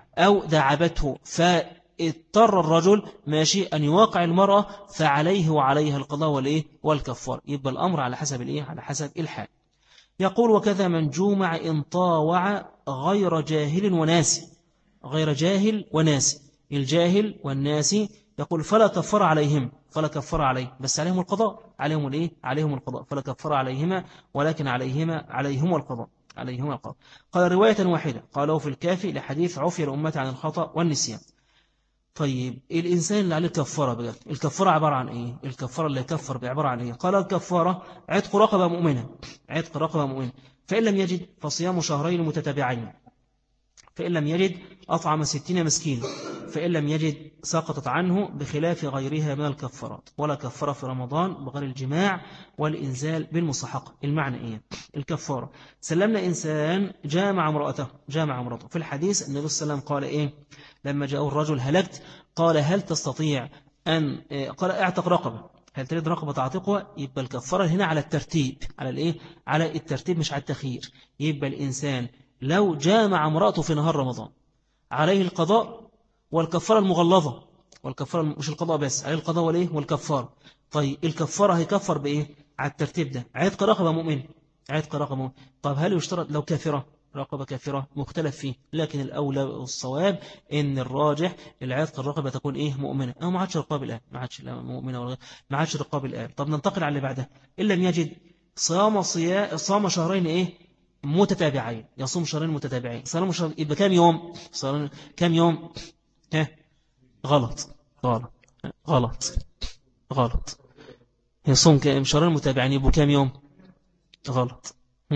أو داعبته فاضطر الرجل ماشي أن يواقع المرأة فعليه وعليها القضاء والإيه والكفار. يبقى الأمر على حسب الإيه على حسب الحال. يقول وكذا من جومع إن طاوع غير جاهل وناسي. غير جاهل وناسي، الجاهل والناسي يقول فلا كفر عليهم، فلا كفر عليه، بس عليهم القضاء، عليهم الايه عليهم القضاء، فلا كفر عليهما ولكن عليهم القضاء، عليهم القضاء. قال رواية واحدة قالوا في الكافي لحديث عفي الأمة عن الخطأ والنسيان. طيب الإنسان اللي عليه كفارة بجد، الكفارة عبارة عن إيه؟ الكفارة اللي يكفر بعبارة عن إيه؟ قال الكفارة عتق رقبة مؤمنة، عتق رقبة مؤمنة. فإن لم يجد فصيام شهرين متتابعين، فإن لم يجد أطعم 60 مسكين، فإن لم يجد سقطت عنه بخلاف غيرها من الكفارات. ولا كفر في رمضان بغير الجماع والإنزال بالمصحقة. المعنى إيه؟ الكفارة سلمنا إنسان جامع امرأته، في الحديث النبي صلى الله عليه وسلم قال إيه لما جاءه الرجل هلكت قال هل تستطيع أن قال اعتق رقبة، هل تريد رقبة تعتقها؟ يبقى الكفارة هنا على الترتيب، على الإيه على الترتيب مش على التخيير. يبقى الإنسان لو جامع امرأته في نهار رمضان عليه القضاء والكفارة المغلظة، والكفارة مش القضاء بس، عليه القضاء والإيه والكفارة. طيب الكفارة هيكفر بإيه على الترتيب ده؟ عتق رقبة مؤمن، عتق رقبة مؤمن. طب هل يشترط لو كافرة؟ رقبة كافرة مختلف فيه، لكن الأولى والصواب إن الراجح العتق الرقبة تكون إيه مؤمنة، أو ما عادش رقاب الآن، ما عادش مؤمنة ولا ما عادش رقاب الآن. طب ننتقل على اللي بعدها. إن لم يجد صام شهرين إيه متتابعين، يصوم شهرين متتابعين. صام شهرين يبقى كام يوم؟ كام يوم؟ ها غلط غلط غلط غلط. يصوم كام شهرين متتابعين يبقوا كام يوم؟ غلط.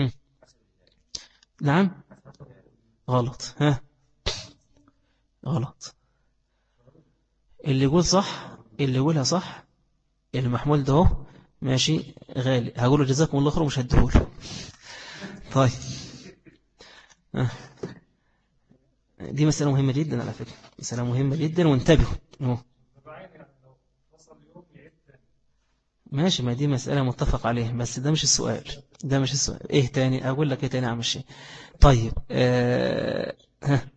نعم غلط. ها غلط. اللي يقول صح، اللي يقولها صح، المحمول ده هو ماشي غالي، هقوله جزاكم الله خير ومش هديهوله. طيب دي مسألة مهمة جدا على فكرة، مسألة مهمة جدا وانتبهوا. ماشي، ما دي مسألة متفق عليه، بس ده مش السؤال، ده مش السؤال. ايه تاني اقول لك؟ ايه تاني اعمل شيء؟ طيب ها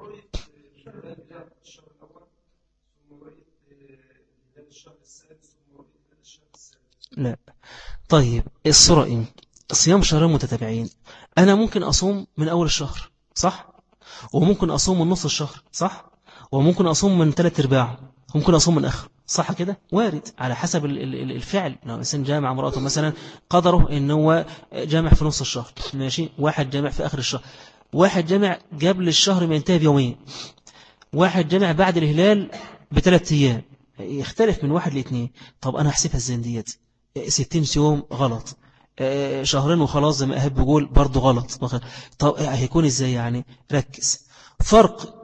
لا. طيب الصورة ايه؟ صيام شهرين متتابعين، انا ممكن اصوم من اول الشهر صح، وممكن اصوم من نص الشهر صح، وممكن اصوم من 3/4، ممكن اصوم من اخر صح كده، وارد على حسب الفعل. لو الانسان جامع امراته مثلا قدره ان هو جامع في نص الشهر ماشي، واحد جامع في اخر الشهر، واحد جامع قبل الشهر ما ينتهي بيومين، واحد جامع بعد الهلال ب3 ايام، يختلف من واحد ل2. طب انا احسبها ازاي ديت؟ 60 يوم غلط، شهرين وخلاص زي ما أهب بيقول برضو غلط. طب هيكون ازاي يعني؟ ركز. فرق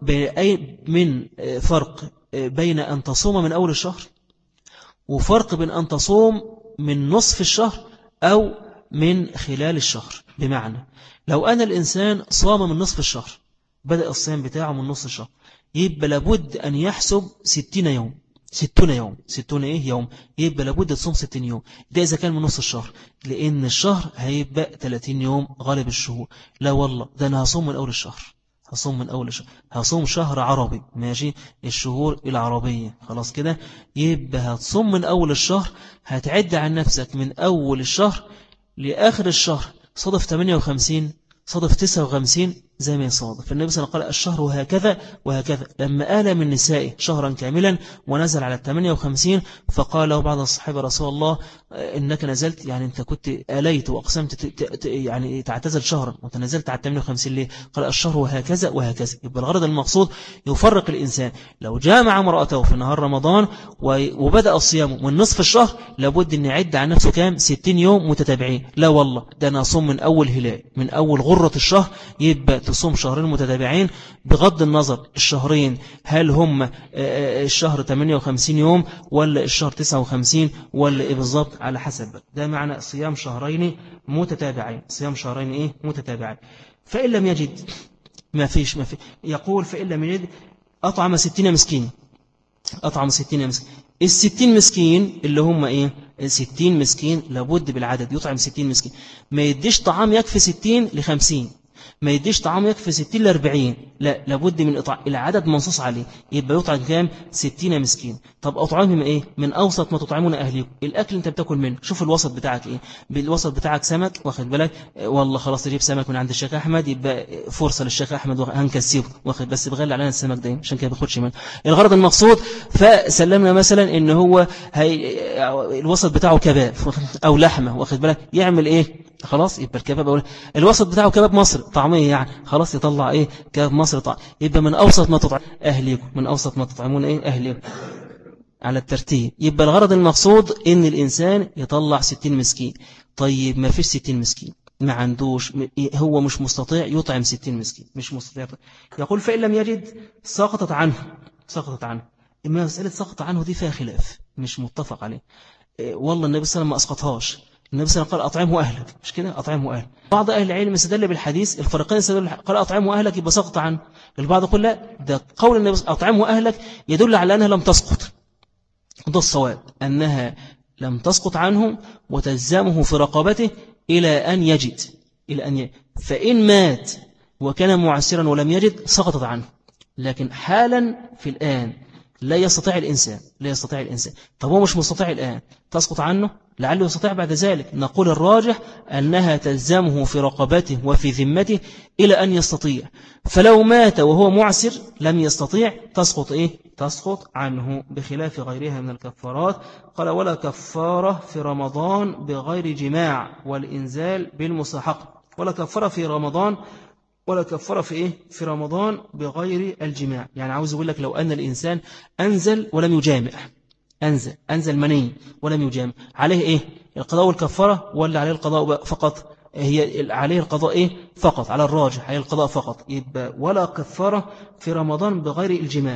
بين أن تصوم من أول الشهر، وفرق بين أن تصوم من نصف الشهر أو من خلال الشهر. بمعنى لو أنا الإنسان صام من نصف الشهر، بدأ الصيام بتاعه من نصف الشهر، يبقى لابد أن يحسب 60 يوم، 60 يوم، يبقى لابد تصوم 60 يوم. ده إذا كان من نص الشهر، لأن الشهر هيبقى 30 يوم غالب الشهور. لا والله ده أنا هصوم من أول الشهر، هصوم من أول الشهر، هصوم شهر عربي ماشي، الشهور العربية خلاص كده. يبقى هتصوم من أول الشهر، هتعد عن نفسك من أول الشهر لآخر الشهر، صدف 58 صدف 59 زي ما يصادف. النبي صلى الله عليه وسلم قال الشهر هكذا وهكذا. لما آل من نسائه شهرا كاملا ونزل على 58، فقال له بعض الصحابة رسول الله إنك نزلت، يعني أنت كنت آليت وأقسمت يعني تعتزل شهرا وتنزلت على 58 ليه؟ قال الشهر هكذا وهكذا. يبقى الغرض المقصود يفرق الإنسان. لو جامع امرأته في نهار رمضان وبدأ الصيام من نصف الشهر، لابد أن يعد عن نفسه كام؟ 60 يوم متتابعين. لا والله ده أنا أصوم من أول هلال، من أول غرة الشهر، يبقى تصوم شهرين متتابعين، بغض النظر الشهرين هل هم الشهر 58 يوم ولا الشهر 59 ولا إيه بالضبط، على حسب. ده معنى صيام شهرين متتابعين، صيام شهرين إيه متتابعين. فإن لم يجد ما فيش يقول فإن لم يجد أطعم 60 مسكين، أطعم 60 مسكين. 60 مسكين اللي هم إيه؟ 60 مسكين لابد بالعدد يطعم 60 مسكين، ما يديش طعام يكفي 60 ل50، ما يديش طعام يكفي 60 ل 40، لا لابد من إطعام العدد منصوص عليه، يبقى يطعم كام؟ 60 مسكين. طب أطعمهم إيه؟ من أوسط ما تطعمون أهليكم. الأكل أنت بتاكل منه، شوف الوسط بتاعك إيه. بالوسط بتاعك سمك، واخد بالك، والله خلاص تجيب سمك من عند الشيخ أحمد، يبقى فرصة للشيخ أحمد هنكسبه، واخد، بس بغلي علينا السمك ده عشان كده بياخدش منه. الغرض المقصود، فسلمنا مثلا إن هو الوسط بتاعه كباب أو لحمة، واخد بالك، يعمل إيه؟ خلاص يبقى الكباب الوسط بتاعه كباب مصر طعميه يعني، خلاص يطلع ايه؟ كباب مصر طعم. يبقى من اوسط ما تطعم اهليكم، من اوسط ما تطعمون ايه؟ اهليكم على الترتيب. يبقى الغرض المقصود ان الانسان يطلع 60 مسكين. طيب ما فيش 60 مسكين، ما عندوش، هو مش مستطيع يطعم 60 مسكين، مش مستطيع. يقول فإن لم يجد سقطت عنه، سقطت عنه. إما مسألة سقط عنه دي فيها خلاف، مش متفق عليه. والله النبي صلى الله عليه وسلم ما أسقطهاش، النبي صلى الله عليه وسلم قال أطعمه أهلك، مش كده؟ أطعمه أهلك. بعض أهل العلم استدل بالحديث، الفريقين استدلوا قال أطعمه أهلك يبقى سقط عنه. البعض يقول لا، ده قول النبي أطعمه أهلك يدل على أنها لم تسقط، ده الصواب، أنها لم تسقط عنه وتلزمه في رقبته إلى أن يجد، إلى أن يجد. فإن مات وكان معسرا ولم يجد سقطت عنه. لكن حالا في الآن لا يستطيع الإنسان، لا يستطيع الإنسان. طب هو مش مستطيع الآن، تسقط عنه، لعله يستطيع بعد ذلك. نقول الراجح أنها تلزمه في رقبته وفي ذمته إلى أن يستطيع. فلو مات وهو معسر لم يستطيع تسقط إيه؟ تسقط عنه، بخلاف غيرها من الكفارات. قال ولا كفارة في رمضان بغير جماع والإنزال بالمصاحقة. ولا كفارة في رمضان، ولا كفارة في إيه؟ في رمضان بغير الجماع. يعني عاوز أقول لك لو أن الإنسان أنزل ولم يجامع، أنزل مني ولم يجامع، عليه إيه؟ القضاء والكفارة، ولا عليه القضاء فقط؟ هي عليه القضاء إيه؟ فقط، على الراجح عليه القضاء فقط. يبقى ولا كفارة في رمضان بغير الجماع.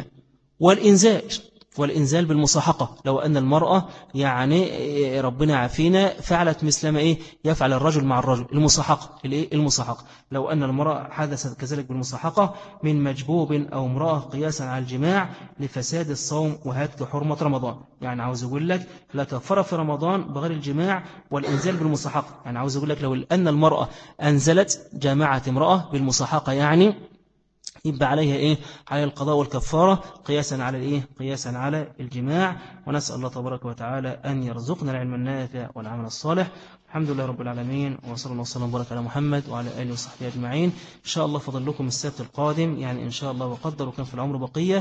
والإنزال بالمصاحقة، لو أن المرأة يعني ربنا عافينا فعلت مثل ما إيه يفعل الرجل مع الرجل، المصاحقة، المصاحقة. لو أن المرأة حدثت كذلك بالمصاحقة من مجبوب أو امرأة قياسا على الجماع لفساد الصوم وهتك حرمة رمضان. يعني عاوز أقول لك لا كفارة في رمضان بغير الجماع والإنزال بالمصاحقة. يعني عاوز أقول لك لو أن المرأة أنزلت جامعة امرأة بالمصاحقة، يعني يبقى عليها إيه؟ على القضاء والكفارة قياسا على الإيه؟ قياسا على الجماع. ونسأل الله تبارك وتعالى أن يرزقنا العلم النافع والعمل الصالح. الحمد لله رب العالمين، وصلى الله وسلم وبارك على محمد وعلى آله وصحبه أجمعين. إن شاء الله فضل لكم السبت القادم، يعني إن شاء الله وقدر وكان في العمر بقية،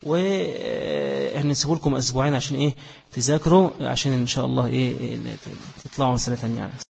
ونسيب لكم أسبوعين عشان إيه؟ تذاكروا، عشان إن شاء الله إيه تطلعوا سنة يعني.